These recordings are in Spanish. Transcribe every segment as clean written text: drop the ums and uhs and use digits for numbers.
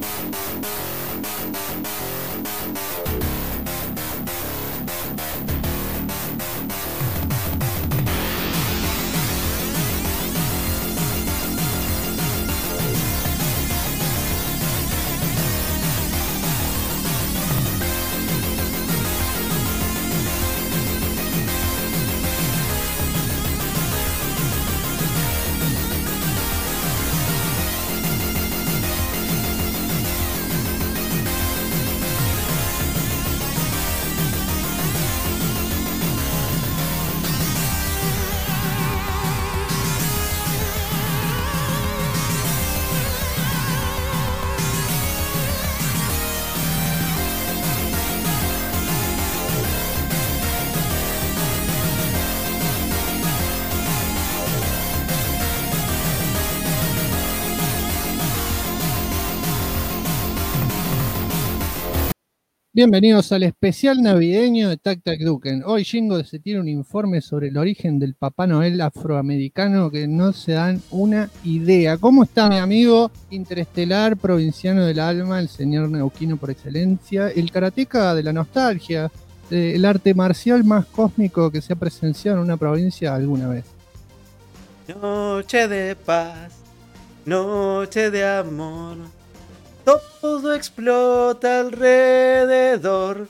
Bienvenidos al especial navideño de Tac Tac Duken. Hoy Jingo se tiene un informe sobre el origen del Papá Noel afroamericano que no se dan una idea. ¿Cómo está mi amigo interestelar, provinciano del alma, el señor neuquino por excelencia, el karateca de la nostalgia, el arte marcial más cósmico que se ha presenciado en una provincia alguna vez? Noche de paz, noche de amor, todo explota alrededor.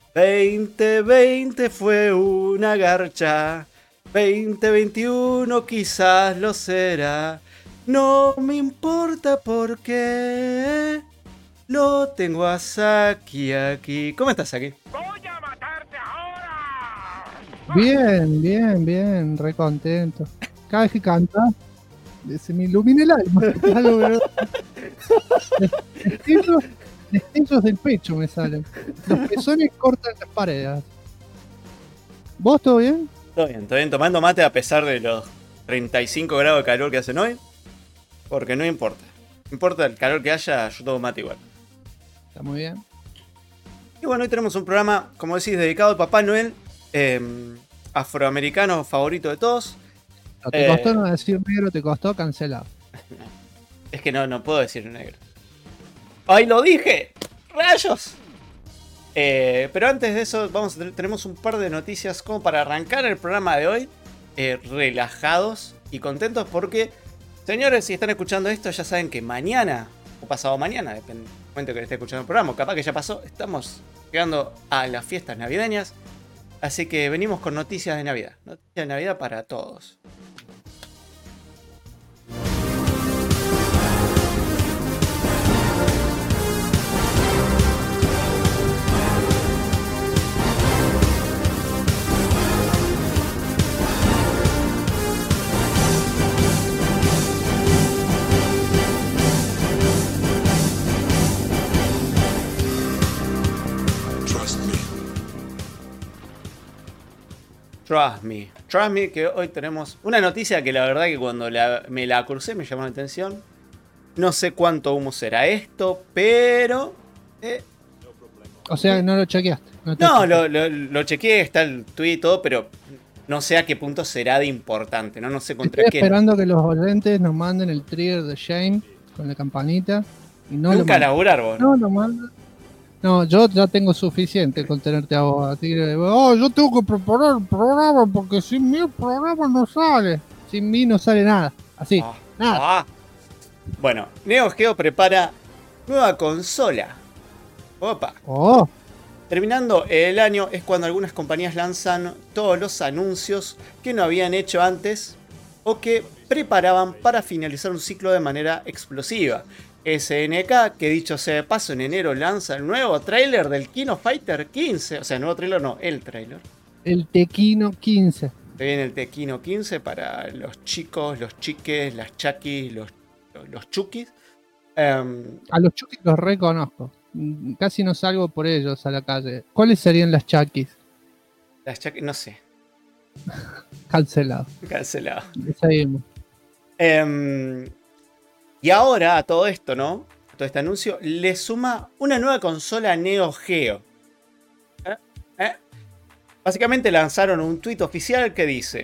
2020 fue una garcha, 2021 quizás lo será. No me importa porque lo tengo a Saki aquí. ¿Cómo estás, Saki? ¡Voy a matarte ahora! Bien, re contento. Cada vez que canta, se me ilumina el alma. Destellos del pecho me salen. Los pezones cortan las paredes. ¿Vos todo bien? Todo bien, tomando mate a pesar de los 35 grados de calor que hacen hoy. Porque no importa. No importa el calor que haya, yo tomo mate igual. Está muy bien. Y bueno, hoy tenemos un programa, como decís, dedicado al Papá Noel, afroamericano favorito de todos. No te costó no decir negro, te costó cancelar. Es que no puedo decir negro. ¡Ay, lo dije! ¡Rayos! Pero antes de eso, tenemos un par de noticias como para arrancar el programa de hoy. Relajados y contentos porque, señores, si están escuchando esto, ya saben que mañana, o pasado mañana, depende del momento que le esté escuchando el programa, capaz que ya pasó, estamos llegando a las fiestas navideñas. Así que venimos con noticias de Navidad. Noticias de Navidad para todos. Trust me, que hoy tenemos una noticia que la verdad que cuando me la crucé me llamó la atención. No sé cuánto humo será esto, pero... O sea, no lo chequeaste. No, lo chequeé, está el tweet y todo, pero no sé a qué punto será de importante, ¿no? No sé contra Estoy quién. esperando que los oyentes nos manden el trigger de Shane con la campanita. Y no nunca laburar vos. No lo mandan. No, yo ya tengo suficiente con tenerte a vos. Tigre. Yo tengo que preparar el programa porque sin mí el programa no sale. Sin mí no sale nada. Así, nada. Bueno, Neo Geo prepara nueva consola. Opa. Terminando el año es cuando algunas compañías lanzan todos los anuncios que no habían hecho antes o que preparaban para finalizar un ciclo de manera explosiva. SNK, que dicho sea de paso, en enero lanza el nuevo tráiler del Kino Fighter 15. O sea, nuevo tráiler no, el tráiler. El Tequino 15. Se viene el Tequino 15 para los chicos, los chiques, las chakis, los chukis. A los chukis los reconozco. Casi no salgo por ellos a la calle. ¿Cuáles serían las chakis? Las chakis, no sé. Cancelado. Seguimos. Y ahora a todo esto, ¿no? A todo este anuncio, le suma una nueva consola Neo Geo. Básicamente lanzaron un tweet oficial que dice: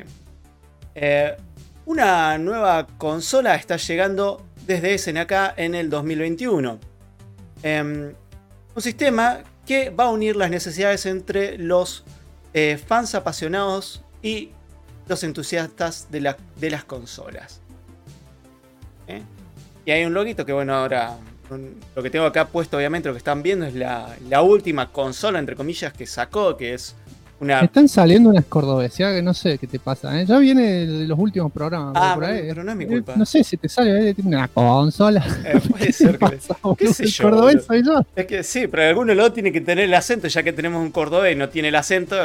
una nueva consola está llegando desde SNK en el 2021. Un sistema que va a unir las necesidades entre los fans apasionados y los entusiastas de las consolas. Y hay un loguito que, bueno, ahora lo que tengo acá puesto, obviamente, lo que están viendo es la última consola, entre comillas, que sacó, que es una... Están saliendo unas cordobeseadas que no sé qué te pasa, ¿eh? Ya viene de los últimos programas. Por ahí, pero no es mi culpa. No sé si te sale una consola. Puede ser que... ¿Qué sé yo? Cordobés soy yo. Es que sí, pero alguno lado tiene que tener el acento, ya que tenemos un cordobés y no tiene el acento.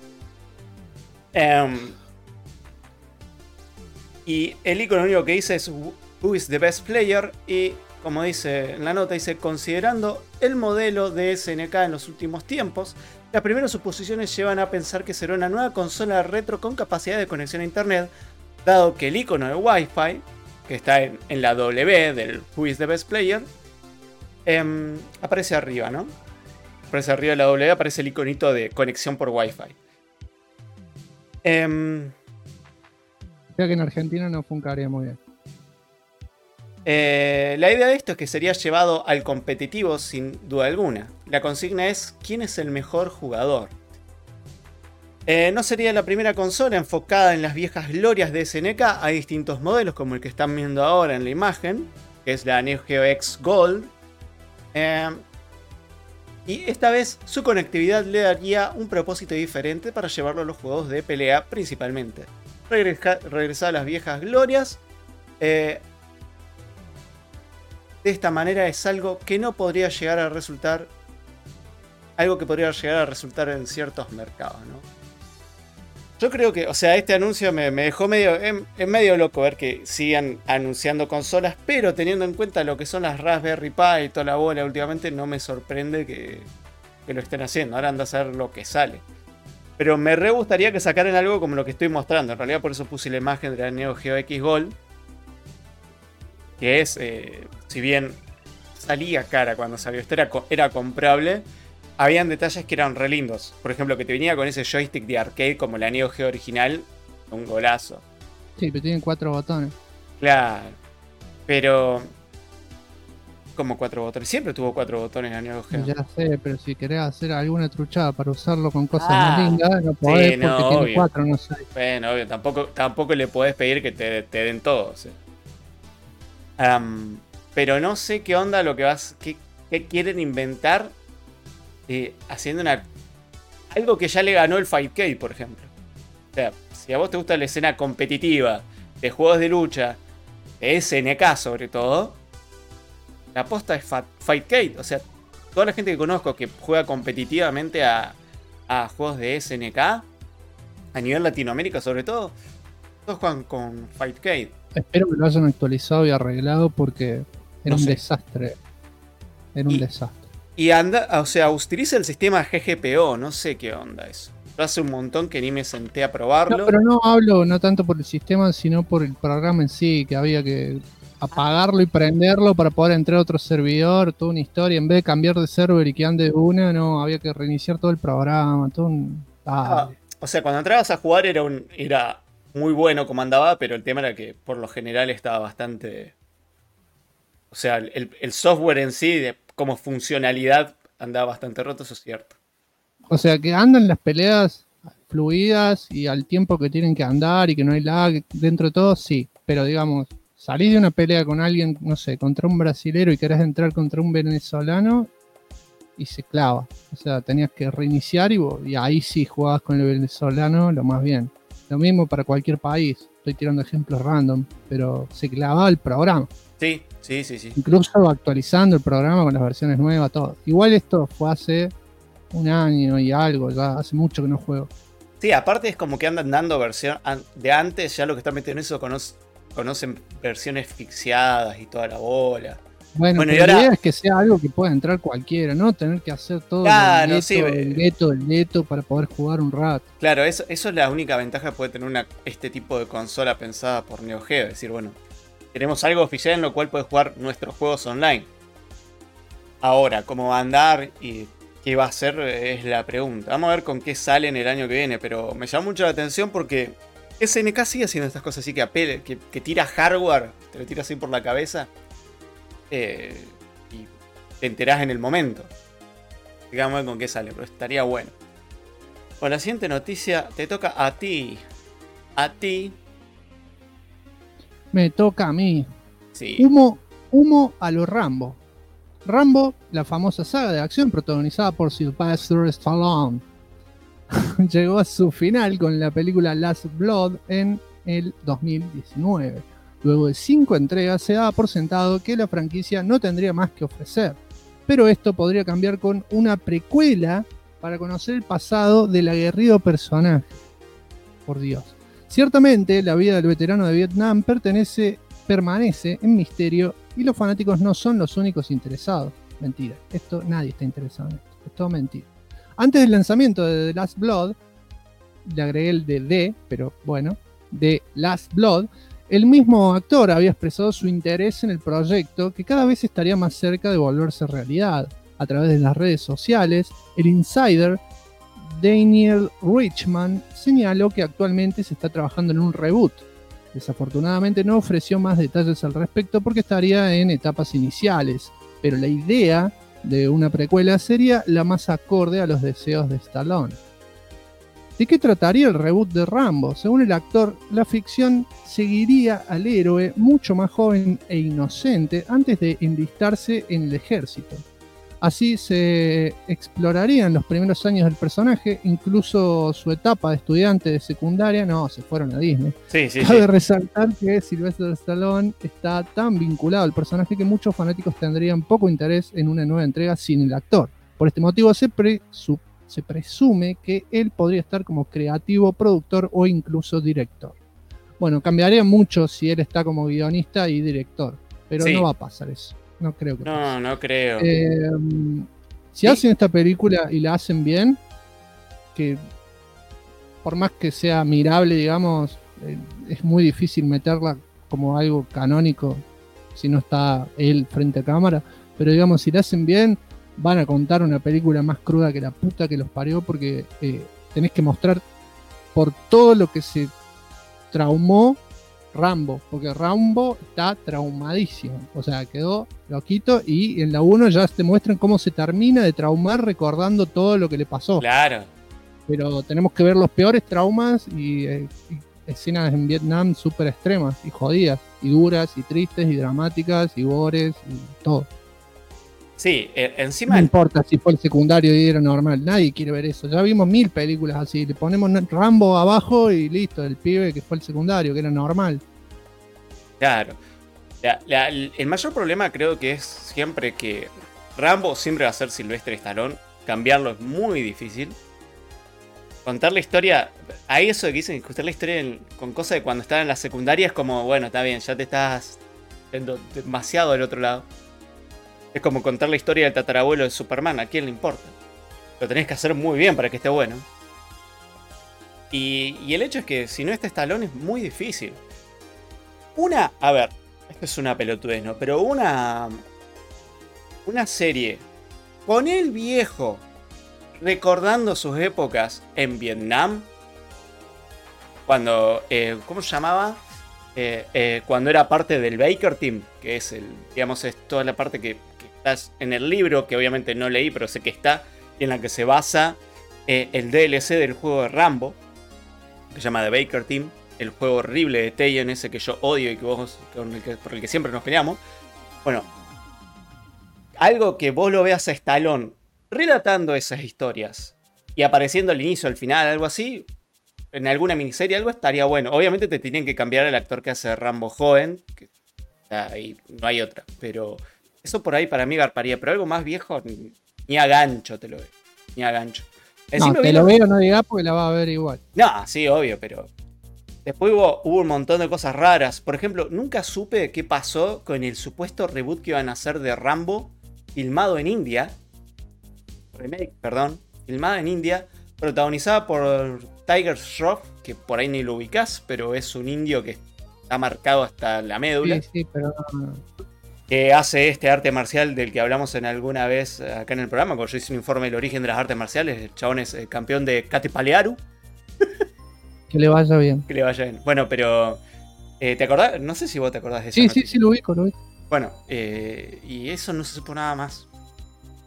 Y el icono único que dice es Who is the best player, y como dice en la nota, dice: considerando el modelo de SNK en los últimos tiempos, las primeras suposiciones llevan a pensar que será una nueva consola retro con capacidad de conexión a internet, dado que el icono de Wi-Fi, que está en la W del Who is the best player, aparece arriba, ¿no? Aparece arriba de la W, aparece el iconito de conexión por Wi-Fi. Creo que en Argentina no funcionaría muy bien. La idea de esto es que sería llevado al competitivo sin duda alguna. La consigna es: ¿quién es el mejor jugador? No sería la primera consola enfocada en las viejas glorias de SNK. Hay distintos modelos, como el que están viendo ahora en la imagen, que es la Neo Geo X Gold. Y esta vez su conectividad le daría un propósito diferente para llevarlo a los juegos de pelea principalmente. Regresar a las viejas glorias. De esta manera es algo que no podría llegar a resultar. Algo que podría llegar a resultar en ciertos mercados, ¿no? Yo creo que, o sea, este anuncio me dejó medio loco ver que sigan anunciando consolas, pero teniendo en cuenta lo que son las Raspberry Pi y toda la bola últimamente, no me sorprende que lo estén haciendo. Ahora anda a saber lo que sale. Pero me re gustaría que sacaran algo como lo que estoy mostrando. En realidad por eso puse la imagen de la Neo Geo X Gold. Que es, si bien salía cara cuando salió, esto era comprable, habían detalles que eran re lindos. Por ejemplo, que te venía con ese joystick de arcade como la Neo Geo original, un golazo. Sí, pero tienen 4 botones. Claro, pero... Como 4 botones. Siempre tuvo 4 botones la Neo Geo. Ya sé, pero si querés hacer alguna truchada para usarlo con cosas más lindas, no podés, sí, no, porque tiene obvio. 4, no sé. Bueno, obvio, tampoco le podés pedir que te den todos. Pero no sé qué onda lo que qué quieren inventar haciendo algo que ya le ganó el Fightcade, por ejemplo. O sea, si a vos te gusta la escena competitiva de juegos de lucha, de SNK sobre todo, la aposta es Fightcade. O sea, toda la gente que conozco que juega competitivamente a juegos de SNK, a nivel Latinoamérica sobre todo, todos juegan con Fightcade. Espero que lo hayan actualizado y arreglado porque era No un sé. desastre. Era un desastre. Y anda, o sea, utiliza el sistema GGPO, no sé qué onda eso. Yo hace un montón que ni me senté a probarlo. No, pero no hablo no tanto por el sistema, sino por el programa en sí, que había que apagarlo y prenderlo para poder entrar a otro servidor, toda una historia. En vez de cambiar de server y que ande de una, no, había que reiniciar todo el programa, todo un... O sea, cuando entrabas a jugar era muy bueno como andaba, pero el tema era que por lo general estaba bastante... O sea, el software en sí, como funcionalidad, andaba bastante roto, eso es cierto. O sea, que andan las peleas fluidas y al tiempo que tienen que andar y que no hay lag dentro de todo, sí. Pero digamos, salís de una pelea con alguien, no sé, contra un brasilero y querés entrar contra un venezolano y se clava. O sea, tenías que reiniciar y ahí sí jugabas con el venezolano lo más bien. Lo mismo para cualquier país. Estoy tirando ejemplos random, pero se clavaba el programa. Sí. Incluso actualizando el programa con las versiones nuevas, todo. Igual esto fue hace un año y algo, ya hace mucho que no juego. Sí, aparte es como que andan dando versión de antes, ya lo que están metiendo en eso conocen versiones asfixiadas y toda la bola. Bueno, y pero ahora... la idea es que sea algo que pueda entrar cualquiera, ¿no? Tener que hacer todo claro, el neto para poder jugar un rato. Claro, eso es la única ventaja que puede tener este tipo de consola pensada por Neo Geo. Es decir, bueno, tenemos algo oficial en lo cual puedes jugar nuestros juegos online. Ahora, cómo va a andar y qué va a hacer es la pregunta. Vamos a ver con qué sale en el año que viene, pero me llama mucho la atención porque SNK sigue haciendo estas cosas así que tira hardware, te lo tira así por la cabeza. Y te enterás en el momento. Digamos con qué sale, pero estaría bueno. Con la siguiente noticia te toca a ti. A ti. Me toca a mí. Sí. Humo a lo Rambo. Rambo, la famosa saga de acción protagonizada por Sylvester Stallone, llegó a su final con la película Last Blood en el 2019. Luego de 5 entregas se daba por sentado que la franquicia no tendría más que ofrecer, pero esto podría cambiar con una precuela para conocer el pasado del aguerrido personaje. Por Dios. Ciertamente, la vida del veterano de Vietnam permanece en misterio y los fanáticos no son los únicos interesados. Mentira, nadie está interesado en esto, es todo mentira. Antes del lanzamiento de The Last Blood, le agregué el de D, pero bueno, de Last Blood, el mismo actor había expresado su interés en el proyecto, que cada vez estaría más cerca de volverse realidad. A través de las redes sociales, el insider Daniel Richman señaló que actualmente se está trabajando en un reboot. Desafortunadamente no ofreció más detalles al respecto porque estaría en etapas iniciales, pero la idea de una precuela sería la más acorde a los deseos de Stallone. ¿De qué trataría el reboot de Rambo? Según el actor, la ficción seguiría al héroe mucho más joven e inocente antes de enlistarse en el ejército. Así se explorarían los primeros años del personaje, incluso su etapa de estudiante de secundaria. No, se fueron a Disney. Sí. Cabe resaltar que Sylvester Stallone está tan vinculado al personaje que muchos fanáticos tendrían poco interés en una nueva entrega sin el actor. Por este motivo se presume que él podría estar como creativo, productor o incluso director. Bueno, cambiaría mucho si él está como guionista y director, pero Sí. no va a pasar eso. No creo que pase. No creo. Si hacen esta película y la hacen bien, que por más que sea mirable, digamos, es muy difícil meterla como algo canónico si no está él frente a cámara, pero digamos, si la hacen bien, van a contar una película más cruda que la puta que los parió, porque tenés que mostrar por todo lo que se traumó Rambo, porque Rambo está traumadísimo, o sea, quedó loquito, y en la 1 ya te muestran cómo se termina de traumar recordando todo lo que le pasó. Claro. Pero tenemos que ver los peores traumas y escenas en Vietnam súper extremas y jodidas, y duras, y tristes, y dramáticas, y gores, y todo. Sí, encima... No importa si fue el secundario y era normal, nadie quiere ver eso. Ya vimos 1000 películas así, le ponemos Rambo abajo y listo, el pibe que fue el secundario, que era normal. Claro. El mayor problema creo que es siempre que Rambo siempre va a ser Sylvester Stallone. Cambiarlo es muy difícil. Contar la historia... Hay eso de que dicen que contar la historia con cosas de cuando estaba en la secundaria es como, bueno, está bien, ya te estás yendo demasiado del otro lado. Es como contar la historia del tatarabuelo de Superman. ¿A quién le importa? Lo tenés que hacer muy bien para que esté bueno. Y el hecho es que si no está Stallone es muy difícil. A ver, esto es una pelotudez, ¿no? Pero una serie con el viejo recordando sus épocas en Vietnam. Cuando, ¿cómo se llamaba? Cuando era parte del Baker Team, que es digamos, es toda la parte que está en el libro, que obviamente no leí, pero sé que está, y en la que se basa el DLC del juego de Rambo, que se llama The Baker Team, el juego horrible de Tekken, ese que yo odio y que vos, por el que siempre nos peleamos. Bueno, algo que vos lo veas a Stallone relatando esas historias y apareciendo al inicio, al final, algo así, en alguna miniserie, algo estaría bueno. Obviamente te tienen que cambiar el actor que hace Rambo joven, que ahí no hay otra, pero eso por ahí para mí garparía, pero algo más viejo, ni a gancho te lo veo, ni a gancho. No, te lo veo, no digas porque la va a ver igual. No, sí, obvio, pero después hubo un montón de cosas raras. Por ejemplo, nunca supe qué pasó con el supuesto reboot que iban a hacer de Rambo, filmado en India. Remake, perdón. Filmada en India, protagonizada por Tiger Shroff, que por ahí ni lo ubicás, pero es un indio que está marcado hasta la médula. Sí, pero no. Que hace este arte marcial del que hablamos en alguna vez acá en el programa, cuando yo hice un informe del origen de las artes marciales. El chabón es campeón de Kate Palearu. Que le vaya bien. Que le vaya bien. Bueno, pero ¿te acordás? No sé si vos te acordás de eso. Sí, lo ubico. Bueno, y eso no se supo nada más.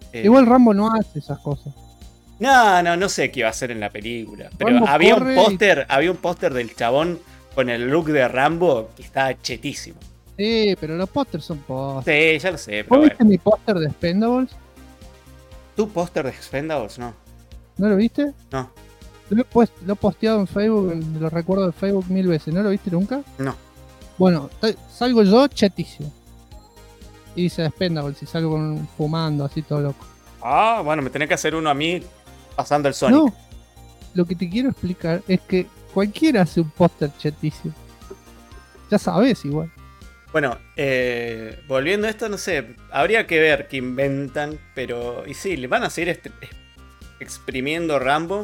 Igual Rambo no hace esas cosas. No sé qué iba a hacer en la película. Pero Rambo había corre un póster del chabón con el look de Rambo que estaba chetísimo. Sí, pero los pósters son pósters. Sí, ya lo sé, pero ¿Vos bueno. viste mi póster de Expendables? ¿Tu póster de Expendables? No. ¿No lo viste? No. Lo he posteado en Facebook, lo recuerdo de Facebook 1000 veces. ¿No lo viste nunca? No. Bueno, salgo yo chetísimo. Y dice Expendables y salgo fumando así todo loco. Ah, bueno, me tenés que hacer uno a mí pasando el Sonic. No, lo que te quiero explicar es que cualquiera hace un póster chetísimo. Ya sabes igual. Bueno, volviendo a esto, no sé, habría que ver qué inventan, pero... Y sí, le van a seguir exprimiendo Rambo.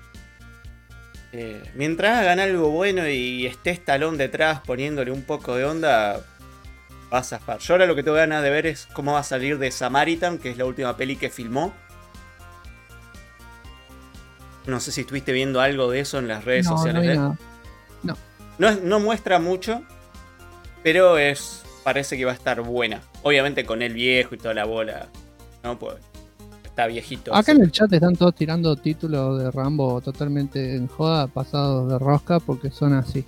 Mientras hagan algo bueno y esté Stallone detrás poniéndole un poco de onda, va a zafar. Yo ahora lo que tengo ganas de ver es cómo va a salir de Samaritan, que es la última peli que filmó. No sé si estuviste viendo algo de eso en las redes sociales. No vi nada. No muestra mucho, pero parece que va a estar buena. Obviamente con el viejo y toda la bola. No, pues está viejito. Acá en el chat están todos tirando títulos de Rambo totalmente en joda, pasados de rosca, porque son así.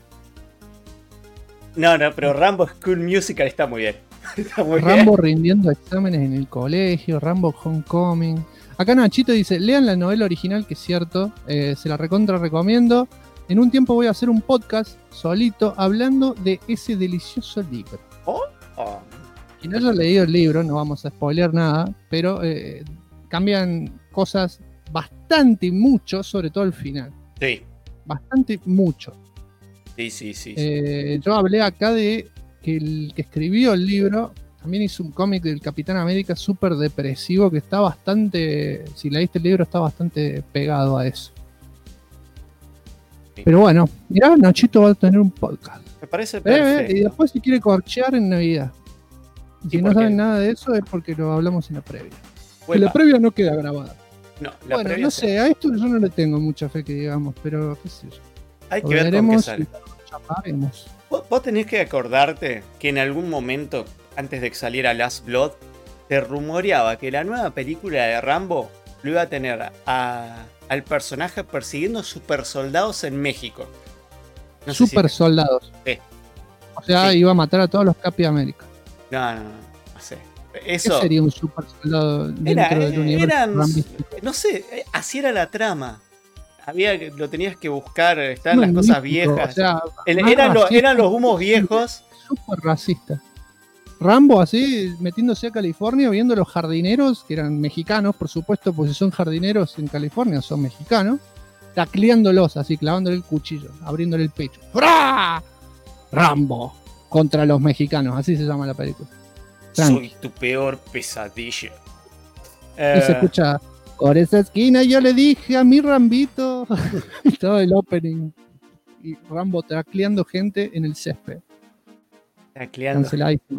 No, pero Rambo School Musical está muy bien. Está muy Rambo bien. rindiendo exámenes en el colegio, Rambo Homecoming. Acá Nachito dice, lean la novela original, que es cierto, se la recontra recomiendo. En un tiempo voy a hacer un podcast solito hablando de ese delicioso libro. Oh. Si no haya leído el libro, no vamos a spoilear nada, pero cambian cosas bastante mucho, sobre todo el final. Sí. Bastante mucho. Sí. Yo hablé acá de que el que escribió el libro también hizo un cómic del Capitán América súper depresivo que está bastante, si leíste el libro, está bastante pegado a eso. Sí. Pero bueno, mirá, Nachito va a tener un podcast. Me parece perfecto. Y después si quiere corchear en Navidad. Y si no por qué? saben nada de eso es porque lo hablamos en la previa. Que Uepa. la previa no queda grabada. No, la Bueno, previa no sí. sé, a esto yo no le tengo mucha fe que digamos, pero qué sé yo. Hay Lo que ver con qué veremos sale. y lo chaparemos. Vos tenés que acordarte que en algún momento, antes de que saliera Last Blood, se rumoreaba que la nueva película de Rambo lo iba a tener al personaje persiguiendo super soldados en México. No sé Super si- soldados. Sí. O sea, Sí. iba a matar a todos los Capi América. No sé. ¿Qué Eso. sería un super soldado dentro del universo Eran, rambístico? no sé, así era la trama. Lo tenías que buscar, estaban las Muy cosas místico, viejas. o sea, más eran racista, los humos viejos. Súper racista. Rambo así, metiéndose a California, viendo los jardineros, que eran mexicanos, por supuesto, porque si son jardineros en California, son mexicanos, tacleándolos así, clavándole el cuchillo, abriéndole el pecho. ¡Fra! Rambo contra los mexicanos, así se llama la película. Tranqui. Soy tu peor pesadilla. Y se escucha, por esa esquina yo le dije a mi Rambito. Y todo el opening. Y Rambo tacleando gente en el césped. Tacleando. Canceladísimo.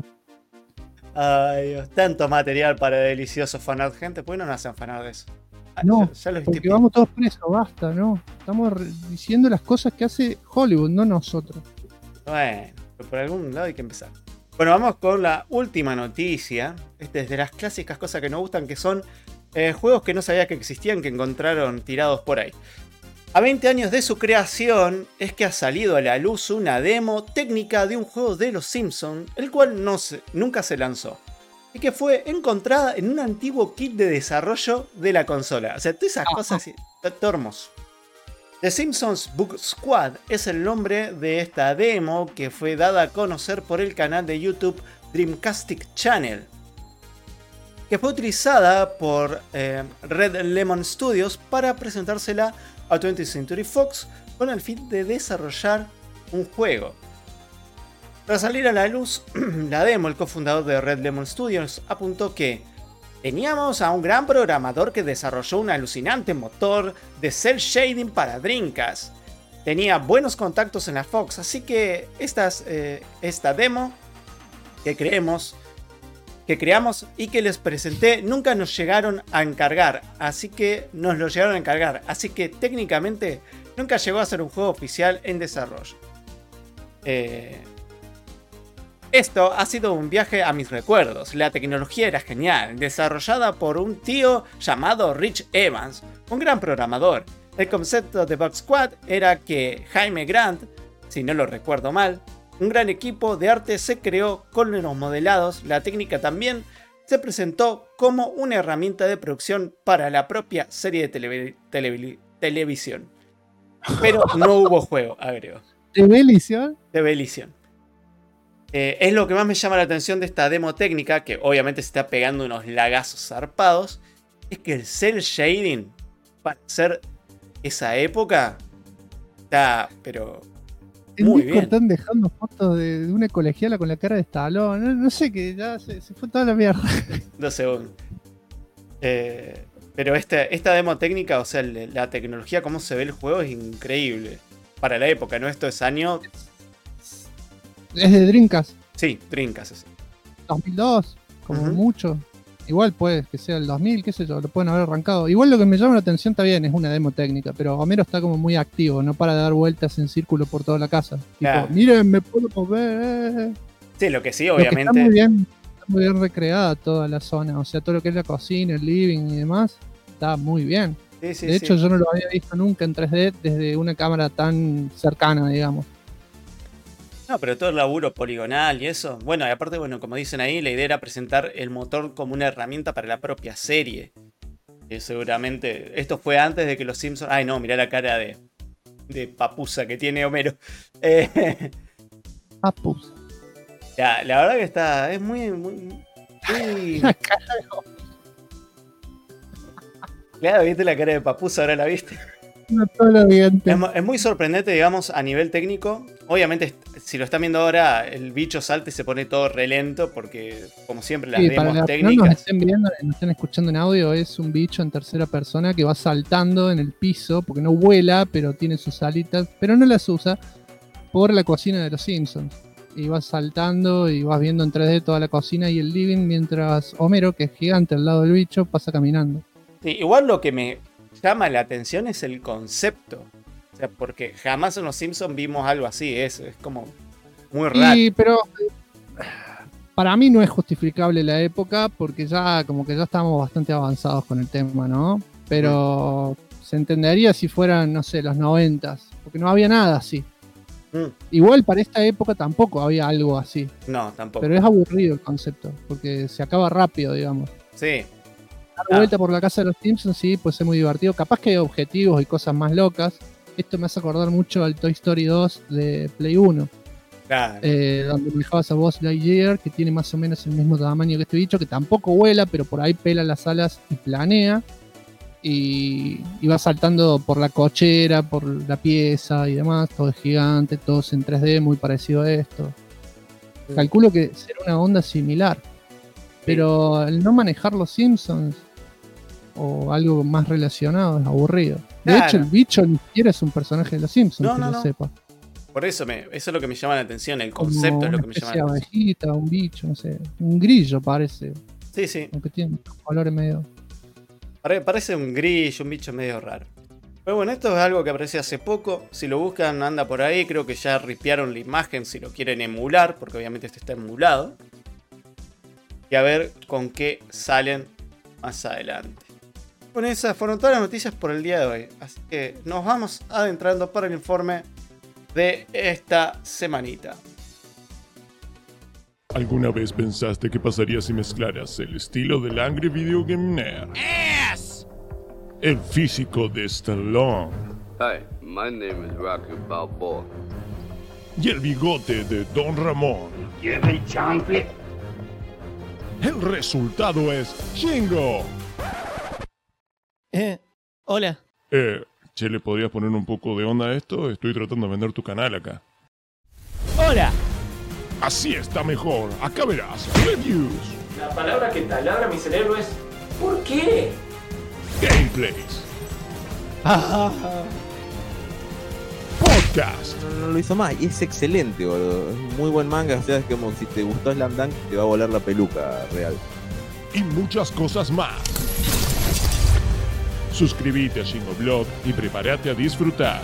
Ay, Dios, tanto material para deliciosos fanart. Gente, ¿por qué no hacen fanart de eso? No, ya lo porque vamos todos presos, basta, ¿no? Estamos diciendo las cosas que hace Hollywood, no nosotros. Bueno, pero por algún lado hay que empezar. Bueno, vamos con la última noticia. Esta es de las clásicas cosas que nos gustan, que son juegos que no sabía que existían, que encontraron tirados por ahí. A 20 años de su creación, es que ha salido a la luz una demo técnica de un juego de los Simpsons, el cual nunca se lanzó. Y que fue encontrada en un antiguo kit de desarrollo de la consola. O sea, todas esas cosas, todo hermoso. The Simpsons Book Squad es el nombre de esta demo que fue dada a conocer por el canal de YouTube Dreamcastic Channel, que fue utilizada por Red Lemon Studios para presentársela a 20th Century Fox con el fin de desarrollar un juego. Tras salir a la luz la demo, el cofundador de Red Lemon Studios apuntó que teníamos a un gran programador que desarrolló un alucinante motor de cel shading para Dreamcast. Tenía buenos contactos en la Fox, así que esta demo que creamos y que les presenté nunca nos llegaron a encargar, así que técnicamente nunca llegó a ser un juego oficial en desarrollo. Esto ha sido un viaje a mis recuerdos. La tecnología era genial, desarrollada por un tío llamado Rich Evans, un gran programador. El concepto de Bug Squad era que Jaime Grant, si no lo recuerdo mal, un gran equipo de arte se creó con los modelados. La técnica también se presentó como una herramienta de producción para la propia serie de televisión. Pero no hubo juego, agrego. ¿Televisión? Televisión. Es lo que más me llama la atención de esta demo técnica, que obviamente se está pegando unos lagazos zarpados, es que el cel shading para hacer esa época está, pero muy bien. Están dejando fotos de una colegiala con la cara de Stallone. No sé, que ya se fue toda la mierda. 2 segundos. Pero esta demo técnica, o sea, la tecnología, cómo se ve el juego es increíble. Para la época, ¿no? Esto es año... Es de Dreamcast. Sí, Dreamcast. Sí. 2002, como mucho. Igual puede que sea el 2000, qué sé yo, lo pueden haber arrancado. Igual lo que me llama la atención está bien, es una demo técnica, pero Homero está como muy activo, no para de dar vueltas en círculo por toda la casa. Claro. Tipo, miren, me puedo mover. Sí, lo que sí, obviamente. Está muy bien recreada toda la zona, o sea, todo lo que es la cocina, el living y demás, está muy bien. Sí, de hecho, yo no lo había visto nunca en 3D desde una cámara tan cercana, digamos. No, pero todo el laburo poligonal y eso. Bueno, y aparte, bueno, como dicen ahí, la idea era presentar el motor como una herramienta para la propia serie. Seguramente, esto fue antes de que los Simpsons... Ay, no, mirá la cara de papusa que tiene Homero. Papusa. La verdad que es muy... Claro, viste la cara de papusa, ahora la viste. No, todo lo es muy sorprendente, digamos, a nivel técnico. Obviamente, si lo están viendo ahora, el bicho salta y se pone todo relento, porque, como siempre, las demos para técnicas... No nos estén viendo, nos estén escuchando en audio, es un bicho en tercera persona que va saltando en el piso, porque no vuela, pero tiene sus alitas, pero no las usa, por la cocina de los Simpsons. Y vas saltando y vas viendo en 3D toda la cocina y el living, mientras Homero, que es gigante al lado del bicho, pasa caminando. Sí, igual lo que me llama la atención es el concepto. O sea, porque jamás en los Simpsons vimos algo así. Es como muy raro. Sí, pero para mí no es justificable la época porque ya como que ya estamos bastante avanzados con el tema, ¿no? Pero se entendería si fueran, no sé, los 90s, porque no había nada así. Igual para esta época tampoco había algo así. No, tampoco. Pero es aburrido el concepto, porque se acaba rápido, digamos. Sí. Dar vuelta por la casa de los Simpsons, sí, puede ser muy divertido. Capaz que hay objetivos y cosas más locas. Esto me hace acordar mucho al Toy Story 2 de Play 1. Claro. Donde manejabas a Buzz Lightyear, que tiene más o menos el mismo tamaño que este bicho, que tampoco vuela, pero por ahí pela las alas y planea. Y va saltando por la cochera, por la pieza y demás. Todo es gigante, todo es en 3D, muy parecido a esto. Calculo que será una onda similar. Pero el no manejar los Simpsons o algo más relacionado es aburrido. De hecho, el bicho ni siquiera es un personaje de los Simpsons, que lo sepa. Por eso eso es lo que me llama la atención. El concepto como es lo que me llama la atención. Abejita, un bicho, no sé. Un grillo parece. Sí, sí. Aunque tiene colores medio. Parece un grillo, un bicho medio raro. Pero bueno, esto es algo que apareció hace poco. Si lo buscan, anda por ahí. Creo que ya ripearon la imagen si lo quieren emular, porque obviamente este está emulado. Y a ver con qué salen más adelante. Bueno, esas fueron todas las noticias por el día de hoy. Así que nos vamos adentrando para el informe de esta semanita. ¿Alguna vez pensaste qué pasaría si mezclaras el estilo del Angry Video Game Nerd, el físico de Stallone Hi, my name is Rocky Balboa. y el bigote de Don Ramón? Give me chocolate. El resultado es Shingo. Hola. Che, ¿le podrías poner un poco de onda a esto? Estoy tratando de vender tu canal acá. Hola. Así está mejor. Acá verás. Reviews. La palabra que taladra mi cerebro es ¿por qué? Gameplays. Podcast. No lo hizo más y es excelente, boludo. Es un muy buen manga. O sea, es como si te gustó Slam Dunk, te va a volar la peluca real. Y muchas cosas más. Suscríbete a Shingo Blog y prepárate a disfrutar.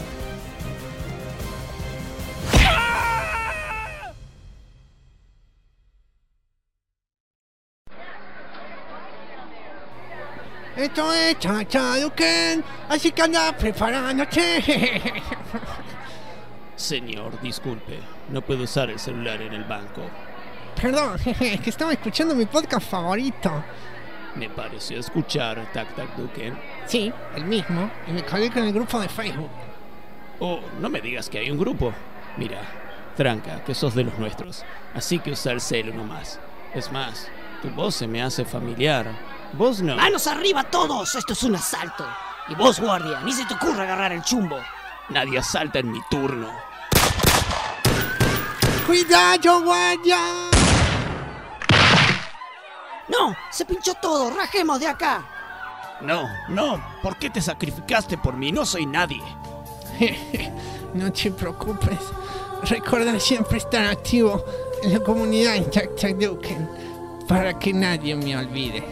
Esto es Chachaduken, así que anda preparándote. Señor, disculpe. No puedo usar el celular en el banco. Perdón, es que estaba escuchando mi podcast favorito. Me pareció escuchar Tac Tac Duken. Sí, el mismo, y me colgué con el grupo de Facebook. Oh, no me digas que hay un grupo. Mira, tranca, que sos de los nuestros. Así que usa el celu nomás. Es más, tu voz se me hace familiar. Vos no. ¡Manos arriba todos! ¡Esto es un asalto! Y vos, guardia, ni se te ocurra agarrar el chumbo. Nadie asalta en mi turno. ¡Cuidado, guardia! ¡No! ¡Se pinchó todo! ¡Rajemos de acá! No, no. ¿Por qué te sacrificaste por mí? No soy nadie. No te preocupes. Recuerda siempre estar activo en la comunidad en Chachaduken para que nadie me olvide.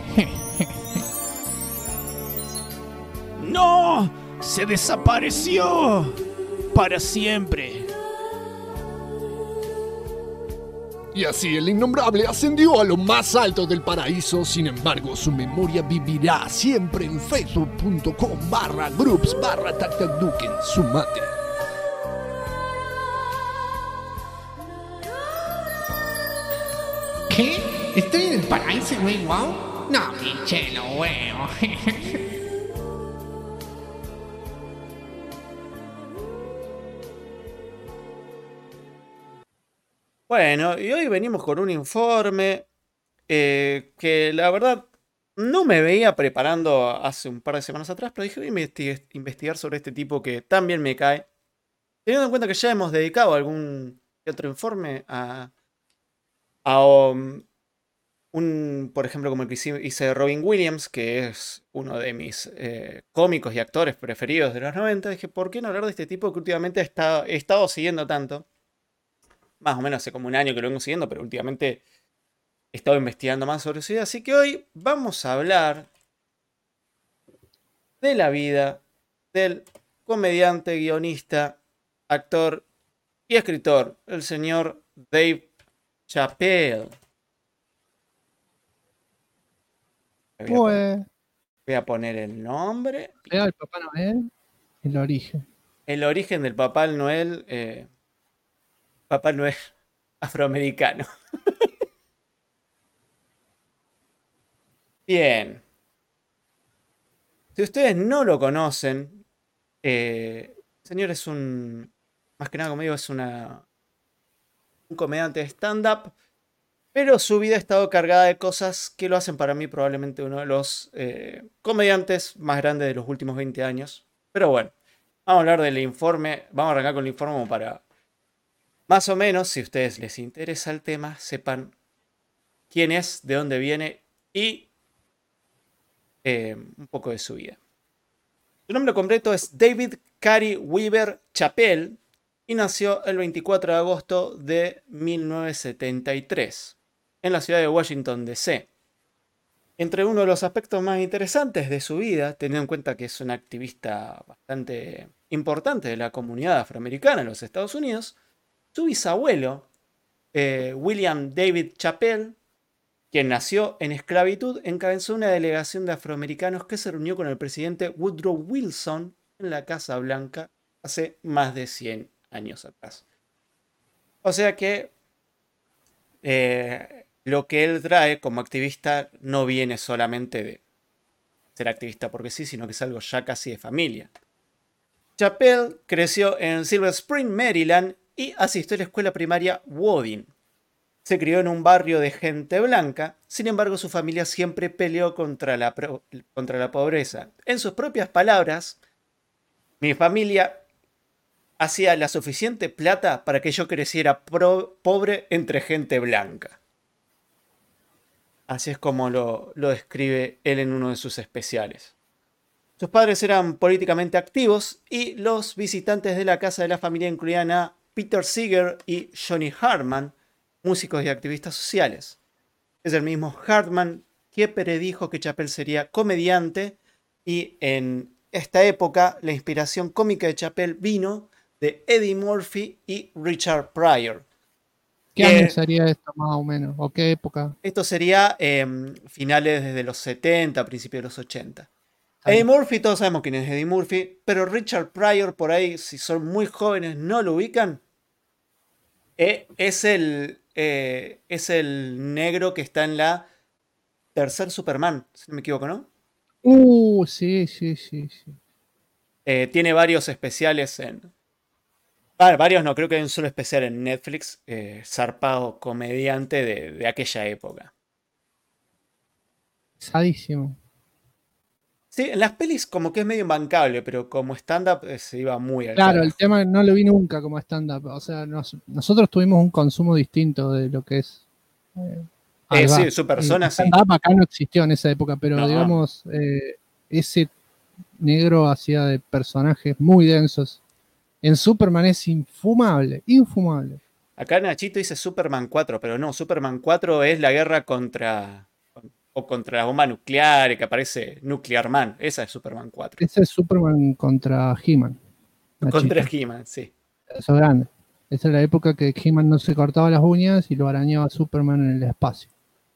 ¡No! ¡Se desapareció! Para siempre. Y así el innombrable ascendió a lo más alto del paraíso. Sin embargo, su memoria vivirá siempre en facebook.com/groups/TacTacDuken. Sumate. ¿Qué? ¿Estoy en el paraíso y no hay wow? No, pinche lo huevo. Bueno, y hoy venimos con un informe que la verdad no me veía preparando hace un par de semanas atrás, pero dije voy a investigar sobre este tipo que también me cae. Teniendo en cuenta que ya hemos dedicado algún que otro informe a por ejemplo, como el que hice de Robin Williams, que es uno de mis cómicos y actores preferidos de los 90, dije, ¿por qué no hablar de este tipo que últimamente he estado siguiendo tanto? Más o menos hace como un año que lo vengo siguiendo, pero últimamente he estado investigando más sobre su vida. Así que hoy vamos a hablar de la vida del comediante, guionista, actor y escritor, el señor Dave Chappelle. Voy a poner el nombre. El Papá Noel, el origen. El origen del Papá Noel. Papá Noel afroamericano. Bien. Si ustedes no lo conocen, el señor es más que nada, como digo, es un comediante de stand-up, pero su vida ha estado cargada de cosas que lo hacen para mí probablemente uno de los comediantes más grandes de los últimos 20 años. Pero bueno, vamos a hablar del informe. Vamos a arrancar con el informe como para, más o menos, si a ustedes les interesa el tema, sepan quién es, de dónde viene y un poco de su vida. Su nombre completo es David Cary Weaver Chappelle y nació el 24 de agosto de 1973 en la ciudad de Washington, D.C. Entre uno de los aspectos más interesantes de su vida, teniendo en cuenta que es un activista bastante importante de la comunidad afroamericana en los Estados Unidos, su bisabuelo, William David Chappelle, quien nació en esclavitud, encabezó una delegación de afroamericanos que se reunió con el presidente Woodrow Wilson en la Casa Blanca hace más de 100 años atrás. O sea que lo que él trae como activista no viene solamente de ser activista porque sí, sino que es algo ya casi de familia. Chappelle creció en Silver Spring, Maryland, y asistió a la escuela primaria Woodin. Se crió en un barrio de gente blanca, sin embargo su familia siempre peleó contra la pobreza. En sus propias palabras, mi familia hacía la suficiente plata para que yo creciera pobre entre gente blanca. Así es como lo describe él en uno de sus especiales. Sus padres eran políticamente activos y los visitantes de la casa de la familia incluían a Peter Seeger y Johnny Hartman, músicos y activistas sociales. Es el mismo Hartman que predijo que Chappelle sería comediante, y en esta época la inspiración cómica de Chappelle vino de Eddie Murphy y Richard Pryor. ¿Qué año sería esto más o menos? ¿O qué época? Esto sería finales desde los 70, principios de los 80. Eddie Murphy, todos sabemos quién es Eddie Murphy, pero Richard Pryor, por ahí, si son muy jóvenes, no lo ubican. Es el negro que está en la tercer Superman, si no me equivoco, ¿no? Sí. Tiene varios especiales en... varios no, creo que hay un solo especial en Netflix, zarpado comediante de aquella época. Sadísimo. Sí, en las pelis como que es medio imbancable, pero como stand-up se iba muy al Claro, carajo. el tema no lo vi nunca como stand-up. O sea, nosotros tuvimos un consumo distinto de lo que es. Sí, su persona sí. Stand-up acá no existió en esa época, pero No. digamos, ese negro hacía de personajes muy densos. En Superman es infumable. Acá Nachito dice Superman 4, pero no, Superman 4 es la guerra contra la bomba nuclear, que aparece Nuclear Man. Esa es Superman 4. Ese es Superman contra He-Man. Contra He-Man, sí. Eso es grande. Esa es la época que He-Man no se cortaba las uñas y lo arañaba Superman en el espacio.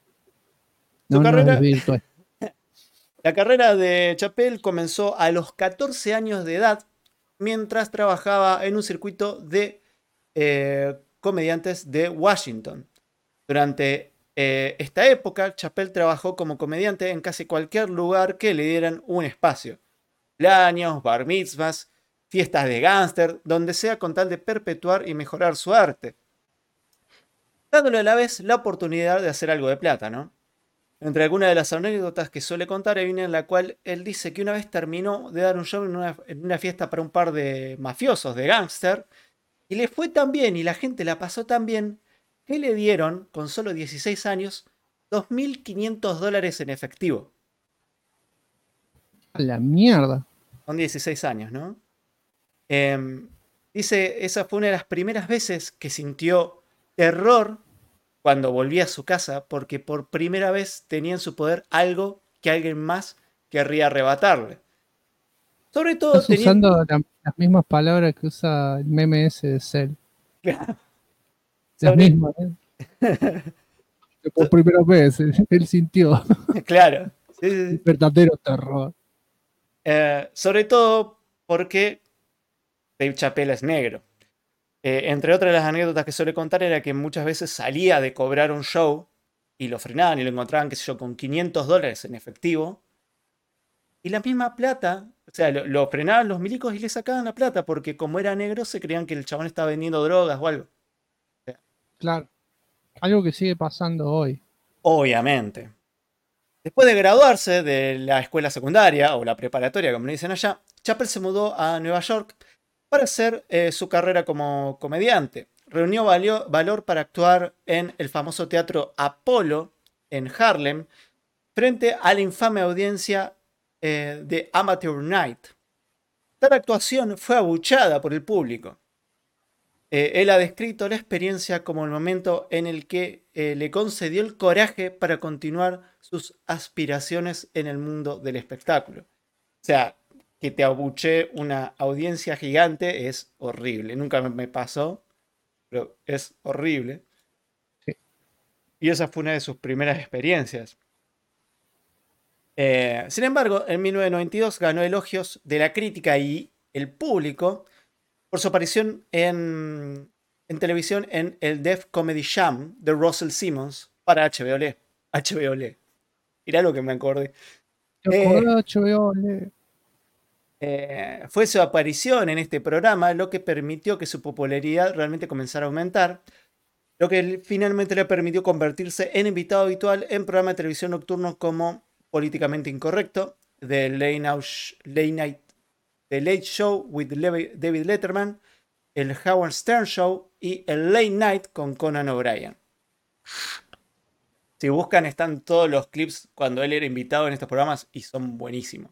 La carrera de Chappelle comenzó a los 14 años de edad mientras trabajaba en un circuito de comediantes de Washington. Durante esta época, Chappelle trabajó como comediante en casi cualquier lugar que le dieran un espacio. Cumpleaños, bar mitzvahs, fiestas de gángster, donde sea con tal de perpetuar y mejorar su arte. Dándole a la vez la oportunidad de hacer algo de plata, ¿no? Entre algunas de las anécdotas que suele contar, hay una en la cual él dice que una vez terminó de dar un show en una fiesta para un par de mafiosos, de gángster, y le fue tan bien y la gente la pasó tan bien que le dieron, con solo 16 años, $2.500 en efectivo. A la mierda. Son 16 años, ¿no? Dice, esa fue una de las primeras veces que sintió terror cuando volvía a su casa, porque por primera vez tenía en su poder algo que alguien más querría arrebatarle. Sobre todo estás usando las mismas palabras que usa el meme ese de Cell. Las mismas, que por primera vez él sintió. Claro. Sí. Verdadero terror. Sobre todo porque Dave Chappelle es negro. Entre otras de las anécdotas que suele contar era que muchas veces salía de cobrar un show y lo frenaban y lo encontraban, qué sé yo, con $500 en efectivo. Y la misma plata, o sea, lo frenaban los milicos y le sacaban la plata porque como era negro se creían que el chabón estaba vendiendo drogas o algo. O sea, claro. Algo que sigue pasando hoy. Obviamente. Después de graduarse de la escuela secundaria o la preparatoria, como le dicen allá, Chappelle se mudó a Nueva York para hacer su carrera como comediante. Reunió valor para actuar en el famoso teatro Apollo en Harlem frente a la infame audiencia de Amateur Night. Tal actuación fue abuchada por el público. Él ha descrito la experiencia como el momento en el que le concedió el coraje para continuar sus aspiraciones en el mundo del espectáculo. O sea, que te abuche una audiencia gigante es horrible. Nunca me pasó, pero es horrible. Sí. Y esa fue una de sus primeras experiencias. Sin embargo, en 1992 ganó elogios de la crítica y el público por su aparición en televisión en el Def Comedy Jam de Russell Simmons para HBO. Mirá lo que me acordé. Fue su aparición en este programa lo que permitió que su popularidad realmente comenzara a aumentar, lo que finalmente le permitió convertirse en invitado habitual en programas de televisión nocturnos como Políticamente Incorrecto, The Late Show with David Letterman, el Howard Stern Show y el Late Night con Conan O'Brien. Si buscan, están todos los clips cuando él era invitado en estos programas y son buenísimos.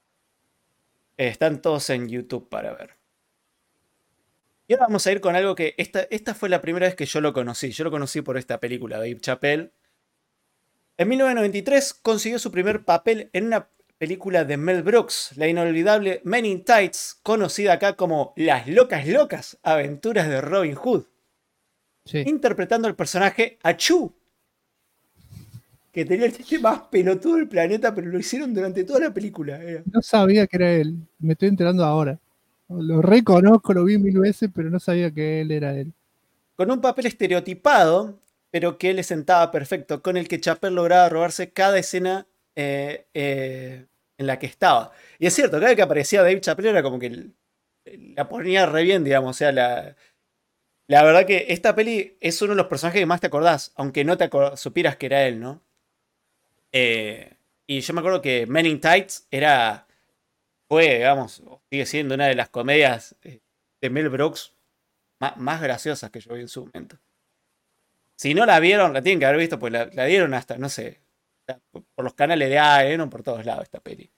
Están todos en YouTube para ver. Y ahora vamos a ir con algo que esta fue la primera vez que yo lo conocí. Yo lo conocí por esta película, Dave Chappelle. En 1993 consiguió su primer papel en una película de Mel Brooks, la inolvidable Men in Tights, conocida acá como Las locas aventuras de Robin Hood. Sí. interpretando el personaje Achu, que tenía el chiste más pelotudo del planeta, pero lo hicieron durante toda la película. No sabía que era él. Me estoy enterando ahora. Lo reconozco, lo vi 1000 veces, pero no sabía que él era él. Con un papel estereotipado, pero que le sentaba perfecto, con el que Chappelle lograba robarse cada escena en la que estaba. Y es cierto, cada vez que aparecía Dave Chappelle era como que la ponía re bien, digamos. O sea, la verdad que esta peli es uno de los personajes que más te acordás, aunque no supieras que era él, ¿no? Y yo me acuerdo que Men in Tights fue, digamos, sigue siendo una de las comedias de Mel Brooks más graciosas que yo vi en su momento. Si no la vieron, la tienen que haber visto, pues la dieron hasta, no sé, por los canales de AE, por todos lados esta peli.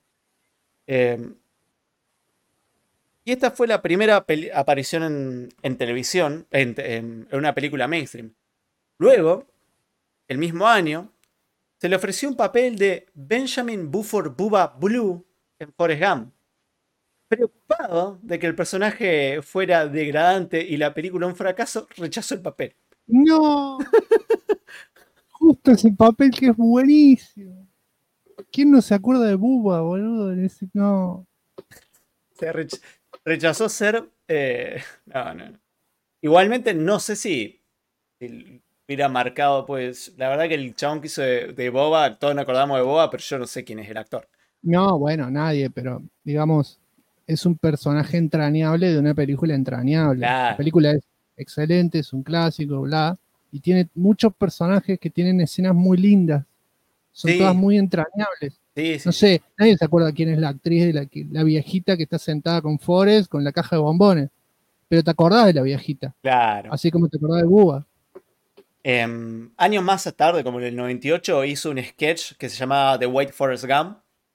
Y esta fue la primera aparición en televisión, en una película mainstream. Luego, el mismo año, se le ofreció un papel de Benjamin Buford Bubba Blue en Forrest Gump. Preocupado de que el personaje fuera degradante y la película un fracaso, rechazó el papel. ¡No! Justo ese papel que es buenísimo. ¿Quién no se acuerda de Bubba, boludo? No. Se rechazó ser... no. Igualmente, no sé si hubiera marcado, pues... La verdad que el chabón que hizo de Boba, todos nos acordamos de Boba, pero yo no sé quién es el actor. No, bueno, nadie, pero digamos, es un personaje entrañable de una película entrañable. Claro. La película es excelente, es un clásico, bla, y tiene muchos personajes que tienen escenas muy lindas. Son todas muy entrañables. Sí. No sé, nadie se acuerda quién es la actriz de la viejita que está sentada con Forrest con la caja de bombones. Pero te acordás de la viejita. Claro. Así como te acordás de Bubba. Años más tarde, como en el 98, hizo un sketch que se llamaba The White Forrest Gump.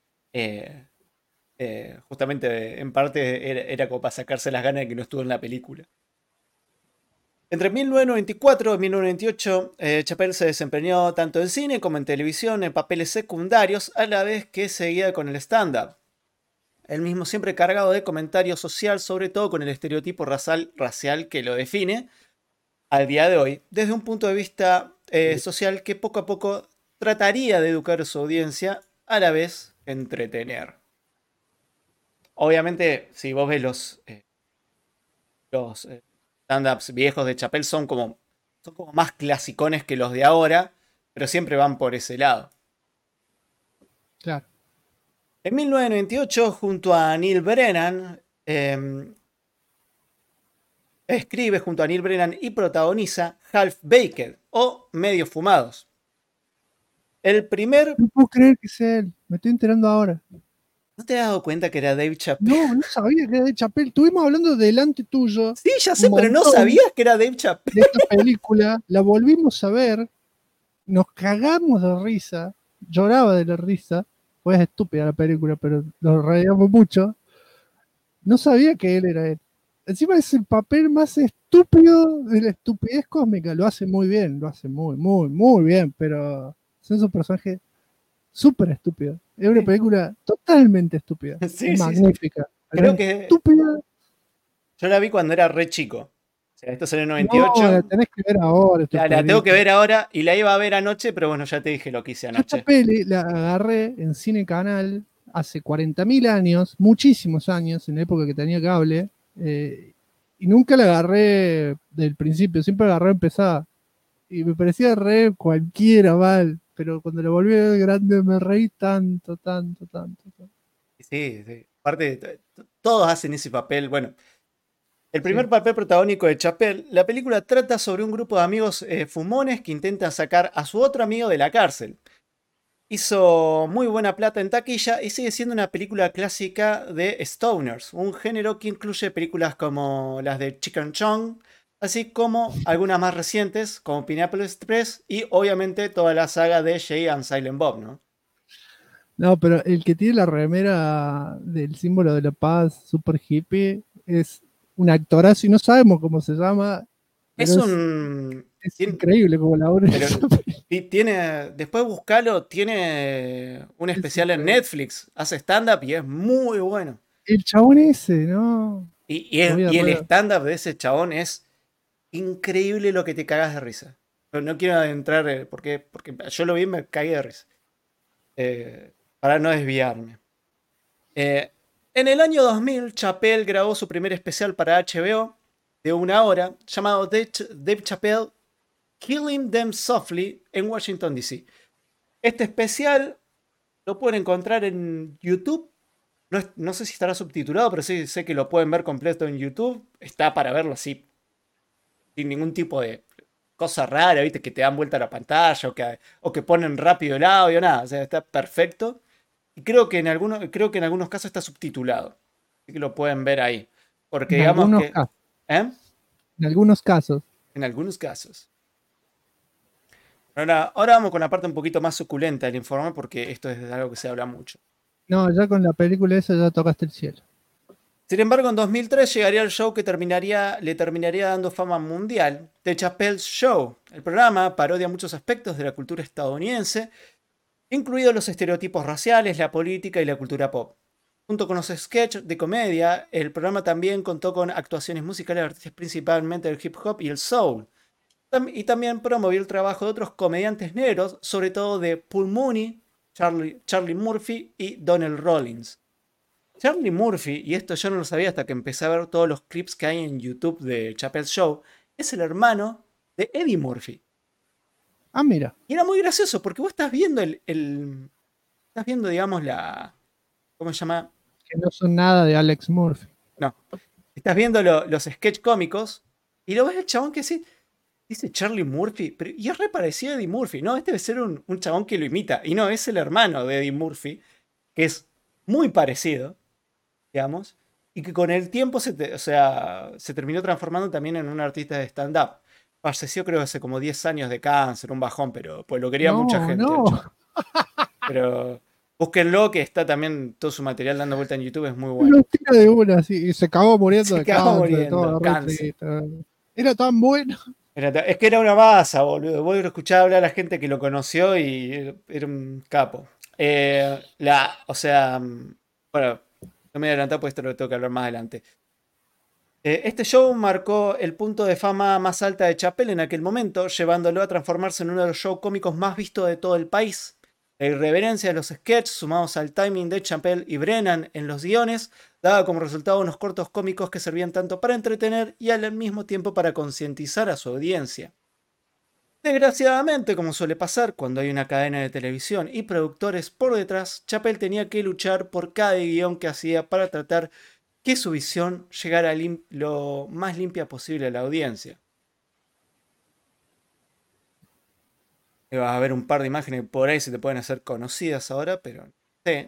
Justamente, en parte, era como para sacarse las ganas de que no estuvo en la película. Entre 1994 y 1998, Chappelle se desempeñó tanto en cine como en televisión en papeles secundarios, a la vez que seguía con el stand-up. Él mismo siempre cargado de comentario social, sobre todo con el estereotipo racial que lo define al día de hoy, desde un punto de vista social que poco a poco trataría de educar a su audiencia, a la vez que entretener. Obviamente, si vos ves los stand-ups viejos de Chappelle son como más clasicones que los de ahora, pero siempre van por ese lado. Claro. En 1998, junto a Neil Brennan, escribe junto a Neil Brennan y protagoniza Half Baked o Medio Fumados. El primer... No puedo creer que sea él, me estoy enterando ahora. ¿No te has dado cuenta que era Dave Chappelle? No sabía que era Dave Chappelle. Estuvimos hablando delante tuyo. Sí, ya sé, pero no sabías que era Dave Chappelle. De esta película, la volvimos a ver, nos cagamos de risa, lloraba de la risa, pues es estúpida la película, pero nos reíamos mucho. No sabía que él era él. Encima es el papel más estúpido de la estupidez cósmica. Lo hace muy bien, lo hace muy bien, pero es un personaje súper estúpido. Es una película totalmente estúpida. Sí, es magnífica. Creo que estúpida. Yo la vi cuando era re chico. O sea, esto salió en 98. No, la tenés que ver ahora. La tengo que ver ahora y la iba a ver anoche, pero bueno, ya te dije lo que hice anoche. Esta peli la agarré en Cine Canal hace 40.000 años, muchísimos años, en la época que tenía cable, y nunca la agarré del principio, siempre la agarré empezada. Y me parecía re cualquiera mal, pero cuando la volví a ver grande me reí tanto. Sí. Aparte, todos hacen ese papel. Bueno, el primer papel protagónico de Chappelle, la película trata sobre un grupo de amigos fumones que intentan sacar a su otro amigo de la cárcel. Hizo muy buena plata en taquilla y sigue siendo una película clásica de stoners, un género que incluye películas como las de Chicken Chong, así como algunas más recientes como Pineapple Express y obviamente toda la saga de Jay and Silent Bob, ¿no? No, pero el que tiene la remera del símbolo de la paz, super hippie, es un actorazo y no sabemos cómo se llama. Es increíble como la obra. Después buscalo, tiene un especial en Netflix, hace stand-up y es muy bueno. El chabón ese, ¿no? Y el stand-up de ese chabón es increíble lo que te cagas de risa. No quiero adentrar porque yo lo vi y me cagué de risa. Para no desviarme. En el año 2000, Chappelle grabó su primer especial para HBO de 1 hora llamado Dave Chappelle Killing Them Softly en Washington, D.C. Este especial lo pueden encontrar en YouTube. No sé si estará subtitulado, pero sí sé que lo pueden ver completo en YouTube. Está para verlo así, sin ningún tipo de cosa rara, ¿viste? Que te dan vuelta a la pantalla o que ponen rápido el audio, nada. O sea, está perfecto. Y creo que en algunos casos está subtitulado. Así que lo pueden ver ahí. Porque digamos que... En algunos casos. En algunos casos. Ahora vamos con la parte un poquito más suculenta del informe, porque esto es de algo que se habla mucho. No, ya con la película esa ya tocaste el cielo. Sin embargo, en 2003 llegaría el show que le terminaría dando fama mundial, The Chappelle's Show. El programa parodia muchos aspectos de la cultura estadounidense, incluidos los estereotipos raciales, la política y la cultura pop. Junto con los sketches de comedia, el programa también contó con actuaciones musicales de artistas principalmente del hip hop y el soul. Y también promovió el trabajo de otros comediantes negros, sobre todo de Paul Mooney, Charlie Murphy y Donnell Rawlings. Charlie Murphy, y esto yo no lo sabía hasta que empecé a ver todos los clips que hay en YouTube de Chappelle's Show, es el hermano de Eddie Murphy. Ah, mira. Y era muy gracioso porque vos estás viendo estás viendo, digamos, ¿cómo se llama? Que no son nada de Alex Murphy. No. Estás viendo los sketch cómicos y lo ves el chabón que sí. Dice Charlie Murphy, y es re parecido a Eddie Murphy, ¿no? Este debe ser un chabón que lo imita. Y no, es el hermano de Eddie Murphy, que es muy parecido, digamos, y que con el tiempo se terminó transformando también en un artista de stand-up. Falleció creo hace como 10 años de cáncer, un bajón, pero pues lo quería mucha gente. No. Pero búsquenlo, que está también todo su material dando vuelta en YouTube, es muy bueno. Lo tira de una, sí, y se acabó muriendo Se acabó muriendo, cáncer. Era tan bueno. Es que era una masa, boludo. Vos lo escuchaba hablar a la gente que lo conoció y era un capo. Bueno, no me voy a adelantar porque esto lo tengo que hablar más adelante. Este show marcó el punto de fama más alta de Chappelle en aquel momento, llevándolo a transformarse en uno de los shows cómicos más vistos de todo el país. La irreverencia de los sketches, sumados al timing de Chappelle y Brennan en los guiones, daba como resultado unos cortos cómicos que servían tanto para entretener y al mismo tiempo para concientizar a su audiencia. Desgraciadamente, como suele pasar cuando hay una cadena de televisión y productores por detrás, Chappelle tenía que luchar por cada guión que hacía para tratar que su visión llegara lo más limpia posible a la audiencia. Vas a ver un par de imágenes por ahí se te pueden hacer conocidas ahora, pero sí.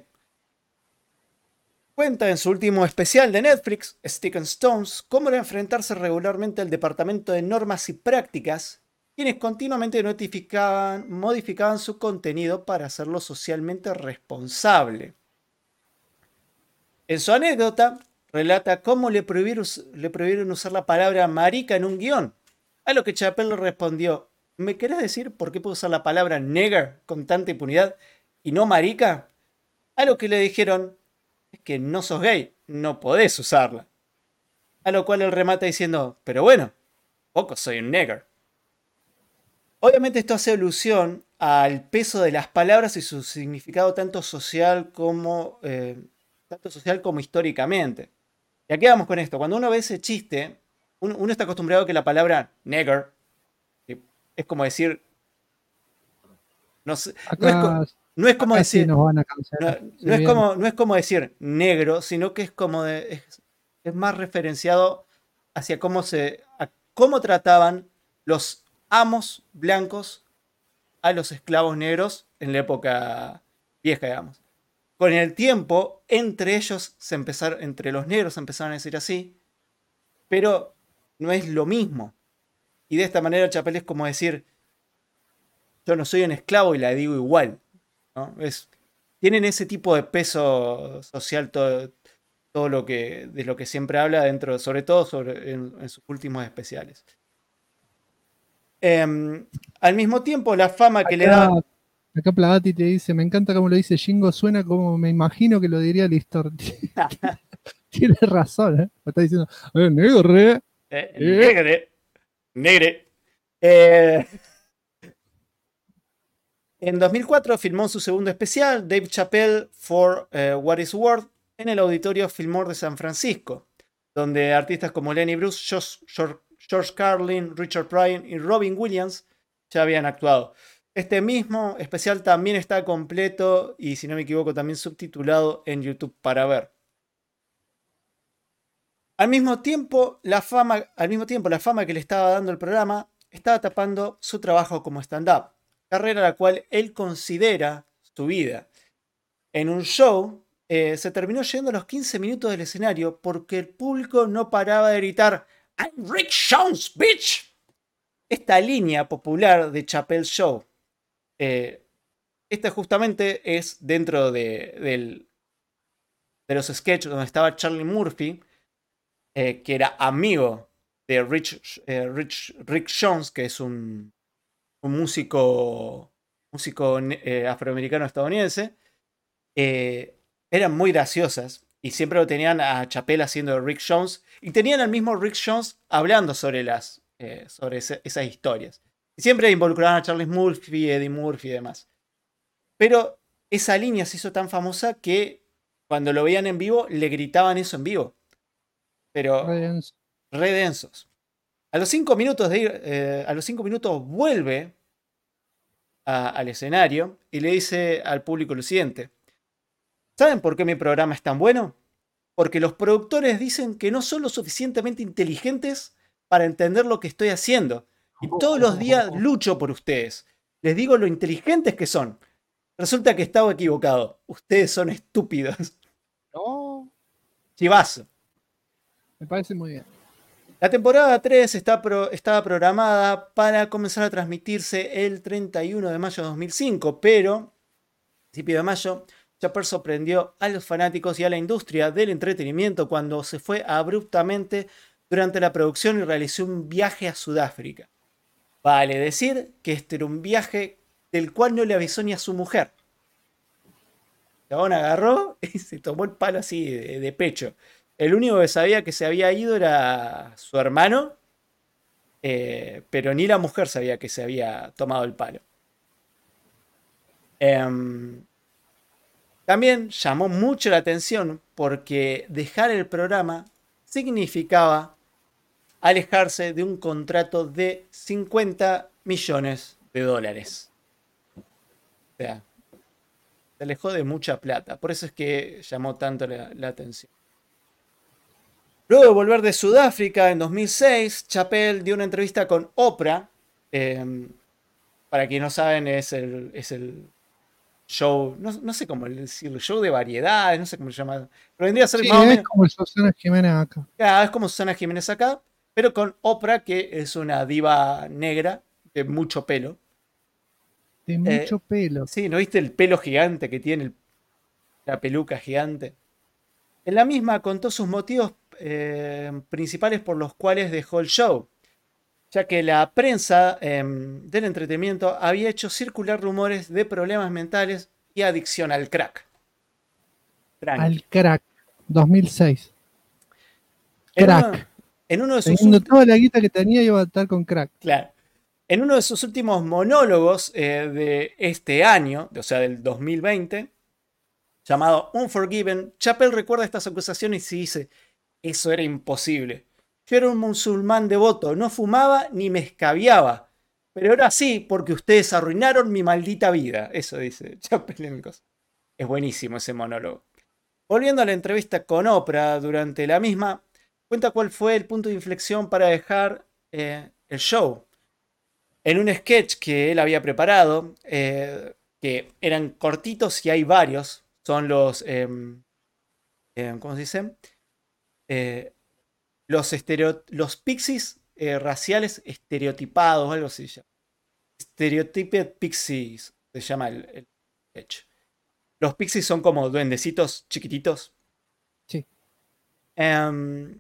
Cuenta en su último especial de Netflix, Stick and Stones, cómo era enfrentarse regularmente al Departamento de Normas y Prácticas, quienes continuamente modificaban su contenido para hacerlo socialmente responsable. En su anécdota, relata cómo le prohibieron usar la palabra marica en un guión, a lo que Chappelle le respondió: ¿me querés decir por qué puedo usar la palabra nigger con tanta impunidad y no marica? A lo que le dijeron: es que no sos gay, no podés usarla. A lo cual él remata diciendo: pero bueno, poco soy un nigger. Obviamente esto hace alusión al peso de las palabras y su significado tanto social como históricamente. Y aquí vamos con esto. Cuando uno ve ese chiste, uno está acostumbrado a que la palabra nigger es como decir... No es como decir... No es como decir negro, sino que es como es más referenciado hacia cómo trataban los amos blancos a los esclavos negros en la época vieja, digamos. Con el tiempo, entre los negros se empezaron a decir así, pero no es lo mismo. Y de esta manera Chappelle es como decir: yo no soy un esclavo y la digo igual, ¿no? Tienen ese tipo de peso social todo de lo que siempre habla sobre todo en sus últimos especiales. Al mismo tiempo, la fama que le da... Acá Plagati te dice: me encanta cómo lo dice Jingo, suena como me imagino que lo diría Listor. Tiene razón, ¿eh? Me está diciendo: negre. Negre. En 2004 filmó su segundo especial, Dave Chappelle for What Is Worth, en el Auditorio Fillmore de San Francisco, donde artistas como Lenny Bruce, George Carlin, Richard Pryor y Robin Williams ya habían actuado. Este mismo especial también está completo y, si no me equivoco, también subtitulado en YouTube para ver. Al mismo tiempo, la fama que le estaba dando el programa estaba tapando su trabajo como stand-up, carrera la cual él considera su vida. En un show, se terminó yendo a los 15 minutos del escenario porque el público no paraba de gritar "I'm Rick Jones, bitch". Esta línea popular de Chappelle Show. Esta justamente es dentro de los sketches donde estaba Charlie Murphy, que era amigo de Rick Jones, que es un músico afroamericano estadounidense. Eran muy graciosas y siempre lo tenían a Chappelle haciendo de Rick Jones y tenían al mismo Rick Jones hablando sobre esas historias. Y siempre involucraban a Charles Murphy, Eddie Murphy y demás. Pero esa línea se hizo tan famosa que cuando lo veían en vivo le gritaban eso en vivo. Pero re densos. A los 5 minutos vuelve al escenario y le dice al público lo siguiente: ¿saben por qué mi programa es tan bueno? Porque los productores dicen que no son lo suficientemente inteligentes para entender lo que estoy haciendo. Y todos los días lucho por ustedes. Les digo lo inteligentes que son. Resulta que estaba equivocado. Ustedes son estúpidos. No. Chivazo. Me parece muy bien. La temporada 3 estaba programada para comenzar a transmitirse el 31 de mayo de 2005, pero a principios de mayo Chappelle sorprendió a los fanáticos y a la industria del entretenimiento cuando se fue abruptamente durante la producción y realizó un viaje a Sudáfrica. Vale decir que este era un viaje del cual no le avisó ni a su mujer. El chabón agarró y se tomó el palo así de pecho. El único que sabía que se había ido era su hermano, pero ni la mujer sabía que se había tomado el palo. También llamó mucho la atención porque dejar el programa significaba alejarse de un contrato de $50 millones. O sea, se alejó de mucha plata. Por eso es que llamó tanto la atención. Luego de volver de Sudáfrica en 2006, Chappelle dio una entrevista con Oprah. Para quienes no saben, es el show, no sé cómo decirlo, show de variedades, no sé cómo se llama. Pero vendría a ser más o menos como Susana Jiménez acá. Claro, es como Susana Jiménez acá, pero con Oprah, que es una diva negra de mucho pelo. De mucho pelo. Sí, ¿no viste el pelo gigante que tiene? La peluca gigante. En la misma contó sus motivos principales por los cuales dejó el show, ya que la prensa del entretenimiento había hecho circular rumores de problemas mentales y adicción al crack. Al crack, 2006. Crack. En uno de sus toda la guita que tenía iba a estar con crack. Claro. En uno de sus últimos monólogos de este año, o sea, del 2020, llamado Unforgiven, Chappelle recuerda estas acusaciones y dice: eso era imposible. Yo era un musulmán devoto, no fumaba ni me escabiaba. Pero ahora sí, porque ustedes arruinaron mi maldita vida. Eso dice Chappelle en el coso. Es buenísimo ese monólogo. Volviendo a la entrevista con Oprah, durante la misma, cuenta cuál fue el punto de inflexión para dejar el show. En un sketch que él había preparado, que eran cortitos y hay varios, son los, ¿cómo se dice? Los pixies raciales estereotipados, algo así se llama. Stereotyped pixies se llama el sketch. Los pixies son como duendecitos chiquititos. Sí. En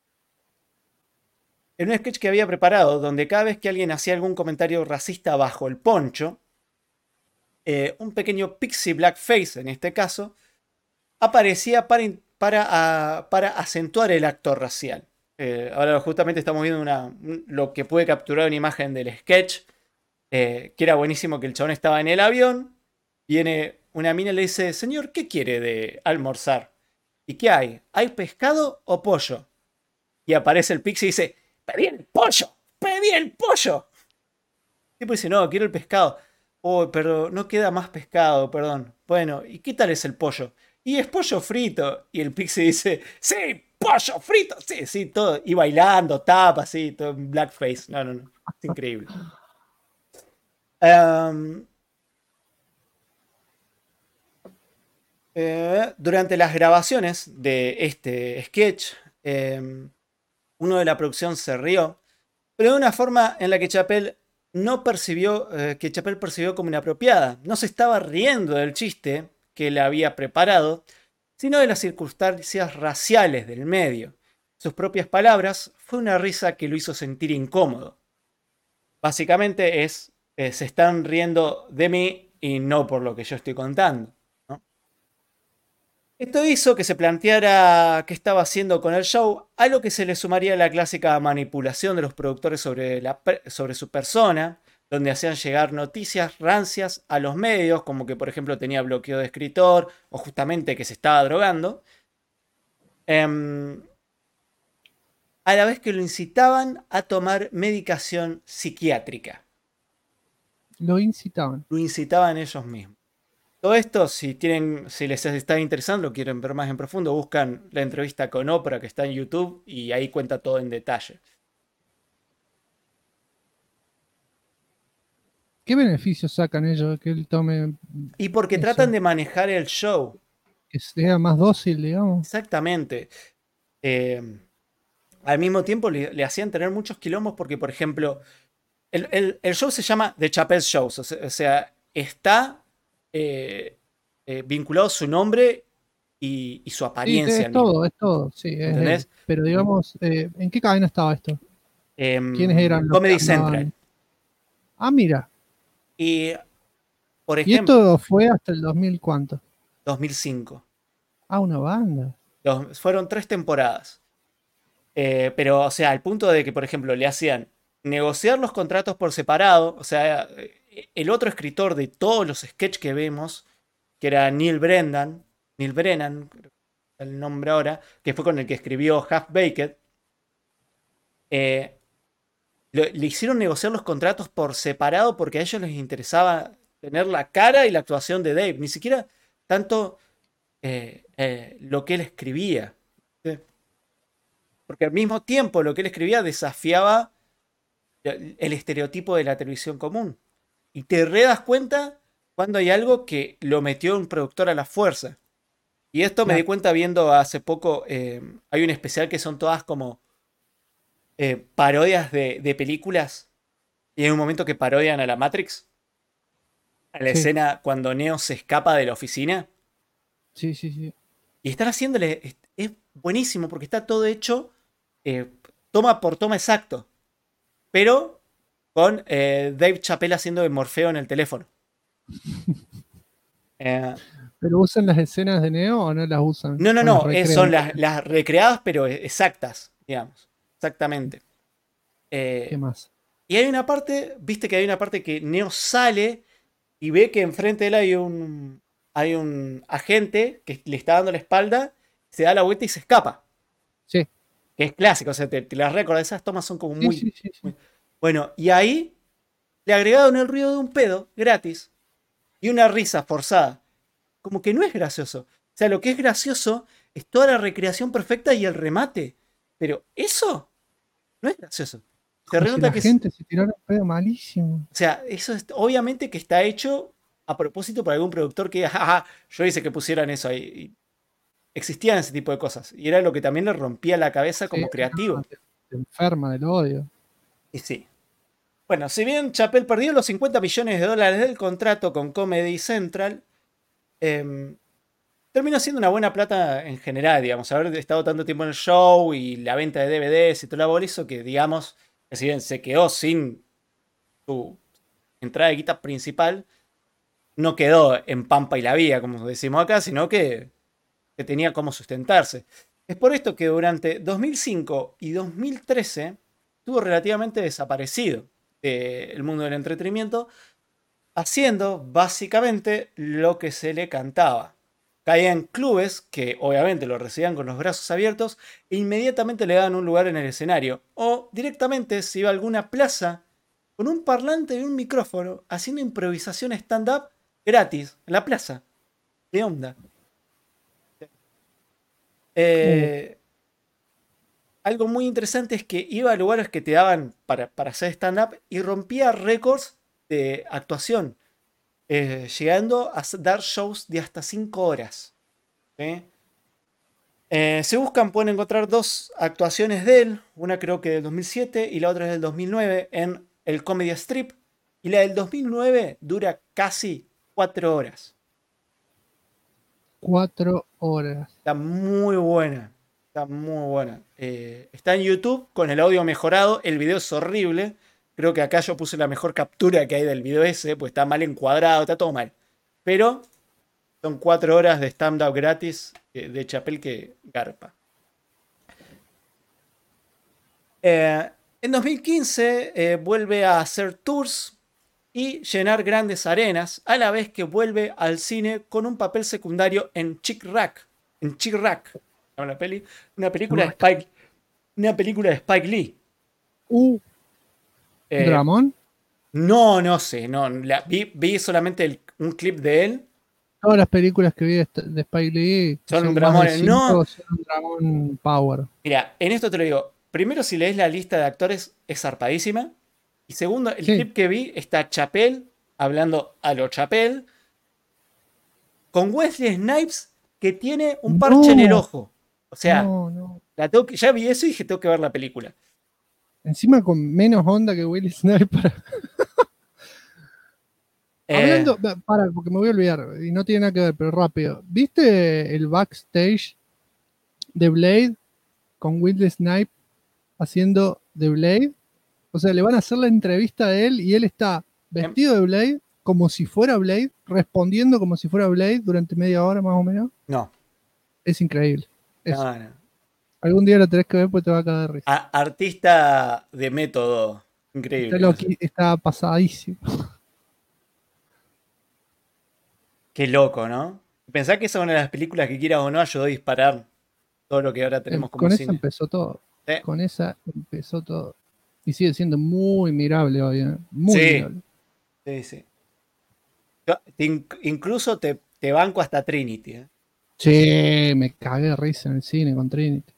un sketch que había preparado, donde cada vez que alguien hacía algún comentario racista bajo el poncho, un pequeño pixie blackface, en este caso, aparecía para acentuar el acto racial. Ahora justamente estamos viendo lo que puede capturar una imagen del sketch, que era buenísimo, que el chabón estaba en el avión, viene una mina y le dice, señor, ¿qué quiere de almorzar? ¿Y qué hay? ¿Hay pescado o pollo? Y aparece el Pixie y dice, pedí el pollo, pedí el pollo. El tipo dice, no, quiero el pescado. Oh, pero no queda más pescado, perdón. Bueno, ¿y qué tal es el pollo? Y es pollo frito. Y el Pixie dice, sí, pollo frito. Sí, sí, todo. Y bailando, tapa, así, todo en blackface. No, no, no. Es increíble. Durante las grabaciones de este sketch, uno de la producción se rió, pero de una forma en la que Chappelle no percibió, que Chappelle percibió como inapropiada. No se estaba riendo del chiste que le había preparado, sino de las circunstancias raciales del medio. Sus propias palabras, fue una risa que lo hizo sentir incómodo. Básicamente es, se están riendo de mí y no por lo que yo estoy contando. Esto hizo que se planteara qué estaba haciendo con el show, a lo que se le sumaría la clásica manipulación de los productores sobre su persona, donde hacían llegar noticias rancias a los medios, como que por ejemplo tenía bloqueo de escritor o justamente que se estaba drogando, a la vez que lo incitaban a tomar medicación psiquiátrica. Lo incitaban. Lo incitaban ellos mismos. Todo esto, si les está interesando, quieren ver más en profundo, buscan la entrevista con Oprah que está en YouTube y ahí cuenta todo en detalle. ¿Qué beneficios sacan ellos de que él tome? Y porque eso? tratan de manejar el show. Que sea más dócil, digamos. Exactamente. Al mismo tiempo le hacían tener muchos quilombos porque, por ejemplo, el show se llama The Chappelle Show. O sea, está vinculado su nombre y su apariencia. Sí, es todo, sí. ¿Entendés? Pero digamos, ¿en qué cadena estaba esto? ¿Quiénes eran los Comedy que andaban? Central. Ah, mira. Y, por ¿Y ejemplo, esto fue hasta el 2000 cuánto? 2005. Ah, una banda. Fueron 3 temporadas. Pero, o sea, al punto de que, por ejemplo, le hacían negociar los contratos por separado. O sea, el otro escritor de todos los sketches que vemos, que era Neil Brennan, creo que es el nombre ahora, que fue con el que escribió Half Baked, le hicieron negociar los contratos por separado porque a ellos les interesaba tener la cara y la actuación de Dave, ni siquiera tanto lo que él escribía. ¿Sí? Porque al mismo tiempo lo que él escribía desafiaba el estereotipo de la televisión común. Y te das cuenta cuando hay algo que lo metió un productor a la fuerza. Y esto me di cuenta viendo hace poco, hay un especial que son todas como parodias de películas. Y hay un momento que parodian a la Matrix. A la escena cuando Neo se escapa de la oficina. Sí, sí, sí. Y están haciéndole... Es buenísimo porque está todo hecho toma por toma exacto. Pero con Dave Chappelle haciendo de Morfeo en el teléfono. ¿Pero usan las escenas de Neo o no las usan? No, son las recreadas pero exactas, digamos. Exactamente. ¿Qué más? Y hay una parte, viste que hay una parte que Neo sale y ve que enfrente de él hay un agente que le está dando la espalda, se da la vuelta y se escapa. Sí. Que es clásico, o sea, te las recuerdas, esas tomas son como muy... Sí. Bueno, y ahí le agregaron el ruido de un pedo gratis y una risa forzada. Como que no es gracioso. O sea, lo que es gracioso es toda la recreación perfecta y el remate. Pero eso no es gracioso. Se renota que gente se tiró un pedo malísimo. O sea, eso es obviamente que está hecho a propósito por algún productor que diga, yo hice que pusieran eso ahí. Y existían ese tipo de cosas. Y era lo que también le rompía la cabeza como creativo. Te enferma del odio. Y sí. Bueno, si bien Chappelle perdió los $50 millones del contrato con Comedy Central, terminó siendo una buena plata en general, digamos. Haber estado tanto tiempo en el show y la venta de DVDs y todo la bola hizo que, digamos, que si bien se quedó sin su entrada de guita principal, no quedó en pampa y la vía, como decimos acá, sino que tenía cómo sustentarse. Es por esto que durante 2005 y 2013 estuvo relativamente desaparecido del mundo del entretenimiento, haciendo básicamente lo que se le cantaba. Caía en clubes que obviamente lo recibían con los brazos abiertos e inmediatamente le daban un lugar en el escenario. O directamente se iba a alguna plaza con un parlante y un micrófono haciendo improvisación stand-up gratis en la plaza. ¿Qué onda? Algo muy interesante es que iba a lugares que te daban para hacer stand-up y rompía récords de actuación, llegando a dar shows de hasta 5 horas. ¿Sí? Si buscan pueden encontrar 2 actuaciones de él, una creo que del 2007 y la otra es del 2009 en el Comedy Strip, y la del 2009 dura casi 4 horas. 4 horas. Está muy buena. Está muy buena. Está en YouTube con el audio mejorado. El video es horrible. Creo que acá yo puse la mejor captura que hay del video ese, pues está mal encuadrado, está todo mal. Pero son 4 horas de stand-up gratis de Chappelle que garpa. En 2015 vuelve a hacer tours y llenar grandes arenas, a la vez que vuelve al cine con un papel secundario en Chick Rack. En Chick Rack, una película de Spike Lee. ¿Dramón? No sé, vi solamente un clip de él. Todas las películas que vi de Spike Lee son un dramón. No, son un dramón power. Mira, en esto te lo digo. Primero, si lees la lista de actores, es zarpadísima. Y segundo, el clip que vi está Chappelle hablando a lo Chappelle con Wesley Snipes que tiene un parche en el ojo. O sea, ya vi eso y dije, tengo que ver la película. Encima con menos onda que Wesley Snipes. Hablando, porque me voy a olvidar y no tiene nada que ver, pero rápido. ¿Viste el backstage de Blade con Wesley Snipes haciendo de Blade? O sea, le van a hacer la entrevista a él y él está vestido de Blade, como si fuera Blade, respondiendo como si fuera Blade durante media hora más o menos. No. Es increíble. No. Algún día lo tenés que ver porque te va a caer de risa. Artista de método. Increíble. Está pasadísimo. Qué loco, ¿no? Pensá que esa es una de las películas que quieras o no ayudó a disparar todo lo que ahora tenemos como cine. Con esa empezó todo. Con esa empezó todo. Y sigue siendo muy mirable hoy, ¿eh? Muy mirable. Sí. Incluso te banco hasta Trinity, ¿eh? Sí, me cagué de risa en el cine con Trinity.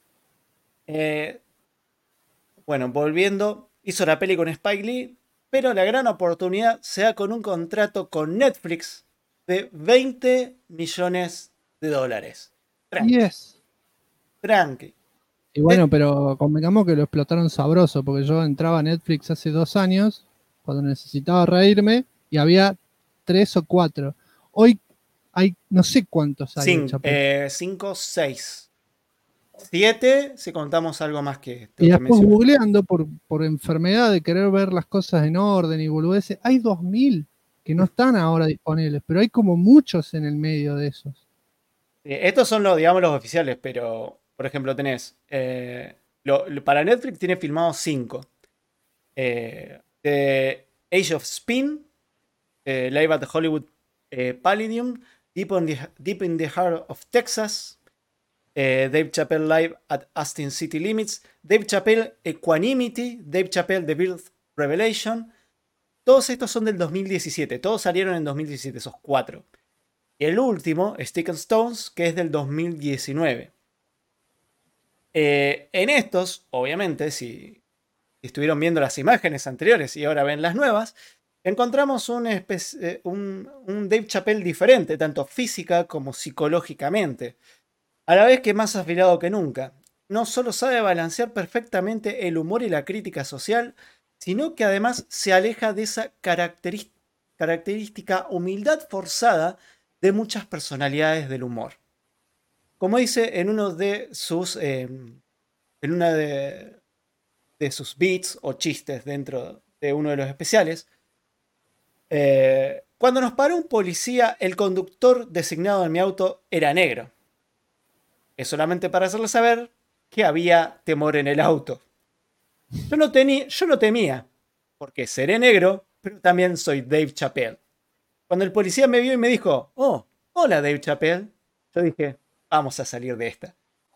Bueno, volviendo, hizo la peli con Spike Lee, pero la gran oportunidad se da con un contrato con Netflix de $20 millones. Tranqui. Y bueno, pero convengamos que lo explotaron sabroso, porque yo entraba a Netflix hace 2 años, cuando necesitaba reírme, y había 3 o 4. Hoy hay no sé cuántos hay. 5, 6. 7 si contamos algo más que... Y después googleando por enfermedad de querer ver las cosas en orden y boludeces, hay 2000 que no están ahora disponibles, pero hay como muchos en el medio de esos. Estos son los oficiales, pero por ejemplo tenés para Netflix tiene filmado 5. The Age of Spin, Live at the Hollywood Palladium, Deep in the Heart of Texas, Dave Chappelle Live at Austin City Limits, Dave Chappelle Equanimity, Dave Chappelle The Birth Revelation. Todos estos son del 2017, todos salieron en 2017, esos 4. Y el último, Stick and Stones, que es del 2019. En estos, obviamente, si estuvieron viendo las imágenes anteriores y ahora ven las nuevas, encontramos un Dave Chappelle diferente, tanto física como psicológicamente. A la vez que más afilado que nunca. No solo sabe balancear perfectamente el humor y la crítica social, sino que además se aleja de esa característica humildad forzada de muchas personalidades del humor. Como dice en uno de sus beats o chistes dentro de uno de los especiales, cuando nos paró un policía, el conductor designado en mi auto era negro. Es solamente para hacerle saber que había temor en el auto. Yo no temía, porque seré negro, pero también soy Dave Chappelle. Cuando el policía me vio y me dijo, oh, hola Dave Chappelle, yo dije, vamos a salir de esta.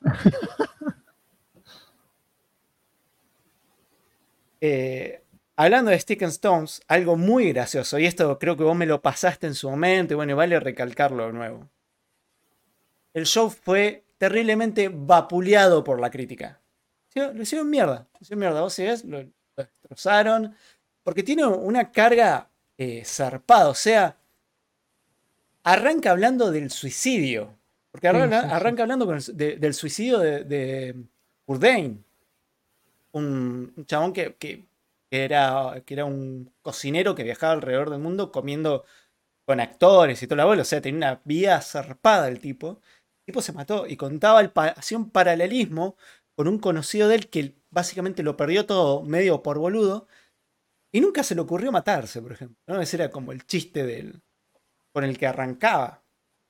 Hablando de Stick and Stones, algo muy gracioso, y esto creo que vos me lo pasaste en su momento, y bueno, vale recalcarlo de nuevo. El show fue terriblemente vapuleado por la crítica. Lo hicieron mierda. Vos sabés, lo destrozaron. Porque tiene una carga zarpada. O sea, arranca hablando del suicidio. Porque arranca hablando del suicidio de Bourdain. Un chabón que era un cocinero que viajaba alrededor del mundo comiendo con actores y todo la bola. O sea, tenía una vida zarpada el tipo. El tipo se mató y contaba, hacía un paralelismo con un conocido de él que básicamente lo perdió todo medio por boludo y nunca se le ocurrió matarse, por ejemplo, ¿no? Ese era como el chiste con el que arrancaba.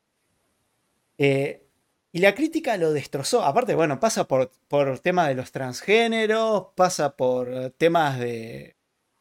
Y la crítica lo destrozó. Aparte, bueno, pasa por temas de los transgéneros, pasa por temas de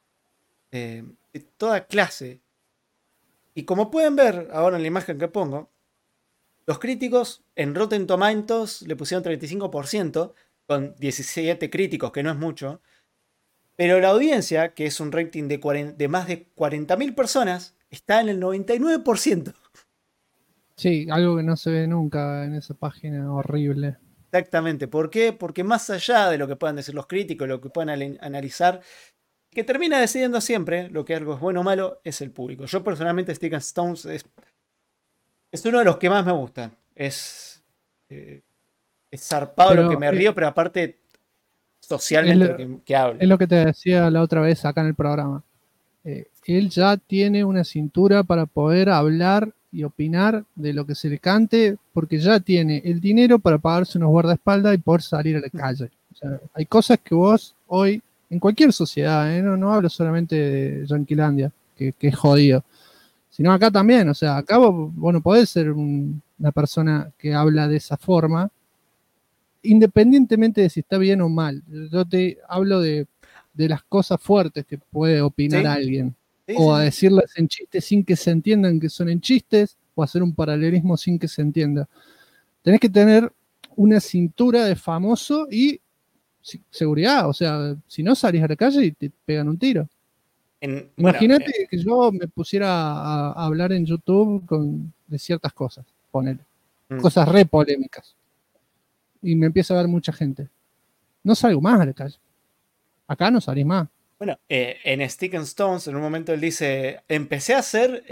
toda clase. Y como pueden ver ahora en la imagen que pongo, los críticos en Rotten Tomatoes le pusieron 35%, con 17 críticos, que no es mucho. Pero la audiencia, que es un rating de más de 40.000 personas, está en el 99%. Sí, algo que no se ve nunca en esa página horrible. Exactamente. ¿Por qué? Porque más allá de lo que puedan decir los críticos, lo que puedan analizar, que termina decidiendo siempre lo que algo es bueno o malo, es el público. Yo personalmente Stick and Stones es uno de los que más me gustan. Es zarpado lo que me río, pero aparte socialmente que habla. Es lo que te decía la otra vez acá en el programa. Él ya tiene una cintura para poder hablar y opinar de lo que se le cante, porque ya tiene el dinero para pagarse unos guardaespaldas y poder salir a la calle. O sea, hay cosas que vos hoy, en cualquier sociedad, no hablo solamente de Yanquilandia, que es jodido, sino acá también. O sea, acá vos no podés ser una persona que habla de esa forma, independientemente de si está bien o mal. Yo te hablo de las cosas fuertes que puede opinar alguien. O a decirlas en chistes sin que se entiendan que son en chistes, o hacer un paralelismo sin que se entienda. Tenés que tener una cintura de famoso y seguridad. O sea, si no salís a la calle y te pegan un tiro. Imagínate que yo me pusiera a hablar en YouTube de ciertas cosas, ponele. Cosas re polémicas. Y me empieza a ver mucha gente. No salgo más a la calle. Acá no salís más. Bueno, en Stick and Stones, en un momento él dice, empecé a hacer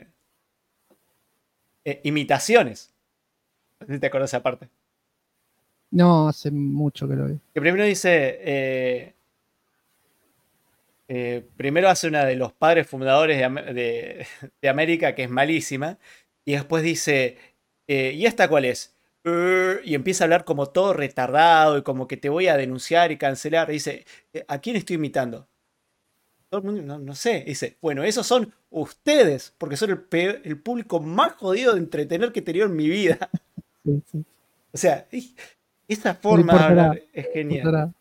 imitaciones. No sé si te acuerdas de esa parte. No, hace mucho que lo vi. Que primero dice, primero hace una de los padres fundadores de América, que es malísima, y después dice, ¿y esta cuál es? Y empieza a hablar como todo retardado y como que te voy a denunciar y cancelar. Y dice, ¿a quién estoy imitando? Todo el mundo, no sé. Dice, bueno, esos son ustedes, porque son el público más jodido de entretener que he tenido en mi vida. Sí, sí. O sea, esa forma de hablar es genial.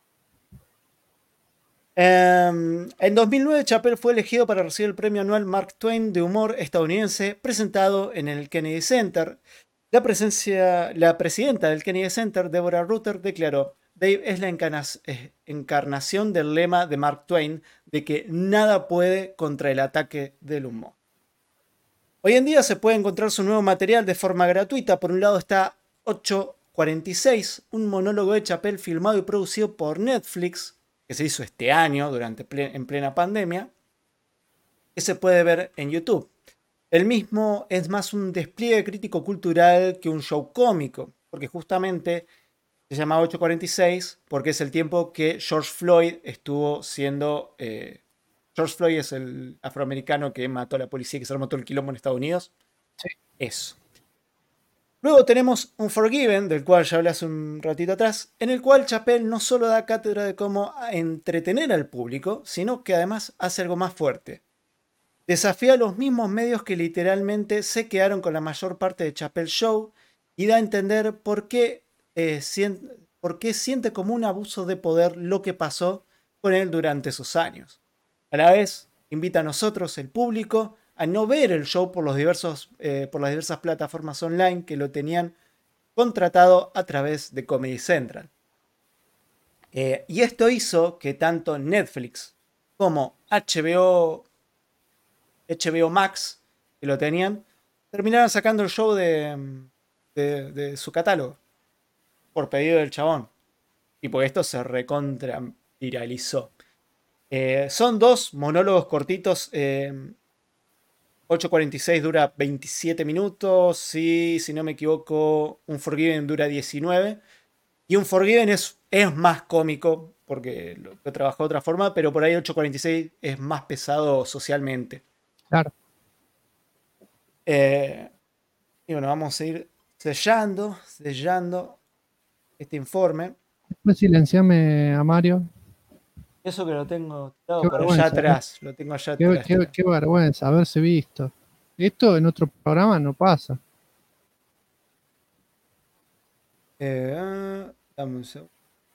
En 2009, Chappelle fue elegido para recibir el premio anual Mark Twain de humor estadounidense, presentado en el Kennedy Center. La presidenta del Kennedy Center, Deborah Rutter, declaró: Dave es la encarnación del lema de Mark Twain de que nada puede contra el ataque del humor. Hoy en día se puede encontrar su nuevo material de forma gratuita. Por un lado está 846, un monólogo de Chappelle filmado y producido por Netflix, que se hizo este año en plena pandemia, que se puede ver en YouTube. El mismo es más un despliegue crítico cultural que un show cómico, porque justamente se llama 846 porque es el tiempo que George Floyd estuvo siendo... George Floyd es el afroamericano que mató a la policía y que se armó todo el quilombo en Estados Unidos. Sí. Eso. Luego tenemos Unforgiven, del cual ya hablé hace un ratito atrás, en el cual Chappelle no solo da cátedra de cómo entretener al público, sino que además hace algo más fuerte. Desafía a los mismos medios que literalmente se quedaron con la mayor parte de Chappelle Show y da a entender por qué siente como un abuso de poder lo que pasó con él durante esos años. A la vez, invita a nosotros, el público, a no ver el show por las diversas plataformas online que lo tenían contratado a través de Comedy Central. Y esto hizo que tanto Netflix como HBO Max, que lo tenían, terminaron sacando el show de su catálogo por pedido del chabón. Y por esto se recontra viralizó. Son 2 monólogos cortitos. 8:46 dura 27 minutos. Y si no me equivoco, Unforgiven dura 19. Y Unforgiven es más cómico, porque lo trabajó de otra forma, pero por ahí 8:46 es más pesado socialmente. Claro. Y bueno, vamos a ir sellando este informe. Después silenciame a Mario. Eso que lo tengo tirado por allá atrás. Lo tengo allá atrás. Qué vergüenza haberse visto. Esto en otro programa no pasa. Dame un segundo.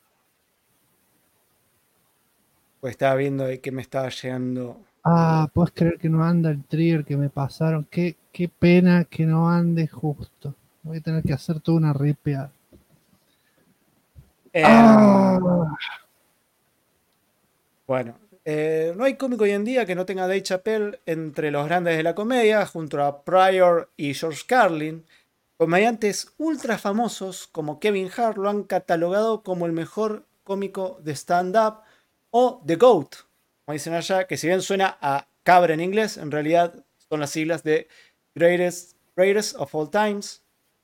Pues estaba viendo de que me estaba llegando. ¿Puedes creer que no anda el trigger que me pasaron? Qué pena que no ande justo. Voy a tener que hacer toda una ripeada. Bueno, no hay cómico hoy en día que no tenga Dave Chappelle entre los grandes de la comedia, junto a Pryor y George Carlin. Comediantes ultra famosos como Kevin Hart lo han catalogado como el mejor cómico de stand-up o The GOAT, como dicen allá, que si bien suena a cabra en inglés, en realidad son las siglas de Greatest of All Times.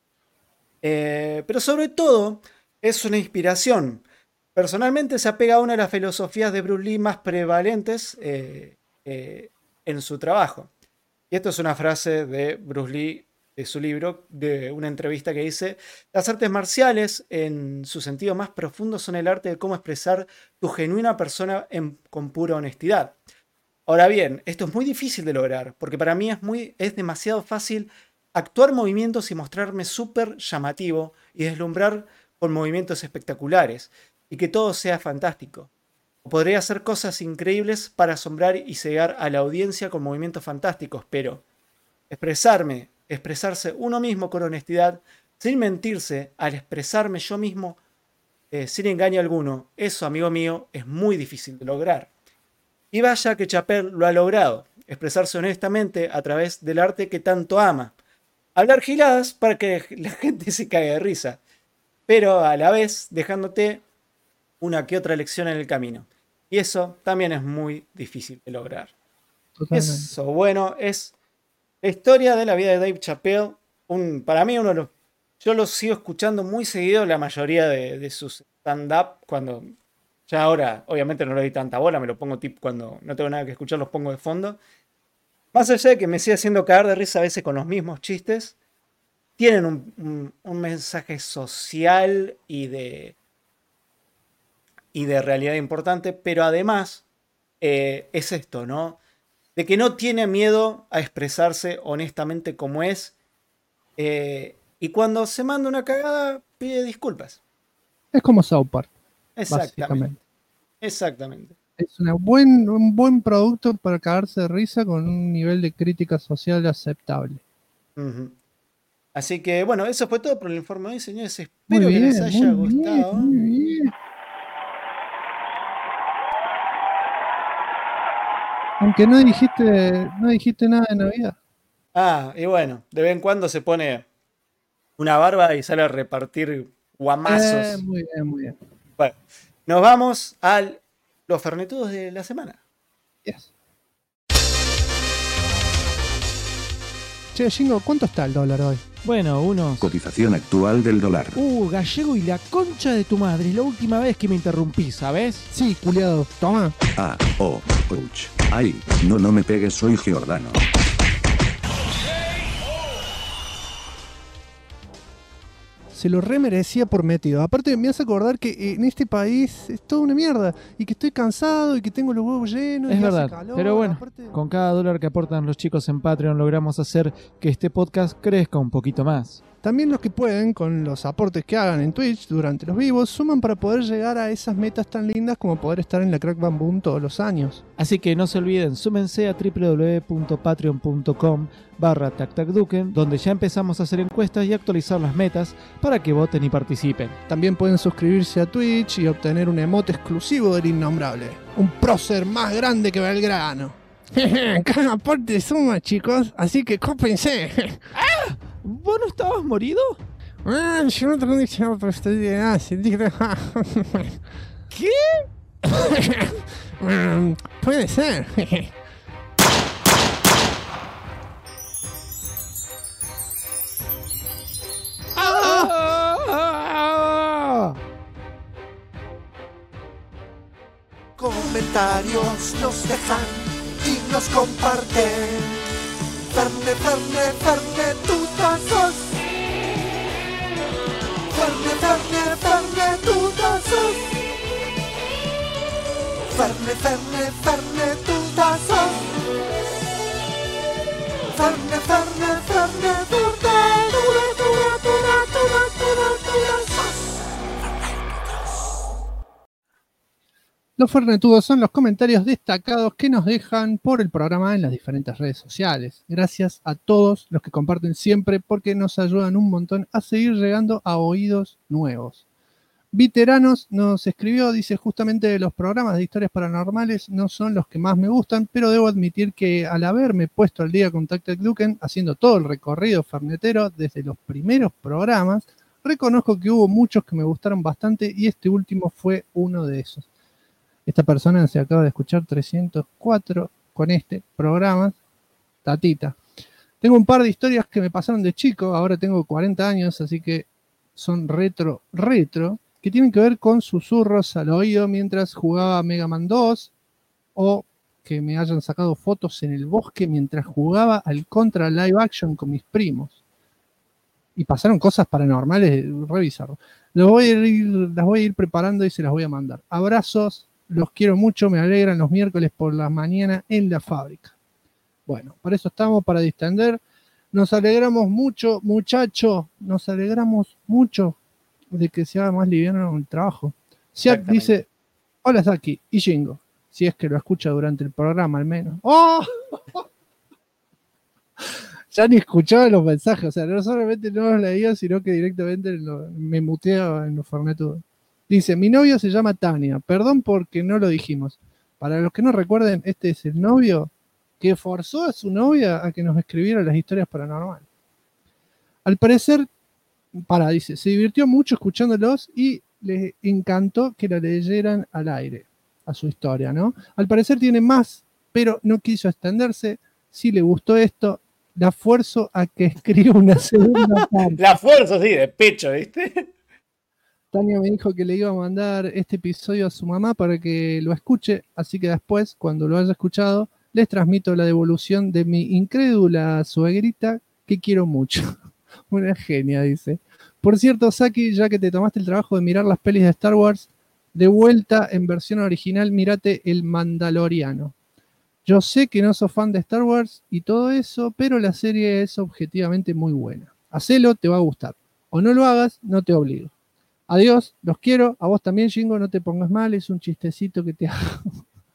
Pero sobre todo es una inspiración. Personalmente se apega a una de las filosofías de Bruce Lee más prevalentes en su trabajo. Y esto es una frase de Bruce Lee de su libro, de una entrevista que dice: las artes marciales en su sentido más profundo son el arte de cómo expresar tu genuina persona con pura honestidad. Ahora bien, esto es muy difícil de lograr, porque para mí es demasiado fácil actuar movimientos y mostrarme súper llamativo y deslumbrar con movimientos espectaculares y que todo sea fantástico. O podría hacer cosas increíbles para asombrar y cegar a la audiencia con movimientos fantásticos, pero expresarse uno mismo con honestidad, sin mentirse, al expresarme yo mismo sin engaño alguno, eso, amigo mío, es muy difícil de lograr. Y vaya que Chappelle lo ha logrado, expresarse honestamente a través del arte que tanto ama. Hablar giladas para que la gente se caiga de risa, pero a la vez dejándote una que otra lección en el camino. Y eso también es muy difícil de lograr. Totalmente. Eso, bueno, es la historia de la vida de Dave Chappelle. Para mí, yo lo sigo escuchando muy seguido, la mayoría de sus stand-up, cuando ya ahora, obviamente no le doy tanta bola, me lo pongo tipo cuando no tengo nada que escuchar, los pongo de fondo. Más allá de que me siga haciendo cagar de risa a veces con los mismos chistes, tienen un mensaje social y de realidad importante, pero además es esto, ¿no? De que no tiene miedo a expresarse honestamente como es, y cuando se manda una cagada pide disculpas. Es como South Park. Exactamente. Es un buen producto para cagarse de risa con un nivel de crítica social aceptable. Uh-huh. Así que bueno, eso fue todo por el informe de hoy, señores. Espero que les haya gustado. Muy bien. Aunque no dijiste nada de Navidad. Y bueno, de vez en cuando se pone una barba y sale a repartir guamazos. Muy bien, muy bien. Bueno, nos vamos a los fernetudos de la semana. Yes. Che, Jingo, ¿cuánto está el dólar hoy? Bueno, unos... Cotización actual del dólar. Gallego y la concha de tu madre. Es la última vez que me interrumpí, ¿sabes? Sí, culiado. Toma. Ouch. Ay, no me pegues, soy Giordano. Se lo remerecía por metido. Aparte me hace acordar que en este país es toda una mierda. Y que estoy cansado y que tengo los huevos llenos. Es y verdad, hace calor, pero bueno, aparte... con cada dólar que aportan los chicos en Patreon logramos hacer que este podcast crezca un poquito más. También los que pueden, con los aportes que hagan en Twitch durante los vivos, suman para poder llegar a esas metas tan lindas como poder estar en la Crack Bam Boom todos los años. Así que no se olviden, súmense a www.patreon.com/tactacduken, donde ya empezamos a hacer encuestas y actualizar las metas para que voten y participen. También pueden suscribirse a Twitch y obtener un emote exclusivo del Innombrable. Un prócer más grande que Belgrano. Cada aporte suma, chicos, así que cópense. ¿Vos no estabas morido? Yo no tengo dicho, pero estoy de ¿Qué? Puede ser. Comentarios nos dejan y nos comparten. Ferne, Ferne, Ferne, tutazos. Ferne, Ferne, Ferne, tutazos. Ferne, Ferne, Ferne, tutazos. Ferne, Ferne, Ferne, tutazos. Los fernetudos son los comentarios destacados que nos dejan por el programa en las diferentes redes sociales. Gracias a todos los que comparten siempre porque nos ayudan un montón a seguir llegando a oídos nuevos. Veteranos nos escribió, dice justamente los programas de historias paranormales no son los que más me gustan, pero debo admitir que al haberme puesto al día con Tactacduken, haciendo todo el recorrido fernetero desde los primeros programas, reconozco que hubo muchos que me gustaron bastante y este último fue uno de esos. Esta persona se acaba de escuchar 304 con este programa, Tatita. Tengo un par de historias que me pasaron de chico, ahora tengo 40 años, así que son retro, que tienen que ver con susurros al oído mientras jugaba Mega Man 2, o que me hayan sacado fotos en el bosque mientras jugaba al Contra Live Action con mis primos. Y pasaron cosas paranormales, re bizarro. Las voy a ir preparando y se las voy a mandar. Abrazos. Los quiero mucho, me alegran los miércoles por la mañana en la fábrica. Bueno, para eso estamos, para distender. Nos alegramos mucho, muchacho. Nos alegramos mucho de que se haga más liviano el trabajo. Siak dice, hola Saki y Jingo. Si es que lo escucha durante el programa al menos. ¡Oh! Ya ni escuchaba los mensajes. O sea, no solamente no los leía, sino que directamente me muteaba en los fernetudos. Dice, mi novio se llama Tania, perdón porque no lo dijimos. Para los que no recuerden, este es el novio que forzó a su novia a que nos escribiera las historias paranormales. Al parecer, dice, se divirtió mucho escuchándolos y les encantó que la leyeran al aire, a su historia, ¿no? Al parecer tiene más, pero no quiso extenderse. Si le gustó esto, la fuerzo a que escriba una segunda parte. La fuerzo, sí, de pecho, ¿viste? Tania me dijo que le iba a mandar este episodio a su mamá para que lo escuche, así que después, cuando lo haya escuchado, les transmito la devolución de mi incrédula suegrita, que quiero mucho. Una genia, dice. Por cierto, Saki, ya que te tomaste el trabajo de mirar las pelis de Star Wars, de vuelta en versión original, mírate El Mandaloriano. Yo sé que no sos fan de Star Wars y todo eso, pero la serie es objetivamente muy buena. Hacelo, te va a gustar. O no lo hagas, no te obligo. Adiós, los quiero. A vos también, Jingo, no te pongas mal, es un chistecito que te hago.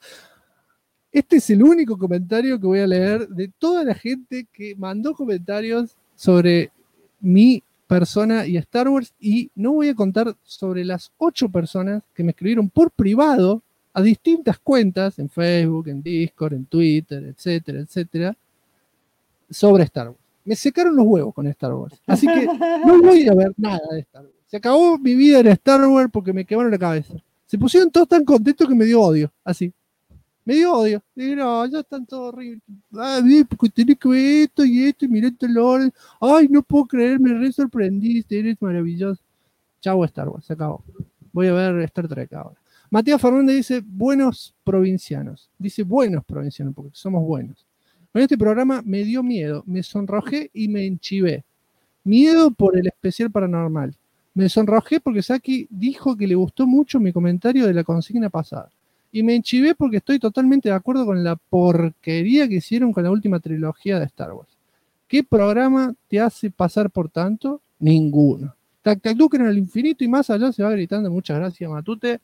Este es el único comentario que voy a leer de toda la gente que mandó comentarios sobre mi persona y Star Wars, y no voy a contar sobre las 8 personas que me escribieron por privado a distintas cuentas, en Facebook, en Discord, en Twitter, etcétera, etcétera, sobre Star Wars. Me secaron los huevos con Star Wars, así que no voy a ver nada de Star Wars. Se acabó mi vida en Star Wars porque me quemaron la cabeza. Se pusieron todos tan contentos que me dio odio, así. Me dio odio. Dije, no, ya están todos horribles. Porque tenés que ver esto, y mirá este orden. Ay, no puedo creer, me re sorprendiste, eres maravilloso. Chau Star Wars, se acabó. Voy a ver Star Trek ahora. Matías Fernández dice, buenos provincianos. Dice buenos provincianos, porque somos buenos. Con este programa me dio miedo, me sonrojé y me enchivé. Miedo por el especial paranormal. Me sonrojé porque Saki dijo que le gustó mucho mi comentario de la consigna pasada. Y me enchivé porque estoy totalmente de acuerdo con la porquería que hicieron con la última trilogía de Star Wars. ¿Qué programa te hace pasar por tanto? Ninguno. Tac Tac Duken en el infinito y más allá se va gritando. Muchas gracias, Matute.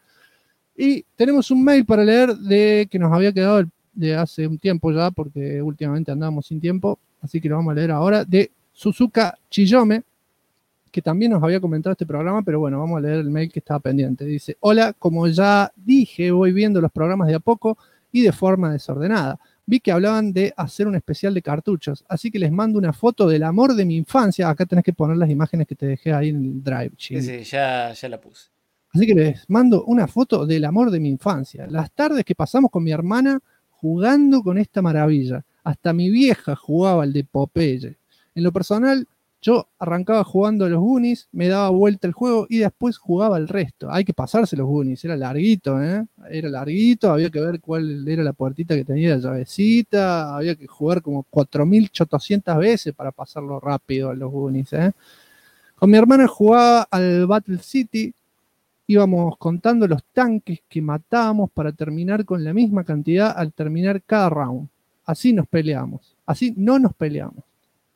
Y tenemos un mail para leer de que nos había quedado de hace un tiempo ya, porque últimamente andábamos sin tiempo, así que lo vamos a leer ahora, de Suzuka Chiyome, que también nos había comentado este programa, pero bueno, vamos a leer el mail que estaba pendiente. Dice: hola, como ya dije, voy viendo los programas de a poco y de forma desordenada. Vi que hablaban de hacer un especial de cartuchos, así que les mando una foto del amor de mi infancia. Acá tenés que poner las imágenes que te dejé ahí en el Drive, Sí, sí, ya la puse. Así que les mando una foto del amor de mi infancia. Las tardes que pasamos con mi hermana jugando con esta maravilla. Hasta mi vieja jugaba el de Popeye. En lo personal, yo arrancaba jugando a los Goonies, me daba vuelta el juego y después jugaba el resto. Hay que pasarse los Goonies, era larguito, Era larguito, había que ver cuál era la puertita que tenía la llavecita, había que jugar como 4.800 veces para pasarlo rápido a los Goonies, Con mi hermana jugaba al Battle City, íbamos contando los tanques que matábamos para terminar con la misma cantidad al terminar cada round. Así nos peleamos, así no nos peleamos.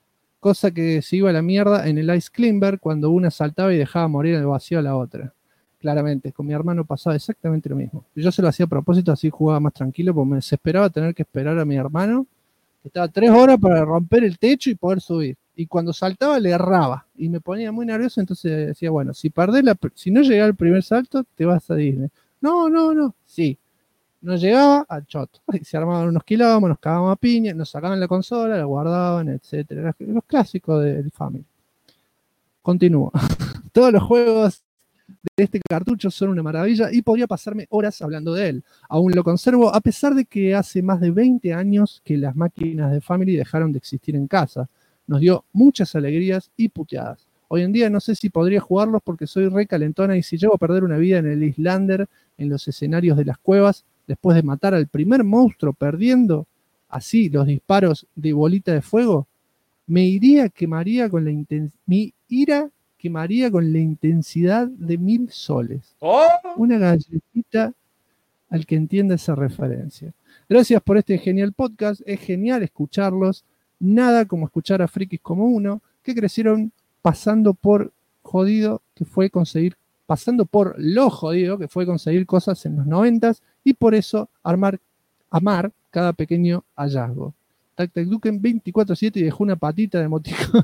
Cosa que se iba a la mierda en el Ice Climber cuando una saltaba y dejaba morir en el vacío a la otra. Claramente, con mi hermano pasaba exactamente lo mismo. Yo se lo hacía a propósito, así jugaba más tranquilo, porque me desesperaba tener que esperar a mi hermano, que estaba 3 horas para romper el techo y poder subir. Y cuando saltaba le erraba y me ponía muy nervioso, entonces decía, bueno, si no llegaba al primer salto, te vas a Disney. No, sí. No llegaba al choto. Se armaban unos quilombos, nos cagábamos a piña, nos sacaban la consola, la guardaban, etcétera. Los clásicos del Family. Continúo. Todos los juegos de este cartucho son una maravilla y podría pasarme horas hablando de él. Aún lo conservo a pesar de que hace más de 20 años que las máquinas de Family dejaron de existir en casa. Nos dio muchas alegrías y puteadas. Hoy en día no sé si podría jugarlos porque soy re calentona y si llego a perder una vida en el Islander, en los escenarios de las cuevas, después de matar al primer monstruo perdiendo así los disparos de bolita de fuego, mi ira quemaría con la intensidad de 1000 soles. ¡Oh! Una galletita al que entienda esa referencia. Gracias por este genial podcast, es genial escucharlos. Nada como escuchar a frikis como uno que crecieron pasando por lo jodido que fue conseguir cosas en los 90s y por eso amar cada pequeño hallazgo. Tac Tac Duken 24/7 y dejó una patita de emoticón.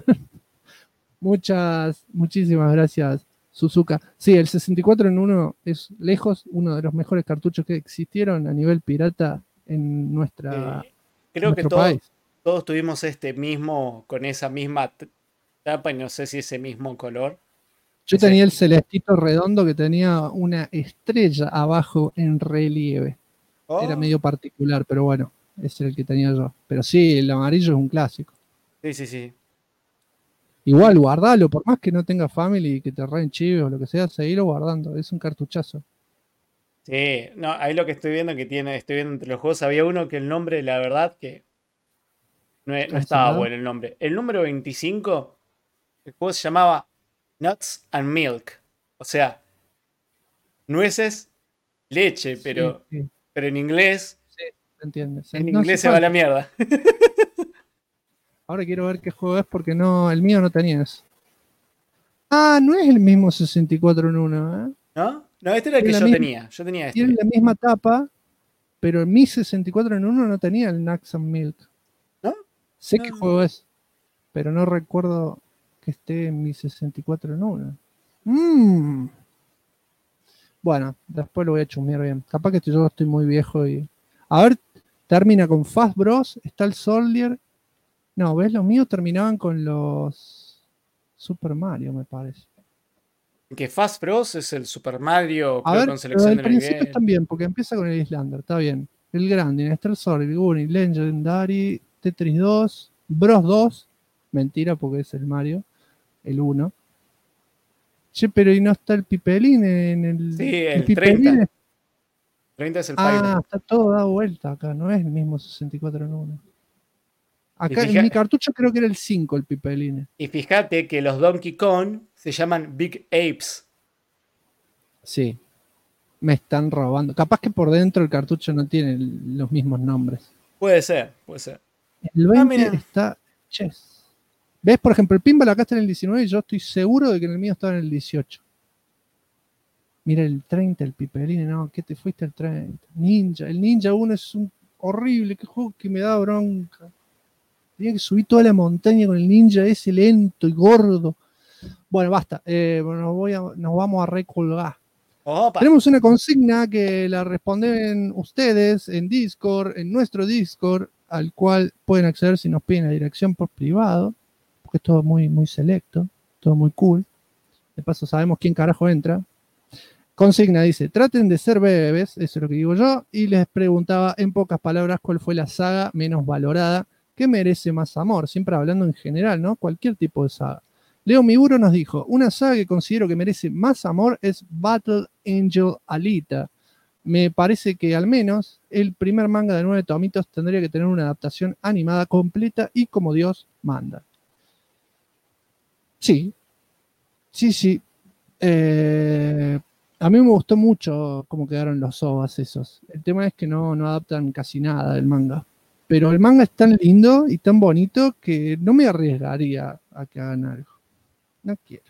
Muchísimas gracias, Suzuka. Sí, el 64 en 1 es lejos uno de los mejores cartuchos que existieron a nivel pirata en creo que todos tuvimos este mismo, con esa misma tapa y no sé si ese mismo color. Yo tenía el celestito redondo que tenía una estrella abajo en relieve. Oh. Era medio particular, pero bueno, ese era el que tenía yo. Pero sí, el amarillo es un clásico. Sí. Igual, guardalo, por más que no tenga Family y que te rayen chivos o lo que sea, seguilo guardando, es un cartuchazo. Sí, no, ahí lo que estoy viendo estoy viendo entre los juegos, había uno que el nombre, la verdad que no estaba bueno el nombre. El número 25, el juego se llamaba Nuts and Milk. O sea, nueces, leche, pero en inglés. Sí, se entiende. En inglés se va a la mierda. Ahora quiero ver qué juego es porque el mío no tenía eso. Ah, no es el mismo 64 en 1, ¿eh? No, este era el que yo tenía. Yo tenía este. Tiene la misma tapa, pero en mi 64 en 1 no tenía el Nuts and Milk. ¿No? Sé qué juego es, pero no recuerdo que esté en mi 64 en 1. Bueno, después lo voy a chusmear bien. Capaz que yo estoy muy viejo y... A ver, termina con Fast Bros, está el Soldier. No, ¿ves? Los míos terminaban con los Super Mario, me parece. Que Fast Bros es el Super Mario a ver, con selección de nivel. Al principio están bien, porque empieza con el Islander, está bien. El Grande, Star Sword, el Goonie, Legendary, Tetris 2, Bros 2. Mentira, porque es el Mario. El 1. Che, pero ¿y no está el Pipelín en el... Sí, el Pipelín 30. 30 es el Pilot. Está todo dado vuelta acá, no es el mismo 64 en 1. Acá en mi cartucho creo que era el 5 el Pipelín. Y fíjate que los Donkey Kong se llaman Big Apes. Sí. Me están robando. Capaz que por dentro el cartucho no tiene los mismos nombres. Puede ser. El 20 está Chess. ¿Ves? Por ejemplo, el pinball acá está en el 19 y yo estoy seguro de que en el mío estaba en el 18. Mira el 30, el Piperini, no, ¿qué te fuiste al 30? Ninja, el Ninja 1 es un horrible, qué juego que me da bronca. Tenía que subir toda la montaña con el Ninja ese lento y gordo. Bueno, basta, nos vamos a recolgar. Opa. Tenemos una consigna que la responden ustedes en Discord, en nuestro Discord, al cual pueden acceder si nos piden la dirección por privado, porque es todo muy, muy selecto, todo muy cool. De paso sabemos quién carajo entra. Consigna dice, traten de ser bebés, eso es lo que digo yo, y les preguntaba en pocas palabras cuál fue la saga menos valorada que merece más amor, siempre hablando en general, ¿no? Cualquier tipo de saga. Leo Miburo nos dijo, una saga que considero que merece más amor es Battle Angel Alita. Me parece que al menos el primer manga de 9 tomitos tendría que tener una adaptación animada completa y como Dios manda. Sí. A mí me gustó mucho cómo quedaron los OVAs esos. El tema es que no adaptan casi nada del manga. Pero el manga es tan lindo y tan bonito que no me arriesgaría a que hagan algo. No quiero.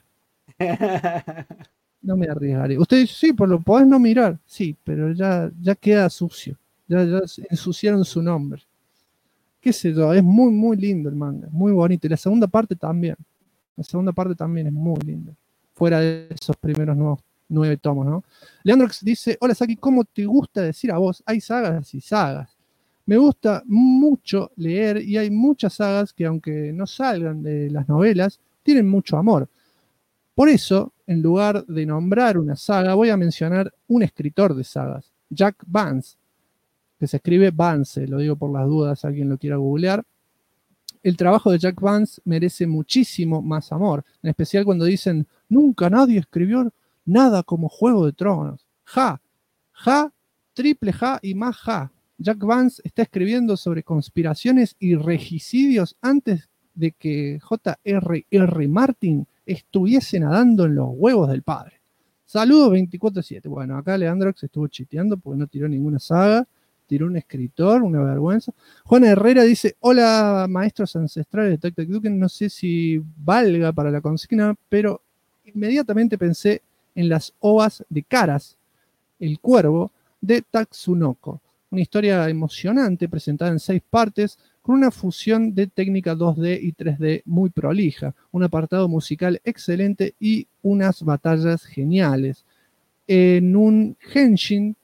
No me arriesgaré. Ustedes sí, pues lo podés no mirar. Sí, pero ya queda sucio. Ya ensuciaron su nombre. Qué sé yo, es muy, muy lindo el manga. Muy bonito. Y la segunda parte también. La segunda parte también es muy linda. Fuera de esos primeros 9 tomos, ¿no? Leandrox dice, hola Saki, ¿cómo te gusta decir a vos? Hay sagas y sagas. Me gusta mucho leer y hay muchas sagas que aunque no salgan de las novelas, tienen mucho amor. Por eso, en lugar de nombrar una saga, voy a mencionar un escritor de sagas, Jack Vance, que se escribe Vance, lo digo por las dudas, alguien lo quiera googlear. El trabajo de Jack Vance merece muchísimo más amor, en especial cuando dicen, nunca nadie escribió nada como Juego de Tronos. Ja, triple ja y más ja. Jack Vance está escribiendo sobre conspiraciones y regicidios antes de que J.R.R. Martin estuviese nadando en los huevos del padre. Saludos 24/7. Bueno, acá Leandrox estuvo chiteando porque no tiró ninguna saga, tiró un escritor, una vergüenza. Juana Herrera dice, hola maestros ancestrales de Tac Tac Duken, no sé si valga para la consigna, pero inmediatamente pensé en las ovas de Caras, el cuervo, de Tatsunoko. Una historia emocionante presentada en 6 partes con una fusión de técnica 2D y 3D muy prolija, un apartado musical excelente y unas batallas geniales. En un henshin,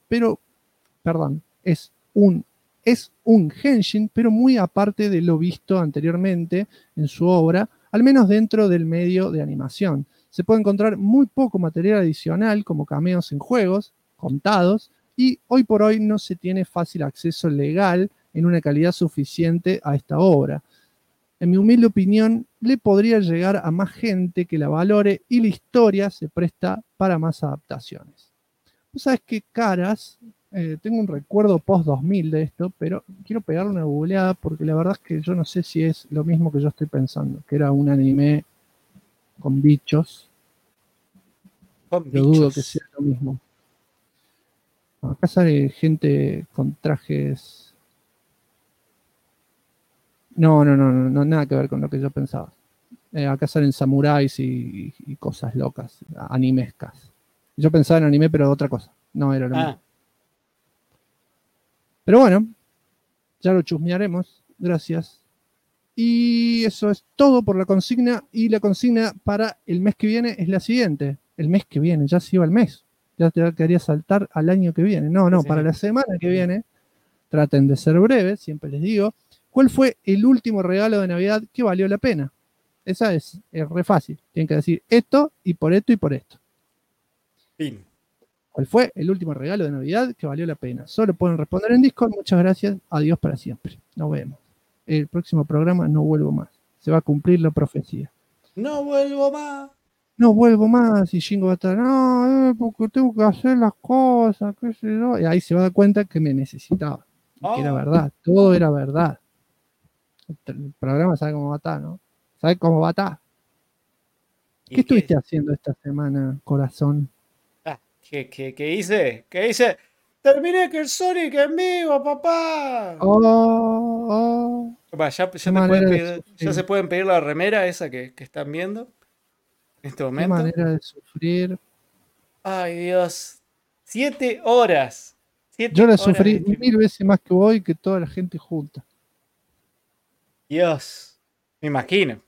es un henshin, pero muy aparte de lo visto anteriormente en su obra, al menos dentro del medio de animación. Se puede encontrar muy poco material adicional como cameos en juegos, contados, y hoy por hoy no se tiene fácil acceso legal en una calidad suficiente a esta obra. En mi humilde opinión, le podría llegar a más gente que la valore y la historia se presta para más adaptaciones. Vos sabés que Caras, tengo un recuerdo post-2000 de esto, pero quiero pegarle una googleada porque la verdad es que yo no sé si es lo mismo que yo estoy pensando, que era un anime con bichos. Yo dudo que sea lo mismo. Acá sale gente con trajes. No, nada que ver con lo que yo pensaba. Acá salen samuráis y cosas locas, animescas. Yo pensaba en anime, pero otra cosa. No era lo mismo. Pero bueno, ya lo chusmearemos. Gracias. Y eso es todo por la consigna. Y la consigna para el mes que viene es la siguiente. El mes que viene, ya se iba el mes. Ya te quería saltar al año que viene. No, sí. Para la semana que viene, traten de ser breves, siempre les digo. ¿Cuál fue el último regalo de Navidad que valió la pena? Esa es re fácil. Tienen que decir esto y por esto y por esto. Fin. ¿Cuál fue el último regalo de Navidad que valió la pena? Solo pueden responder en Discord. Muchas gracias. Adiós para siempre. Nos vemos. El próximo programa no vuelvo más. Se va a cumplir la profecía. No vuelvo más. No vuelvo más. Y Shingo va a estar, no, porque tengo que hacer las cosas, qué sé yo. Y ahí se va a dar cuenta que me necesitaba. Que era verdad. Todo era verdad. El programa sabe cómo va a estar, ¿no? ¿Sabe cómo va a estar? ¿Qué estuviste haciendo esta semana, corazón? ¿Qué hice? ¿Qué hice? Terminé que el Sonic en vivo, papá. Ya se pueden pedir la remera esa que están viendo en este Qué momento. manera de sufrir. Ay, Dios. 7 horas. Yo la sufrí 1000 veces más que vos y que toda la gente junta. Dios. Me imagino.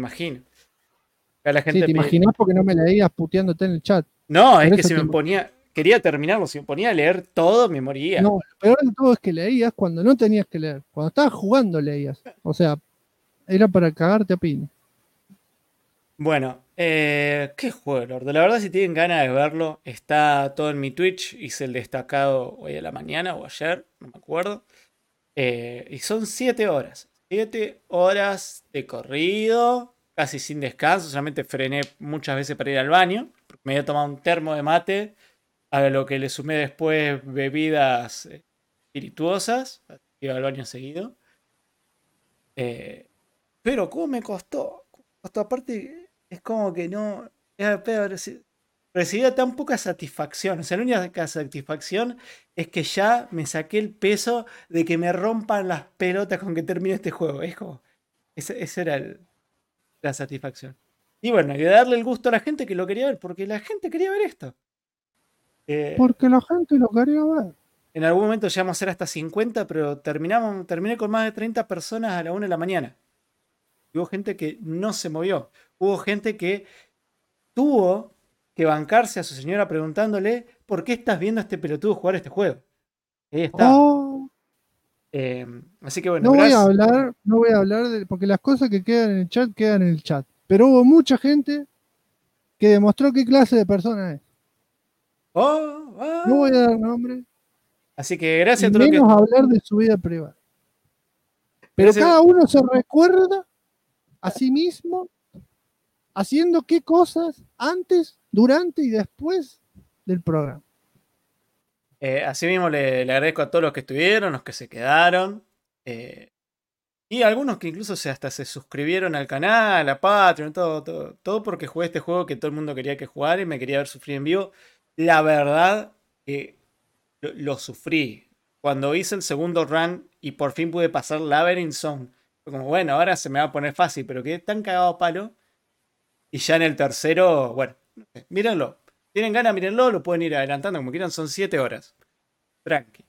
A la gente Sí, te imaginás porque no me leías puteándote en el chat. No, Por es que eso si me ponía. Quería terminarlo, si me ponía a leer todo, me moría. No, lo peor de todo es que leías cuando no tenías que leer. Cuando estabas jugando leías. O sea, era para cagarte a piña. Bueno, qué juego, Lord. La verdad, si tienen ganas de verlo, está todo en mi Twitch. Hice el destacado hoy a la mañana o ayer, no me acuerdo. Y son 7 horas. 7 horas de corrido, casi sin descanso. Solamente frené muchas veces para ir al baño. Porque me había tomado un termo de mate, a lo que le sumé después bebidas espirituosas. Iba al baño seguido. Pero, ¿cómo me costó? Aparte, es como que no. Recibía tan poca satisfacción. O sea, la única satisfacción es que ya me saqué el peso de que me rompan las pelotas con que termine este juego. Es como. Esa era la satisfacción. Y bueno, y de darle el gusto a la gente que lo quería ver, porque la gente quería ver esto. Porque la gente lo quería ver. En algún momento llegamos a ser hasta 50, pero terminé con más de 30 personas a la 1 de la mañana. Y hubo gente que no se movió. Hubo gente que tuvo que bancarse a su señora preguntándole ¿por qué estás viendo a este pelotudo jugar este juego? Ahí está. Oh, Así que bueno, no voy a hablar porque las cosas que quedan en el chat quedan en el chat. Pero hubo mucha gente que demostró qué clase de persona es. No voy a dar nombre. Así que gracias a y todo lo que. menos hablar de su vida privada. Pero cada uno se recuerda a sí mismo haciendo qué cosas antes, durante y después del programa. Asimismo le agradezco a todos los que estuvieron, los que se quedaron. Y algunos que incluso hasta se suscribieron al canal, a Patreon, todo porque jugué este juego que todo el mundo quería que jugara y me quería ver sufrir en vivo. La verdad que lo sufrí. Cuando hice el segundo run y por fin pude pasar Labyrinth Zone, fue como, bueno, ahora se me va a poner fácil, pero quedé tan cagado a palo. Y ya en el tercero, bueno, mírenlo. Tienen ganas, mírenlo, lo pueden ir adelantando como quieran, son 7 horas. Tranqui.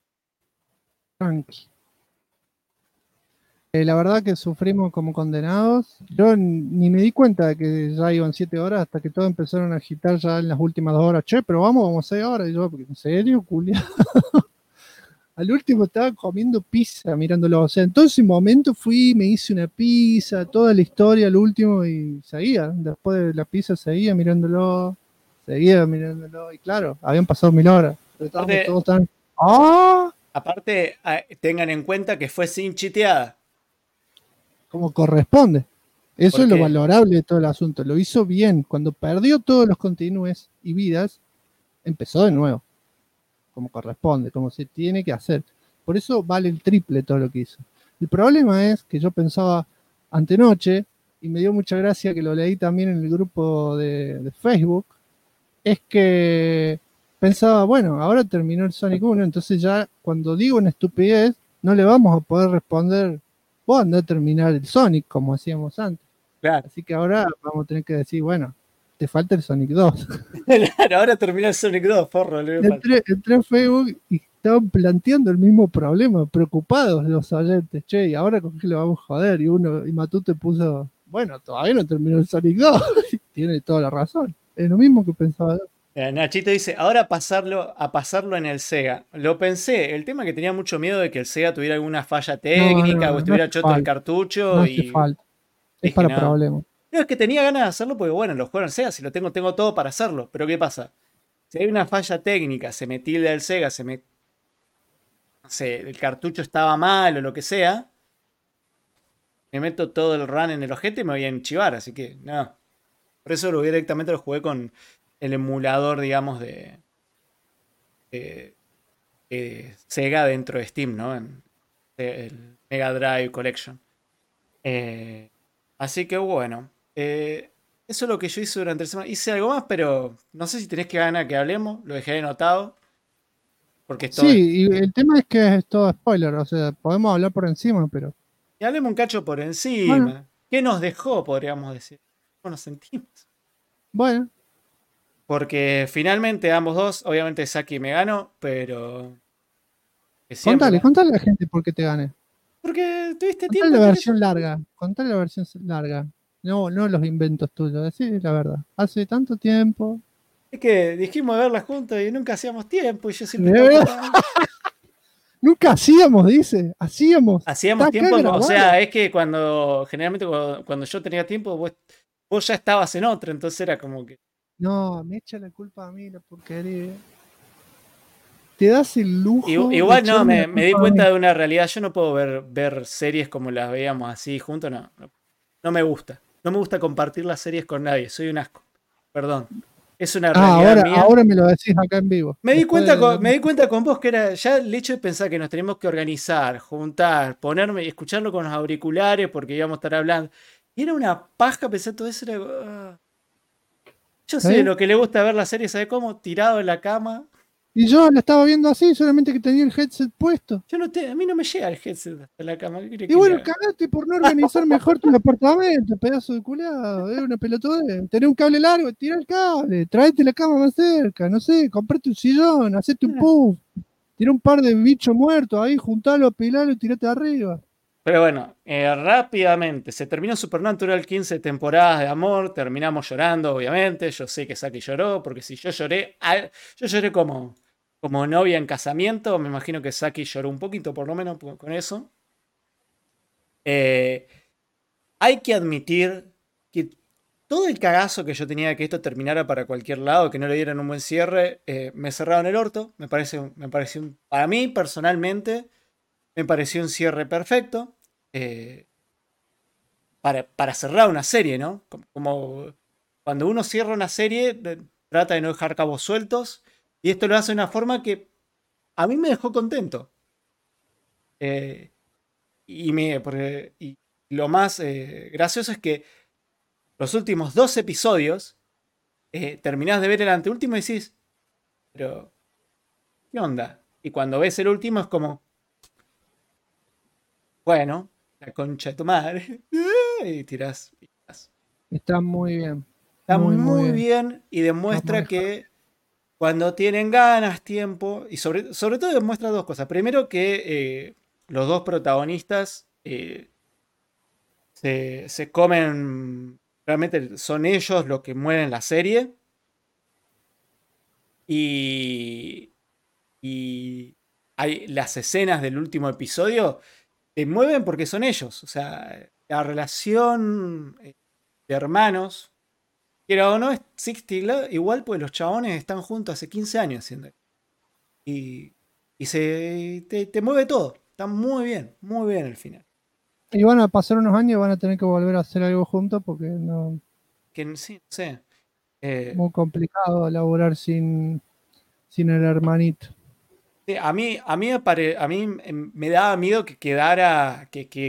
La verdad que sufrimos como condenados. Yo ni me di cuenta de que ya iban 7 horas hasta que todos empezaron a agitar ya en las últimas 2 horas. Che, pero vamos 6 horas. Y yo, ¿en serio, culiado? Al último estaba comiendo pizza mirándolo. O sea, en todo ese momento fui, me hice una pizza, toda la historia al último y seguía. Después de la pizza seguía mirándolo. Y claro, habían pasado 1000 horas. Pero estábamos todos tan. ¡Ah! Aparte, tengan en cuenta que fue sin chiteada. Como corresponde. Eso es lo valorable de todo el asunto. Lo hizo bien. Cuando perdió todos los continúes y vidas, empezó de nuevo. Como corresponde, como se tiene que hacer. Por eso vale el triple todo lo que hizo. El problema es que yo pensaba antenoche, y me dio mucha gracia que lo leí también en el grupo de Facebook, es que pensaba, bueno, ahora terminó el Sonic 1, entonces ya cuando digo una estupidez, no le vamos a poder responder, vos andá a terminar el Sonic como hacíamos antes. Claro. Así que ahora vamos a tener que decir, bueno, te falta el Sonic 2. Claro, ahora termina el Sonic 2, porro. Entré a Facebook y estaban planteando el mismo problema, preocupados los oyentes. Che, ¿y ahora con qué le vamos a joder? Y Matute puso, bueno, todavía no terminó el Sonic 2. Tiene toda la razón. Es lo mismo que pensaba yo. Nachito dice, ahora pasarlo en el Sega. Lo pensé, el tema es que tenía mucho miedo de que el Sega tuviera alguna falla técnica o estuviera choto el cartucho. No hace falta. Es para problemas. No, es que tenía ganas de hacerlo porque, bueno, lo juego en el Sega, si lo tengo todo para hacerlo. Pero ¿qué pasa? Si hay una falla técnica, se me tilda el Sega, no sé, el cartucho estaba mal o lo que sea, me meto todo el run en el ojete y me voy a enchivar, así que, no. Por eso directamente lo jugué con el emulador, digamos, de Sega dentro de Steam, ¿no? El Mega Drive Collection. Así que bueno. Eso es lo que yo hice durante la semana. Hice algo más, pero no sé si tenés que ganar que hablemos. Lo dejé anotado. Porque sí, y el tema es que es todo spoiler. O sea, podemos hablar por encima, pero Y hablemos un cacho por encima. Bueno. ¿Qué nos dejó, podríamos decir? ¿Cómo nos sentimos? Bueno. Porque finalmente ambos dos, obviamente Saki me ganó, pero... Contale a la gente por qué te gané. Porque tuviste Contale tiempo. la versión larga. Contale la versión larga. No los inventos tuyos. Decí la verdad. Hace tanto tiempo. Es que dijimos de verla juntos y nunca hacíamos tiempo y yo siempre... ¿De verdad? Nunca hacíamos, dice. Hacíamos Tiempo, o sea, es que generalmente cuando yo tenía tiempo, vos ya estabas en otra, entonces era como que... No, me echa la culpa a mí la porquería. Te das el lujo. Igual no, me di cuenta de una realidad. Yo no puedo ver series como las veíamos así juntos, no me gusta. No me gusta compartir las series con nadie, soy un asco. Perdón. Es una realidad mía. Ahora me lo decís acá en vivo. Me di cuenta con vos que era ya el hecho de pensar que nos tenemos que organizar, juntar, ponerme y escucharlo con los auriculares porque íbamos a estar hablando. Y era una paja pensar todo eso. Yo sé de lo que le gusta ver la serie, ¿sabe cómo? Tirado en la cama. Y yo la estaba viendo así, solamente que tenía el headset puesto. A mí no me llega el headset hasta la cama. Y bueno, cagate por no organizar mejor tu apartamento, pedazo de culiado. Es una pelotudez. Tenés un cable largo, tira el cable, tráete la cama más cerca, no sé, comprate un sillón, hacete un puff, tira un par de bichos muertos ahí, juntalo, apilalo y tirate arriba. Pero bueno, rápidamente, se terminó Supernatural, 15 temporadas de amor, terminamos llorando, obviamente. Yo sé que Saki lloró, porque si yo lloré como novia en casamiento, me imagino que Saki lloró un poquito, por lo menos, con eso. Hay que admitir que todo el cagazo que yo tenía de que esto terminara para cualquier lado, que no le dieran un buen cierre, me cerraron el orto. Me pareció para mí, personalmente, me pareció un cierre perfecto. Para cerrar una serie, ¿no? Como cuando uno cierra una serie, trata de no dejar cabos sueltos. Y esto lo hace de una forma que a mí me dejó contento. Y lo más gracioso es que los últimos 2 episodios terminás de ver el anteúltimo y decís, pero ¿qué onda? Y cuando ves el último es como, bueno, la concha de tu madre. Y tirás. Está muy bien. Está muy bien y demuestra que cuando tienen ganas, tiempo, y sobre todo demuestra 2 cosas. Primero que los 2 protagonistas se comen, realmente son ellos los que mueven la serie. Y hay las escenas del último episodio te mueven porque son ellos. O sea, la relación de hermanos, quiera o no, es 60 igual, pues los chabones están juntos hace 15 años haciendo. Y te mueve todo. Está muy bien el final. Y van a pasar unos años y van a tener que volver a hacer algo juntos porque no. Que sí, no sé. Muy complicado elaborar sin el hermanito. Sí, a mí me daba miedo que quedara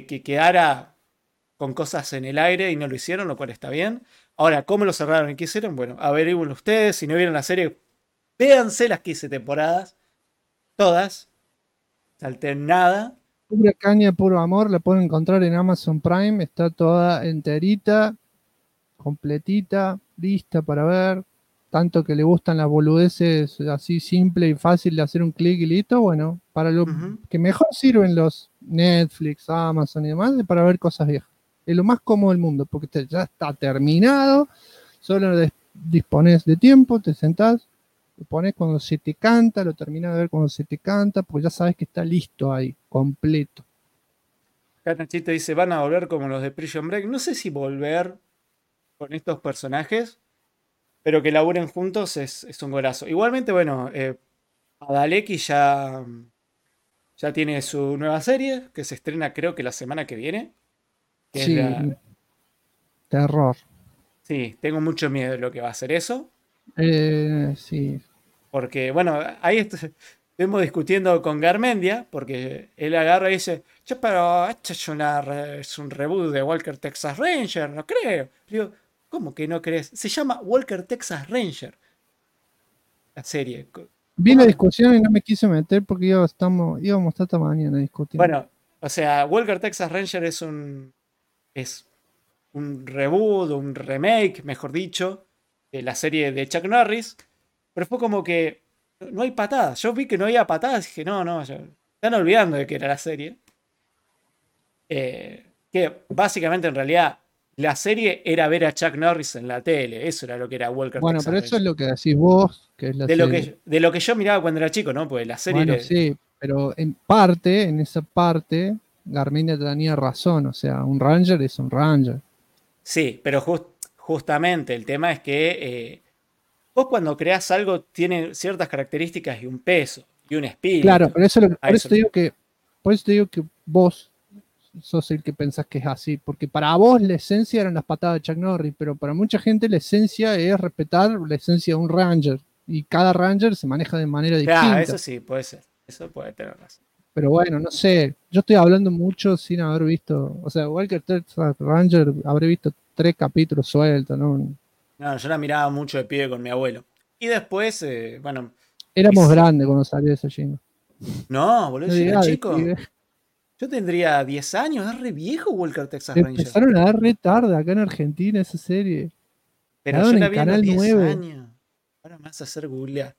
con cosas en el aire y no lo hicieron, lo cual está bien. Ahora, ¿cómo lo cerraron y qué hicieron? Bueno, averigüenlo ustedes. Si no vieron la serie, véanse las 15 temporadas. Todas. Salten nada. Pura caña, puro amor. La pueden encontrar en Amazon Prime. Está toda enterita, completita, lista para ver. Tanto que le gustan las boludeces así simple y fácil de hacer un clic y listo. Bueno, para lo que mejor sirven los Netflix, Amazon y demás, es para ver cosas viejas. Es lo más cómodo del mundo, porque ya está terminado, solo dispones de tiempo, te sentás, lo pones cuando se te canta, lo terminas de ver cuando se te canta, porque ya sabes que está listo ahí, completo. Nachito dice, van a volver como los de Prison Break. No sé si volver con estos personajes, pero que laburen juntos es un golazo. Igualmente, bueno, Padalecki ya tiene su nueva serie, que se estrena creo que la semana que viene. Que sí, terror. Sí, tengo mucho miedo de lo que va a ser eso. Sí. Porque, bueno, ahí estuvimos discutiendo con Garmendia, porque él agarra y dice, che, pero esto es un reboot de Walker Texas Ranger, no creo. Digo, ¿cómo que no crees? Se llama Walker Texas Ranger. La serie. Vi la discusión y no me quise meter porque íbamos hasta mañana discutiendo. Bueno, O sea, Walker Texas Ranger es un reboot, un remake, mejor dicho, de la serie de Chuck Norris. Pero fue como que no hay patadas. Yo vi que no había patadas y dije, no, están olvidando de que era la serie. Que básicamente en realidad la serie era ver a Chuck Norris en la tele. Eso era lo que era Walker Bueno, Texas pero eso Ranger. es lo que decís vos, que es la serie. De lo que yo miraba cuando era chico, ¿no? Pues la serie Bueno, sí, pero en esa parte, Garminia tenía razón. O sea, un Ranger es un Ranger. Sí, pero justamente el tema es que vos cuando creás algo tiene ciertas características y un peso y un espíritu. Claro, pero por A eso te digo que vos sos el que pensás que es así, porque para vos la esencia eran las patadas de Chuck Norris, pero para mucha gente la esencia es respetar la esencia de un Ranger, y cada Ranger se maneja de manera distinta. Claro, eso sí, puede ser, eso puede tener razón. Pero bueno, no sé, yo estoy hablando mucho sin haber visto, o sea, Walker Texas Ranger habré visto 3 capítulos sueltos, ¿no? No, yo la miraba mucho de pibe con mi abuelo. Y después, bueno... Éramos grandes cuando salió ese chingo. No, boludo, No yo era digas, chico. Yo tendría 10 años, es re viejo Walker Texas Ranger. Empezaron a dar re tarde acá en Argentina esa serie. Pero yo la vi a los 10 años. Ahora me vas a hacer googlear.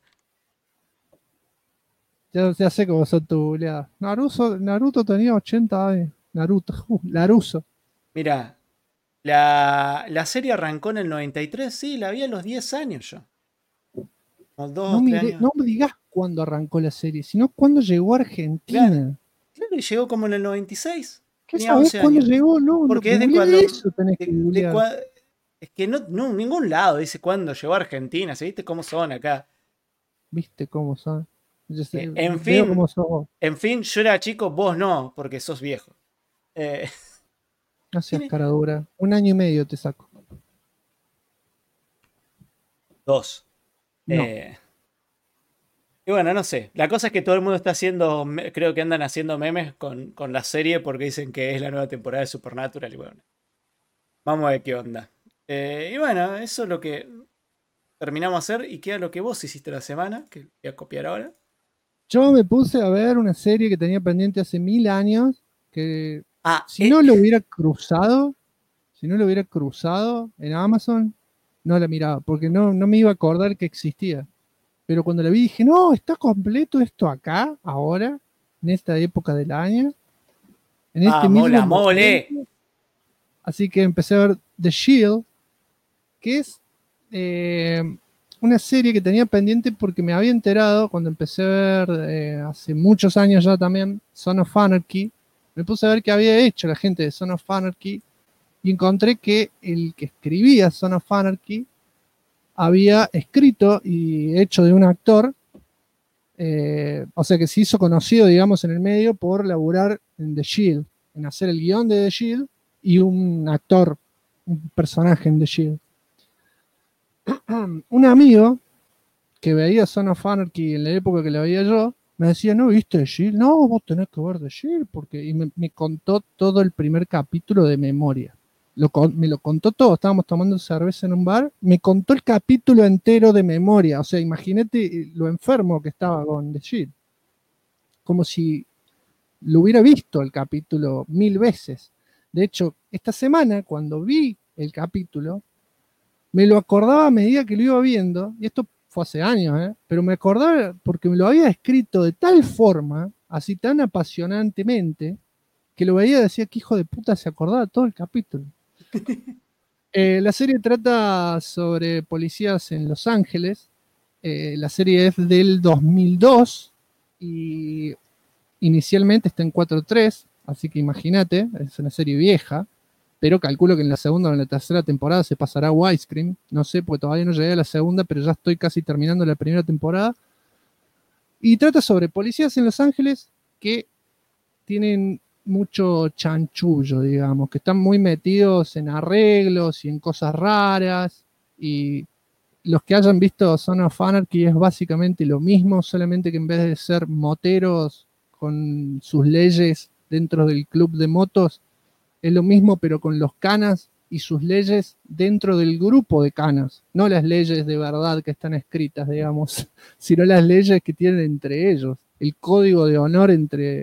Ya sé cómo son tu googleadas. Naruto tenía 80 años. Laruso. Mira, la serie arrancó en el 93, sí, la vi a los 10 años yo. No me digas cuándo arrancó la serie, sino cuándo llegó a Argentina. Claro, y llegó como en el 96. ¿Qué sabés cuándo llegó? No, porque es de googleá cuando... eso tenés que googlear. Es que no, en ningún lado dice cuándo llegó a Argentina. ¿Viste cómo son acá? ¿Viste cómo son? En fin, yo era chico, vos no, porque sos viejo. No seas cara dura. 1 año y medio te saco. 2. No. Y bueno, no sé. La cosa es que todo el mundo está haciendo, creo que andan haciendo memes con la serie porque dicen que es la nueva temporada de Supernatural. Y bueno, vamos a ver qué onda. Y bueno, eso es lo que terminamos de hacer y queda lo que vos hiciste la semana, que voy a copiar ahora. Yo me puse a ver una serie que tenía pendiente hace 1000 años, que si no lo hubiera cruzado en Amazon, no la miraba, porque no me iba a acordar que existía. Pero cuando la vi dije, no, está completo esto acá, ahora, en esta época del año. En este mismo momento. Así que empecé a ver The Shield, que es una serie que tenía pendiente porque me había enterado cuando empecé a ver hace muchos años ya también Son of Anarchy. Me puse a ver qué había hecho la gente de Son of Anarchy y encontré que el que escribía Son of Anarchy había escrito y hecho de un actor, o sea que se hizo conocido, digamos, en el medio por laburar en The Shield, en hacer el guión de The Shield y un actor, un personaje en The Shield. Un amigo que veía Son of Anarchy en la época que la veía yo, me decía, ¿no viste The Shield? No, vos tenés que ver The Shield, porque... Y me contó todo el primer capítulo de memoria. Me lo contó todo, estábamos tomando cerveza en un bar, me contó el capítulo entero de memoria, o sea, imagínate lo enfermo que estaba con The Shield. Como si lo hubiera visto el capítulo 1000 veces. De hecho, esta semana, cuando vi el capítulo, me lo acordaba a medida que lo iba viendo, y esto fue hace años, pero me acordaba porque me lo había escrito de tal forma, así tan apasionantemente, que lo veía y decía que hijo de puta se acordaba todo el capítulo. La serie trata sobre policías en Los Ángeles. La serie es del 2002 y inicialmente está en 4:3, así que imagínate, es una serie vieja, pero calculo que en la segunda o en la tercera temporada se pasará a widescreen. No sé, porque todavía no llegué a la segunda, pero ya estoy casi terminando la primera temporada. Y trata sobre policías en Los Ángeles que tienen mucho chanchullo, digamos, que están muy metidos en arreglos y en cosas raras, y los que hayan visto Son of Anarchy es básicamente lo mismo, solamente que en vez de ser moteros con sus leyes dentro del club de motos, es lo mismo pero con los canas y sus leyes dentro del grupo de canas, no las leyes de verdad que están escritas, digamos, sino las leyes que tienen entre ellos, el código de honor entre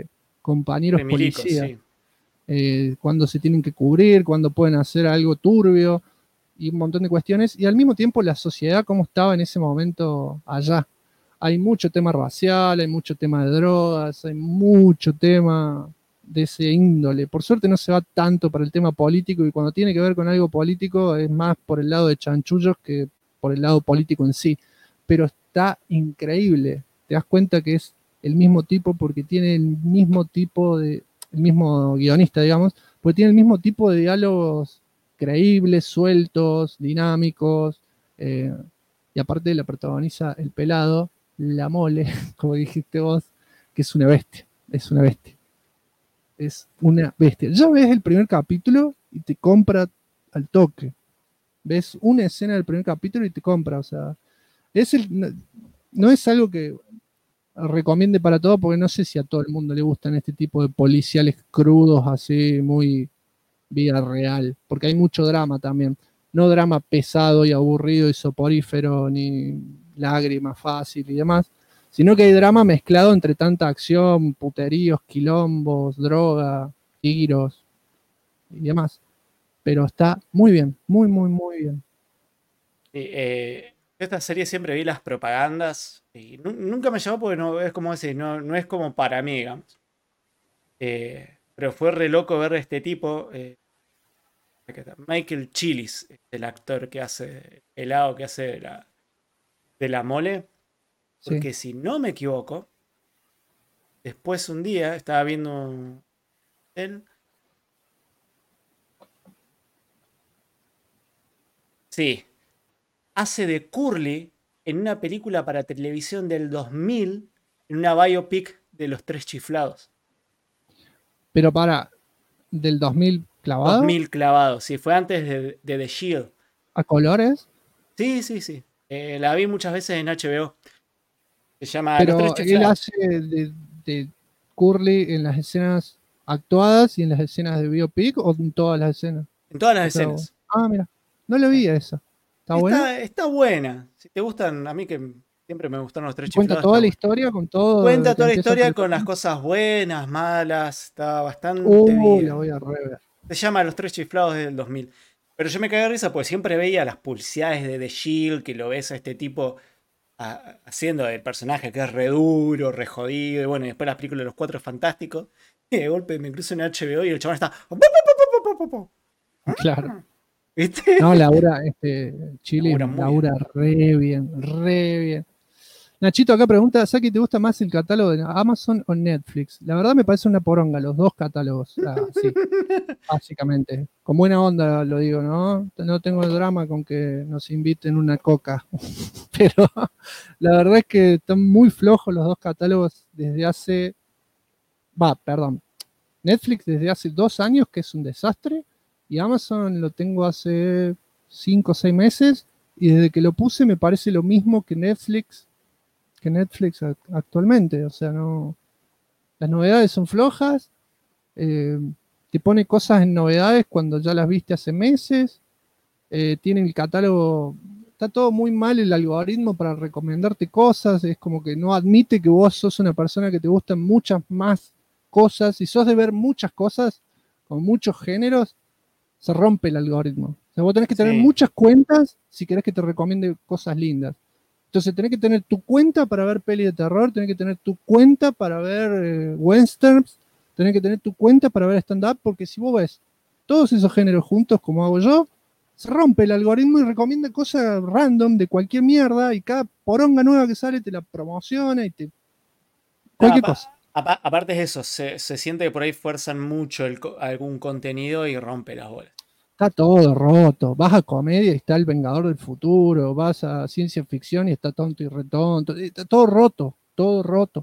compañeros De milicos, policías. sí. Cuando se tienen que cubrir, cuando pueden hacer algo turbio y un montón de cuestiones. Y al mismo tiempo la sociedad, cómo estaba en ese momento allá. Hay mucho tema racial, hay mucho tema de drogas, hay mucho tema de ese índole. Por suerte no se va tanto para el tema político y cuando tiene que ver con algo político es más por el lado de chanchullos que por el lado político en sí. Pero está increíble. Te das cuenta que es el mismo tipo porque tiene el mismo tipo de, el mismo guionista, digamos, porque tiene el mismo tipo de diálogos creíbles, sueltos, dinámicos, y aparte la protagoniza el pelado, la Mole, como dijiste vos, que es una bestia, es una bestia. Es una bestia. Ya ves el primer capítulo y te compra al toque. Ves una escena del primer capítulo y te compra, o sea, no es algo que recomiende para todo, porque no sé si a todo el mundo le gustan este tipo de policiales crudos, así, muy vida real, porque hay mucho drama también. No drama pesado y aburrido y soporífero, ni lágrimas fácil y demás, sino que hay drama mezclado entre tanta acción, puteríos, quilombos, droga, tiros y demás. Pero está muy bien, muy, muy, muy bien. Esta serie siempre vi las propagandas y nunca me llamó porque no es como decir, no es como para mí, digamos. Pero fue re loco ver a este tipo. Michael Chilis, el actor que hace el lado que hace de la Mole. Porque si no me equivoco, después un día estaba viendo él. Sí. Hace de Curly en una película para televisión del 2000, en una biopic de Los Tres Chiflados. Pero ¿del 2000 clavado? 2000 clavado, sí, fue antes de The Shield. ¿A colores? Sí, sí, sí. La vi muchas veces en HBO. Se llama Pero Los Tres él Chiflados. hace de Curly en las escenas actuadas y en las escenas de biopic o en todas las escenas. En todas las escenas. Ah, mira, no lo vi esa. ¿Está buena? Está buena. Si te gustan, a mí que siempre me gustaron Los Tres Cuenta Chiflados. toda la historia con todo. Cuenta toda la historia con las cosas buenas, malas. Está bastante bien. La voy a rever. Se llama Los Tres Chiflados del 2000. Pero yo me cagué de risa porque siempre veía las publicidades de The Shield, que lo ves a este tipo haciendo el personaje que es re duro, re jodido. Y bueno, y después las películas de Los Cuatro Fantásticos. Y de golpe me cruzo en HBO y el chabón está. Claro. ¿Viste? No, Laura, Chile, Laura re bien, re bien. Nachito acá pregunta, Saki, ¿te gusta más el catálogo de Amazon o Netflix? La verdad me parece una poronga, los dos catálogos, sí, básicamente. Con buena onda lo digo, ¿no? No tengo drama con que nos inviten una coca. Pero la verdad es que están muy flojos los dos catálogos desde hace... perdón. Netflix desde hace 2 años, que es un desastre, y Amazon lo tengo hace 5 o 6 meses, y desde que lo puse me parece lo mismo que Netflix actualmente. O sea, no, las novedades son flojas, te pone cosas en novedades cuando ya las viste hace meses, tiene el catálogo, está todo muy mal el algoritmo para recomendarte cosas, es como que no admite que vos sos una persona que te gustan muchas más cosas, si sos de ver muchas cosas con muchos géneros, se rompe el algoritmo. O sea, vos tenés que tener muchas cuentas si querés que te recomiende cosas lindas. Entonces tenés que tener tu cuenta para ver peli de terror, tenés que tener tu cuenta para ver westerns, tenés que tener tu cuenta para ver stand-up, porque si vos ves todos esos géneros juntos como hago yo, se rompe el algoritmo y recomienda cosas random de cualquier mierda y cada poronga nueva que sale te la promociona y te... cualquier cosa. Aparte es eso, se siente que por ahí fuerzan mucho algún contenido y rompe las bolas. Está todo roto. Vas a comedia y está El Vengador del Futuro. Vas a ciencia ficción y está Tonto y Retonto. Está todo roto, todo roto.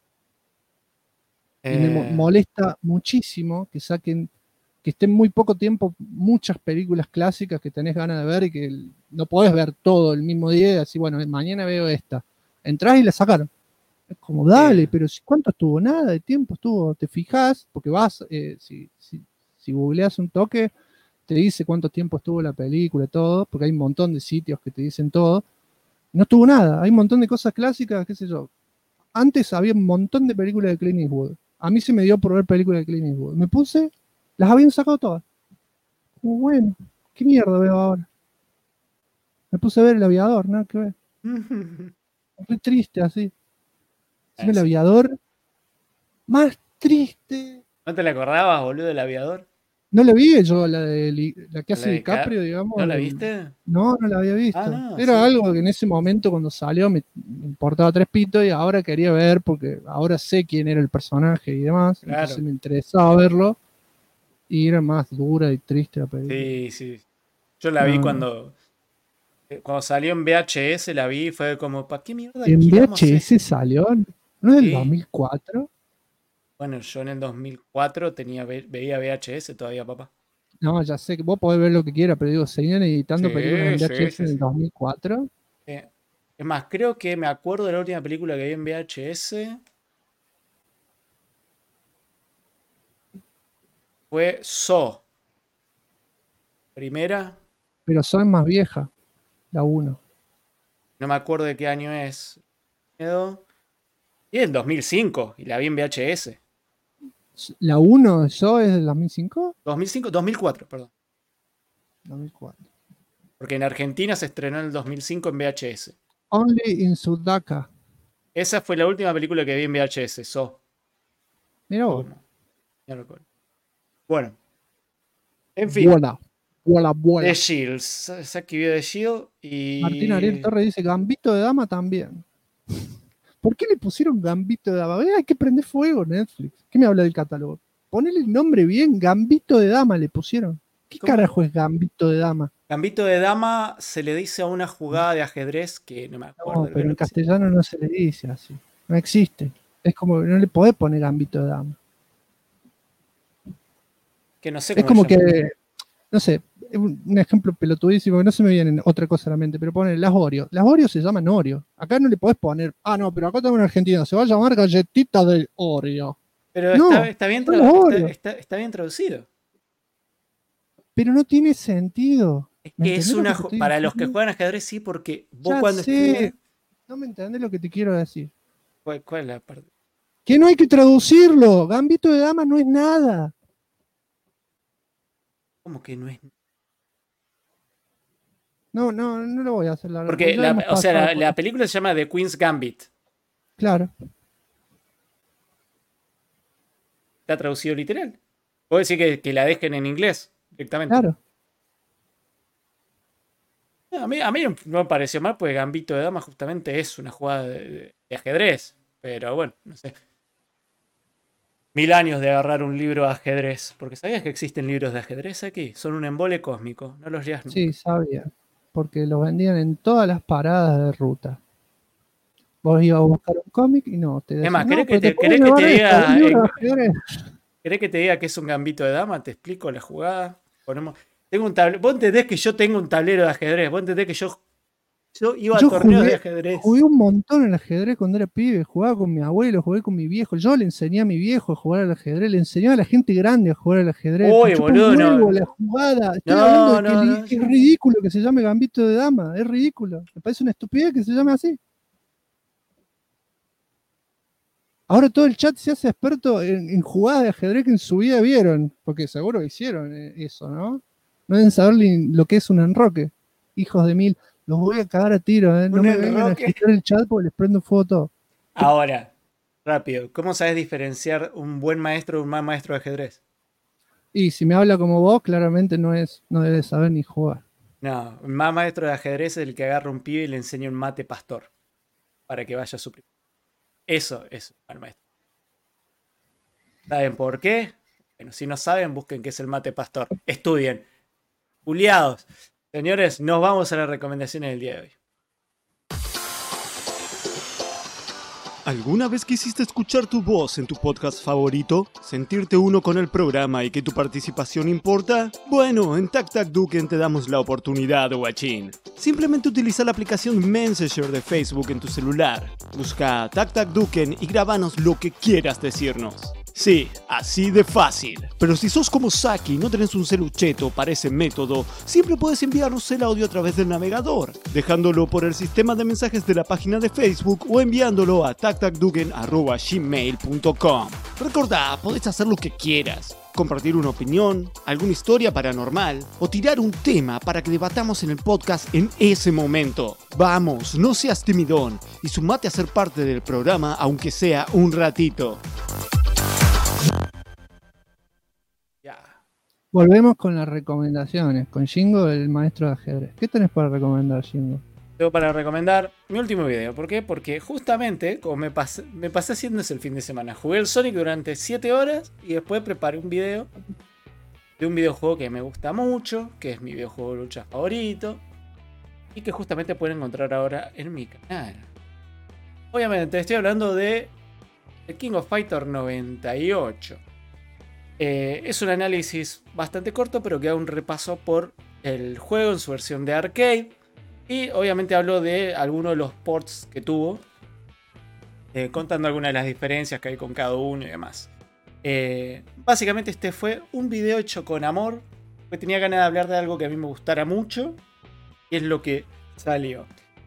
Y me molesta muchísimo que saquen, que estén muy poco tiempo muchas películas clásicas que tenés ganas de ver y que no podés ver todo el mismo día y así, bueno, mañana veo esta. Entrás y la sacaron. Es como, dale, pero ¿cuánto estuvo? Nada de tiempo estuvo. Te fijás, porque vas, si googleas un toque, te dice cuánto tiempo estuvo la película y todo, porque hay un montón de sitios que te dicen todo. No estuvo nada, hay un montón de cosas clásicas, qué sé yo. Antes había un montón de películas de Clint Eastwood. A mí se me dio por ver películas de Clint Eastwood. Me puse, las habían sacado todas. Como bueno, ¿qué mierda veo ahora? Me puse a ver El Aviador, nada que ver. Muy triste así. El Aviador más triste. ¿No te la acordabas, boludo, del Aviador? No la vi yo, la que hace DiCaprio, digamos. ¿No la viste? No la había visto. No, Era sí. algo que en ese momento cuando salió me importaba 3 pitos y ahora quería ver porque ahora sé quién era el personaje y demás. Claro. Entonces me interesaba verlo y era más dura y triste la película. Sí. Yo la vi cuando salió en VHS, la vi y fue como, ¿para qué mierda ¿En alquilamos esto? VHS salió? ¿No es del Sí. 2004? Bueno, yo en el 2004 veía VHS todavía, papá. No, ya sé que vos podés ver lo que quieras, pero digo, seguían editando Sí, películas en sí, VHS sí, en el sí. 2004. Es más, creo que me acuerdo de la última película que vi en VHS. Fue Saw. Primera. Pero son más vieja, la 1. No me acuerdo de qué año es. Y es el 2005. Y la vi en VHS. ¿La 1 yo es del 2005? 2004, perdón. 2004. Porque en Argentina se estrenó en el 2005 en VHS. Only in Sudaka. Esa fue la última película que vi en VHS, Saw. Mira vos. No recuerdo. Bueno. En fin. Vuela. The Shield. Saki vio The Shield y... Martín Ariel Torres dice Gambito de Dama también. ¿Por qué le pusieron Gambito de Dama? Hay que prender fuego Netflix. ¿Qué me habla del catálogo? Ponele el nombre bien, Gambito de Dama le pusieron. ¿Qué carajo es Gambito de Dama? Gambito de Dama se le dice a una jugada de ajedrez que no me acuerdo. No, pero en castellano no se le dice así. No existe. Es como, no le podés poner Gambito de Dama. Que no sé Es cómo como que, no sé, un ejemplo pelotudísimo que no se me viene otra cosa a la mente, pero ponen las Oreo. Las Oreo se llaman Oreo. Acá no le podés poner, no, pero acá estamos en Argentina, se va a llamar galletita del Oreo. Pero no, está bien traducido. Pero no tiene sentido. Es que es una para los que juegan ajedrez sí, porque vos cuando escribís... No me entendés lo que te quiero decir. ¿Cuál es la parte? Que no hay que traducirlo. Gambito de Dama no es nada. ¿Cómo que no es? No lo voy a hacer largo. Porque la película se llama The Queen's Gambit. Claro. Está traducido literal. Puedo decir que la dejen en inglés directamente. Claro. A mí no me pareció mal, porque Gambito de Dama justamente es una jugada de ajedrez. Pero bueno, no sé. 1000 años de agarrar un libro de ajedrez. Porque ¿sabías que existen libros de ajedrez aquí? Son un embole cósmico. No los leas nunca. Sí, sabía. Porque los vendían en todas las paradas de ruta. Vos ibas a buscar un cómic y no te decían. Es más, ¿querés que te diga que es un Gambito de Dama? Te explico la jugada. Tengo un tablero. Vos entendés que yo tengo un tablero de ajedrez. Vos entendés que yo iba a torneos de ajedrez. Jugué un montón al ajedrez cuando era pibe. Jugaba con mi abuelo, jugué con mi viejo. Yo le enseñé a mi viejo a jugar al ajedrez. Le enseñé a la gente grande a jugar al ajedrez. Uy, boludo, no. La jugada. Estoy hablando de que es ridículo que se llame Gambito de Dama. Es ridículo. Me parece una estupidez que se llame así. Ahora todo el chat se hace experto en jugadas de ajedrez que en su vida vieron. Porque seguro hicieron eso, ¿no? No deben saber lo que es un enroque. Hijos de mil. Los voy a cagar a tiro, ¿eh? No me vengan a quitar el chat porque les prendo fuego todo. Ahora, rápido. ¿Cómo sabes diferenciar un buen maestro de un mal maestro de ajedrez? Y si me habla como vos, claramente no debe saber ni jugar. No, un mal maestro de ajedrez es el que agarra un pibe y le enseña un mate pastor. Para que vaya a su... Eso es un mal maestro. ¿Saben por qué? Bueno, si no saben, busquen qué es el mate pastor. Estudien. Juliados. Señores, nos vamos a las recomendaciones del día de hoy. ¿Alguna vez quisiste escuchar tu voz en tu podcast favorito? ¿Sentirte uno con el programa y que tu participación importa? Bueno, en Tac Tac Duken te damos la oportunidad, guachín. Simplemente utiliza la aplicación Messenger de Facebook en tu celular. Busca Tac Tac Duken y grabanos lo que quieras decirnos. Sí, así de fácil. Pero si sos como Saki y no tenés un celucheto para ese método, siempre puedes enviarnos el audio a través del navegador, dejándolo por el sistema de mensajes de la página de Facebook o enviándolo a tactacduken@gmail.com. Recordá, podés hacer lo que quieras. Compartir una opinión, alguna historia paranormal o tirar un tema para que debatamos en el podcast en ese momento. Vamos, no seas timidón y sumate a ser parte del programa aunque sea un ratito. Volvemos con las recomendaciones, con Shingo, el maestro de ajedrez. ¿Qué tenés para recomendar, Shingo? Tengo para recomendar mi último video. ¿Por qué? Porque justamente, como me pasé haciendo ese el fin de semana, jugué el Sonic durante 7 horas y después preparé un video de un videojuego que me gusta mucho, que es mi videojuego de lucha favorito y que justamente pueden encontrar ahora en mi canal. Obviamente estoy hablando de The King of Fighters 98. Es un análisis bastante corto, pero que da un repaso por el juego en su versión de arcade. Y obviamente hablo de algunos de los ports que tuvo, contando algunas de las diferencias que hay con cada uno y demás. Básicamente este fue un video hecho con amor, porque tenía ganas de hablar de algo que a mí me gustara mucho, y es lo que salió.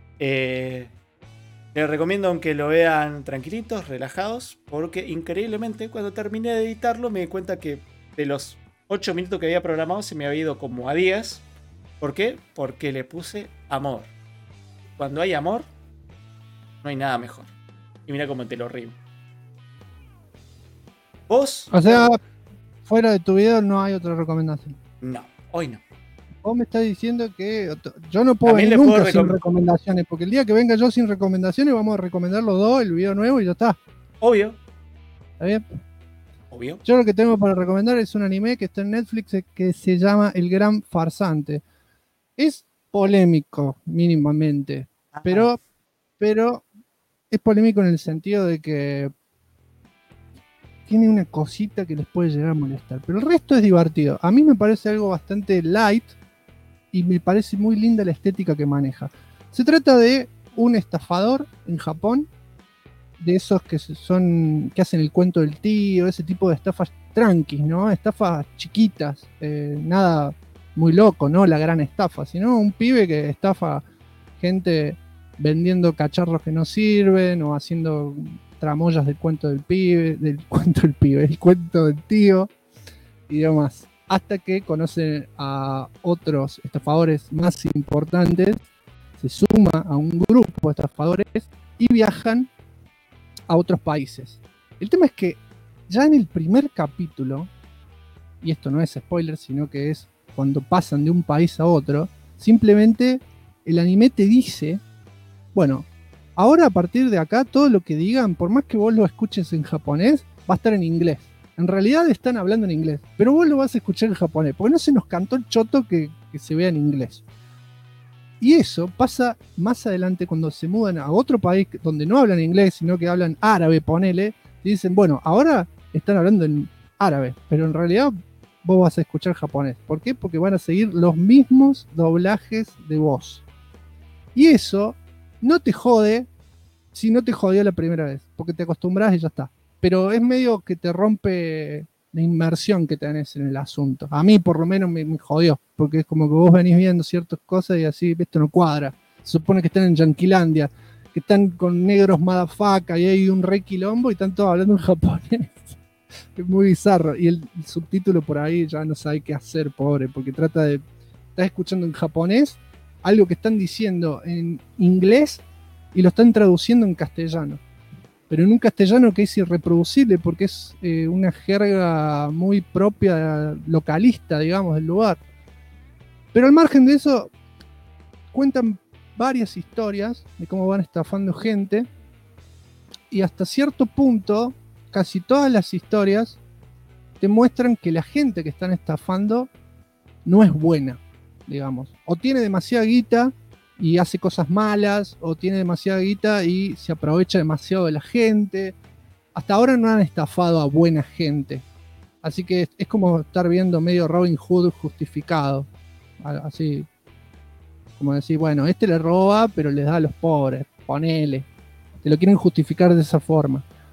Les recomiendo aunque lo vean tranquilitos, relajados, porque increíblemente cuando terminé de editarlo me di cuenta que de los 8 minutos que había programado se me había ido como a 10. ¿Por qué? Porque le puse amor. Cuando hay amor, no hay nada mejor. Y mira cómo te lo rimo. ¿Vos? O sea, fuera de tu video no hay otra recomendación. No, hoy no. Vos me estás diciendo que yo no puedo venir nunca sin recomendaciones, porque el día que venga yo sin recomendaciones vamos a recomendar los dos, el video nuevo y ya está. Obvio. ¿Está bien? Obvio. Yo lo que tengo para recomendar es un anime que está en Netflix que se llama El Gran Farsante. Es polémico, mínimamente, pero es polémico en el sentido de que tiene una cosita que les puede llegar a molestar, pero el resto es divertido. A mí me parece algo bastante light y me parece muy linda la estética que maneja. Se trata de un estafador en Japón, de esos que hacen el cuento del tío, ese tipo de estafas tranquis, ¿no? Estafas chiquitas, nada muy loco, no la gran estafa, sino un pibe que estafa gente vendiendo cacharros que no sirven o haciendo tramoyas del cuento del pibe, el cuento del tío y demás. Hasta que conocen a otros estafadores más importantes, se suma a un grupo de estafadores y viajan a otros países. El tema es que ya en el primer capítulo, y esto no es spoiler, sino que es cuando pasan de un país a otro, simplemente el anime te dice, bueno, ahora a partir de acá todo lo que digan, por más que vos lo escuches en japonés, va a estar en inglés. En realidad están hablando en inglés, pero vos lo vas a escuchar en japonés, porque no se nos cantó el choto que se vea en inglés. Y eso pasa más adelante cuando se mudan a otro país donde no hablan inglés, sino que hablan árabe, ponele, y dicen, bueno, ahora están hablando en árabe, pero en realidad vos vas a escuchar japonés. ¿Por qué? Porque van a seguir los mismos doblajes de voz. Y eso no te jode si no te jodió la primera vez, porque te acostumbras y ya está. Pero es medio que te rompe la inmersión que tenés en el asunto. A mí por lo menos me jodió, porque es como que vos venís viendo ciertas cosas y así, esto no cuadra. Se supone que están en Yanquilandia, que están con negros motherfucker y hay un re quilombo y están todos hablando en japonés. Es muy bizarro. Y el subtítulo por ahí ya no sabe qué hacer, pobre, porque trata de... Estás escuchando en japonés algo que están diciendo en inglés y lo están traduciendo en castellano. Pero en un castellano que es irreproducible porque es una jerga muy propia, localista, digamos, del lugar. Pero al margen de eso, cuentan varias historias de cómo van estafando gente y hasta cierto punto, casi todas las historias te muestran que la gente que están estafando no es buena, digamos. O tiene demasiada guita y hace cosas malas, o tiene demasiada guita y se aprovecha demasiado de la gente. Hasta ahora no han estafado a buena gente. Así que es como estar viendo medio Robin Hood justificado. Así, como decir, bueno, este le roba, pero le da a los pobres. Ponele. Te lo quieren justificar de esa forma.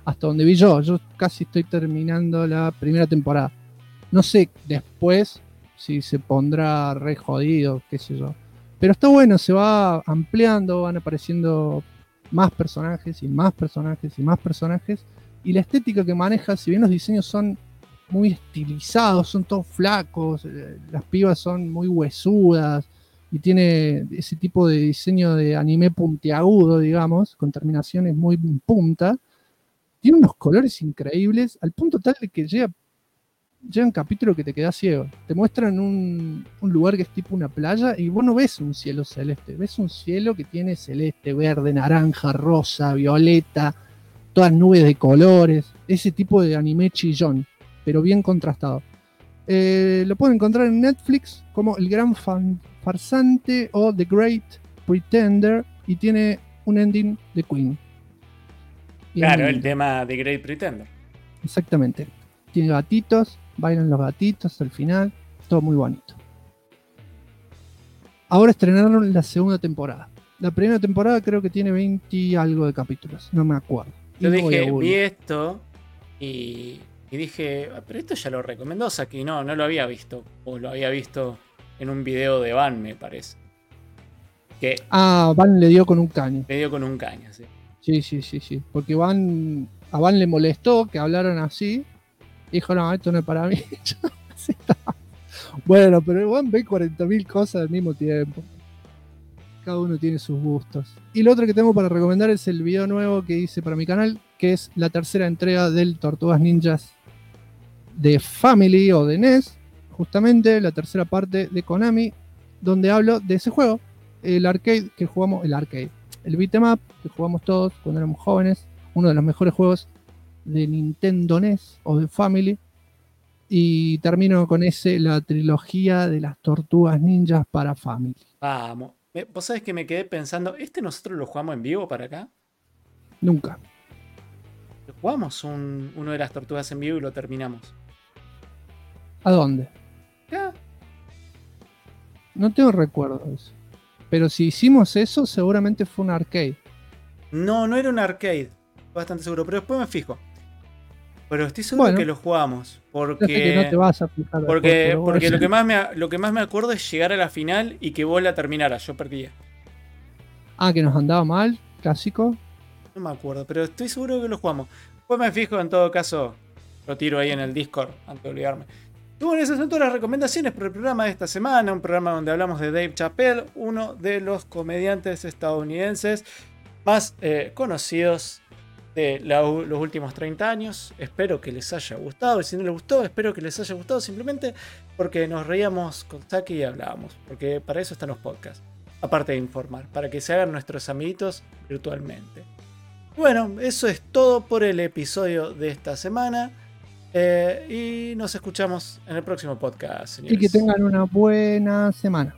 hasta donde vi yo. Yo casi estoy terminando la primera temporada. No sé después si se pondrá re jodido, qué sé yo. Pero está bueno, se va ampliando, van apareciendo más personajes y más personajes y más personajes. Y la estética que maneja, si bien los diseños son muy estilizados, son todos flacos, las pibas son muy huesudas y tiene ese tipo de diseño de anime puntiagudo, digamos, con terminaciones muy en punta. Tiene unos colores increíbles, al punto tal de que llega un capítulo que te queda ciego. Te muestran un lugar que es tipo una playa y vos no ves un cielo celeste, ves un cielo que tiene celeste, verde, naranja, rosa, violeta, todas nubes de colores, ese tipo de anime chillón, pero bien contrastado. Lo pueden encontrar en Netflix como El Gran Farsante o The Great Pretender y tiene un ending de Queen. Claro, el tema de Great Pretender. Exactamente. Tiene gatitos, bailan los gatitos al final, todo muy bonito. Ahora estrenaron la segunda temporada. La primera temporada creo que tiene 20 y algo de capítulos, no me acuerdo. Yo dije, vi esto y dije, pero esto ya lo recomendó Saki. No lo había visto. O lo había visto en un video de Van, me parece. Van le dio con un caño. Le dio con un caño, sí. Sí. Porque a Van le molestó que hablaran así. Dijo, no, esto no es para mí. Bueno, pero Van ve 40.000 cosas al mismo tiempo. Cada uno tiene sus gustos. Y lo otro que tengo para recomendar es el video nuevo que hice para mi canal, que es la tercera entrega del Tortugas Ninjas de Family o de NES. Justamente la tercera parte de Konami, donde hablo de ese juego. El arcade que jugamos, el beat'em up que jugamos todos cuando éramos jóvenes. Uno de los mejores juegos de Nintendo NES o de Family. Y termino con la trilogía de las Tortugas Ninjas para Family. Vamos. Vos sabés que me quedé pensando, nosotros lo jugamos en vivo para acá? Nunca. Jugamos uno de las tortugas en vivo y lo terminamos. ¿A dónde? Acá. No tengo recuerdo de eso. Pero si hicimos eso, seguramente fue un arcade. No era un arcade. Bastante seguro, pero después me fijo. Pero estoy seguro que lo jugamos. Porque que no te vas a fijar porque lo que más me acuerdo es llegar a la final y que vos la terminaras. Yo perdía. Que nos andaba mal, clásico. No me acuerdo, pero estoy seguro que lo jugamos. Después me fijo, en todo caso, lo tiro ahí en el Discord antes de olvidarme. Y bueno, esas son todas las recomendaciones por el programa de esta semana. Un programa donde hablamos de Dave Chappelle, uno de los comediantes estadounidenses más conocidos de los últimos 30 años. Espero que les haya gustado. Y si no les gustó, espero que les haya gustado simplemente porque nos reíamos con Saki y hablábamos. Porque para eso están los podcasts. Aparte de informar, para que se hagan nuestros amiguitos virtualmente. Bueno, eso es todo por el episodio de esta semana. Y nos escuchamos en el próximo podcast, señores. Y que tengan una buena semana.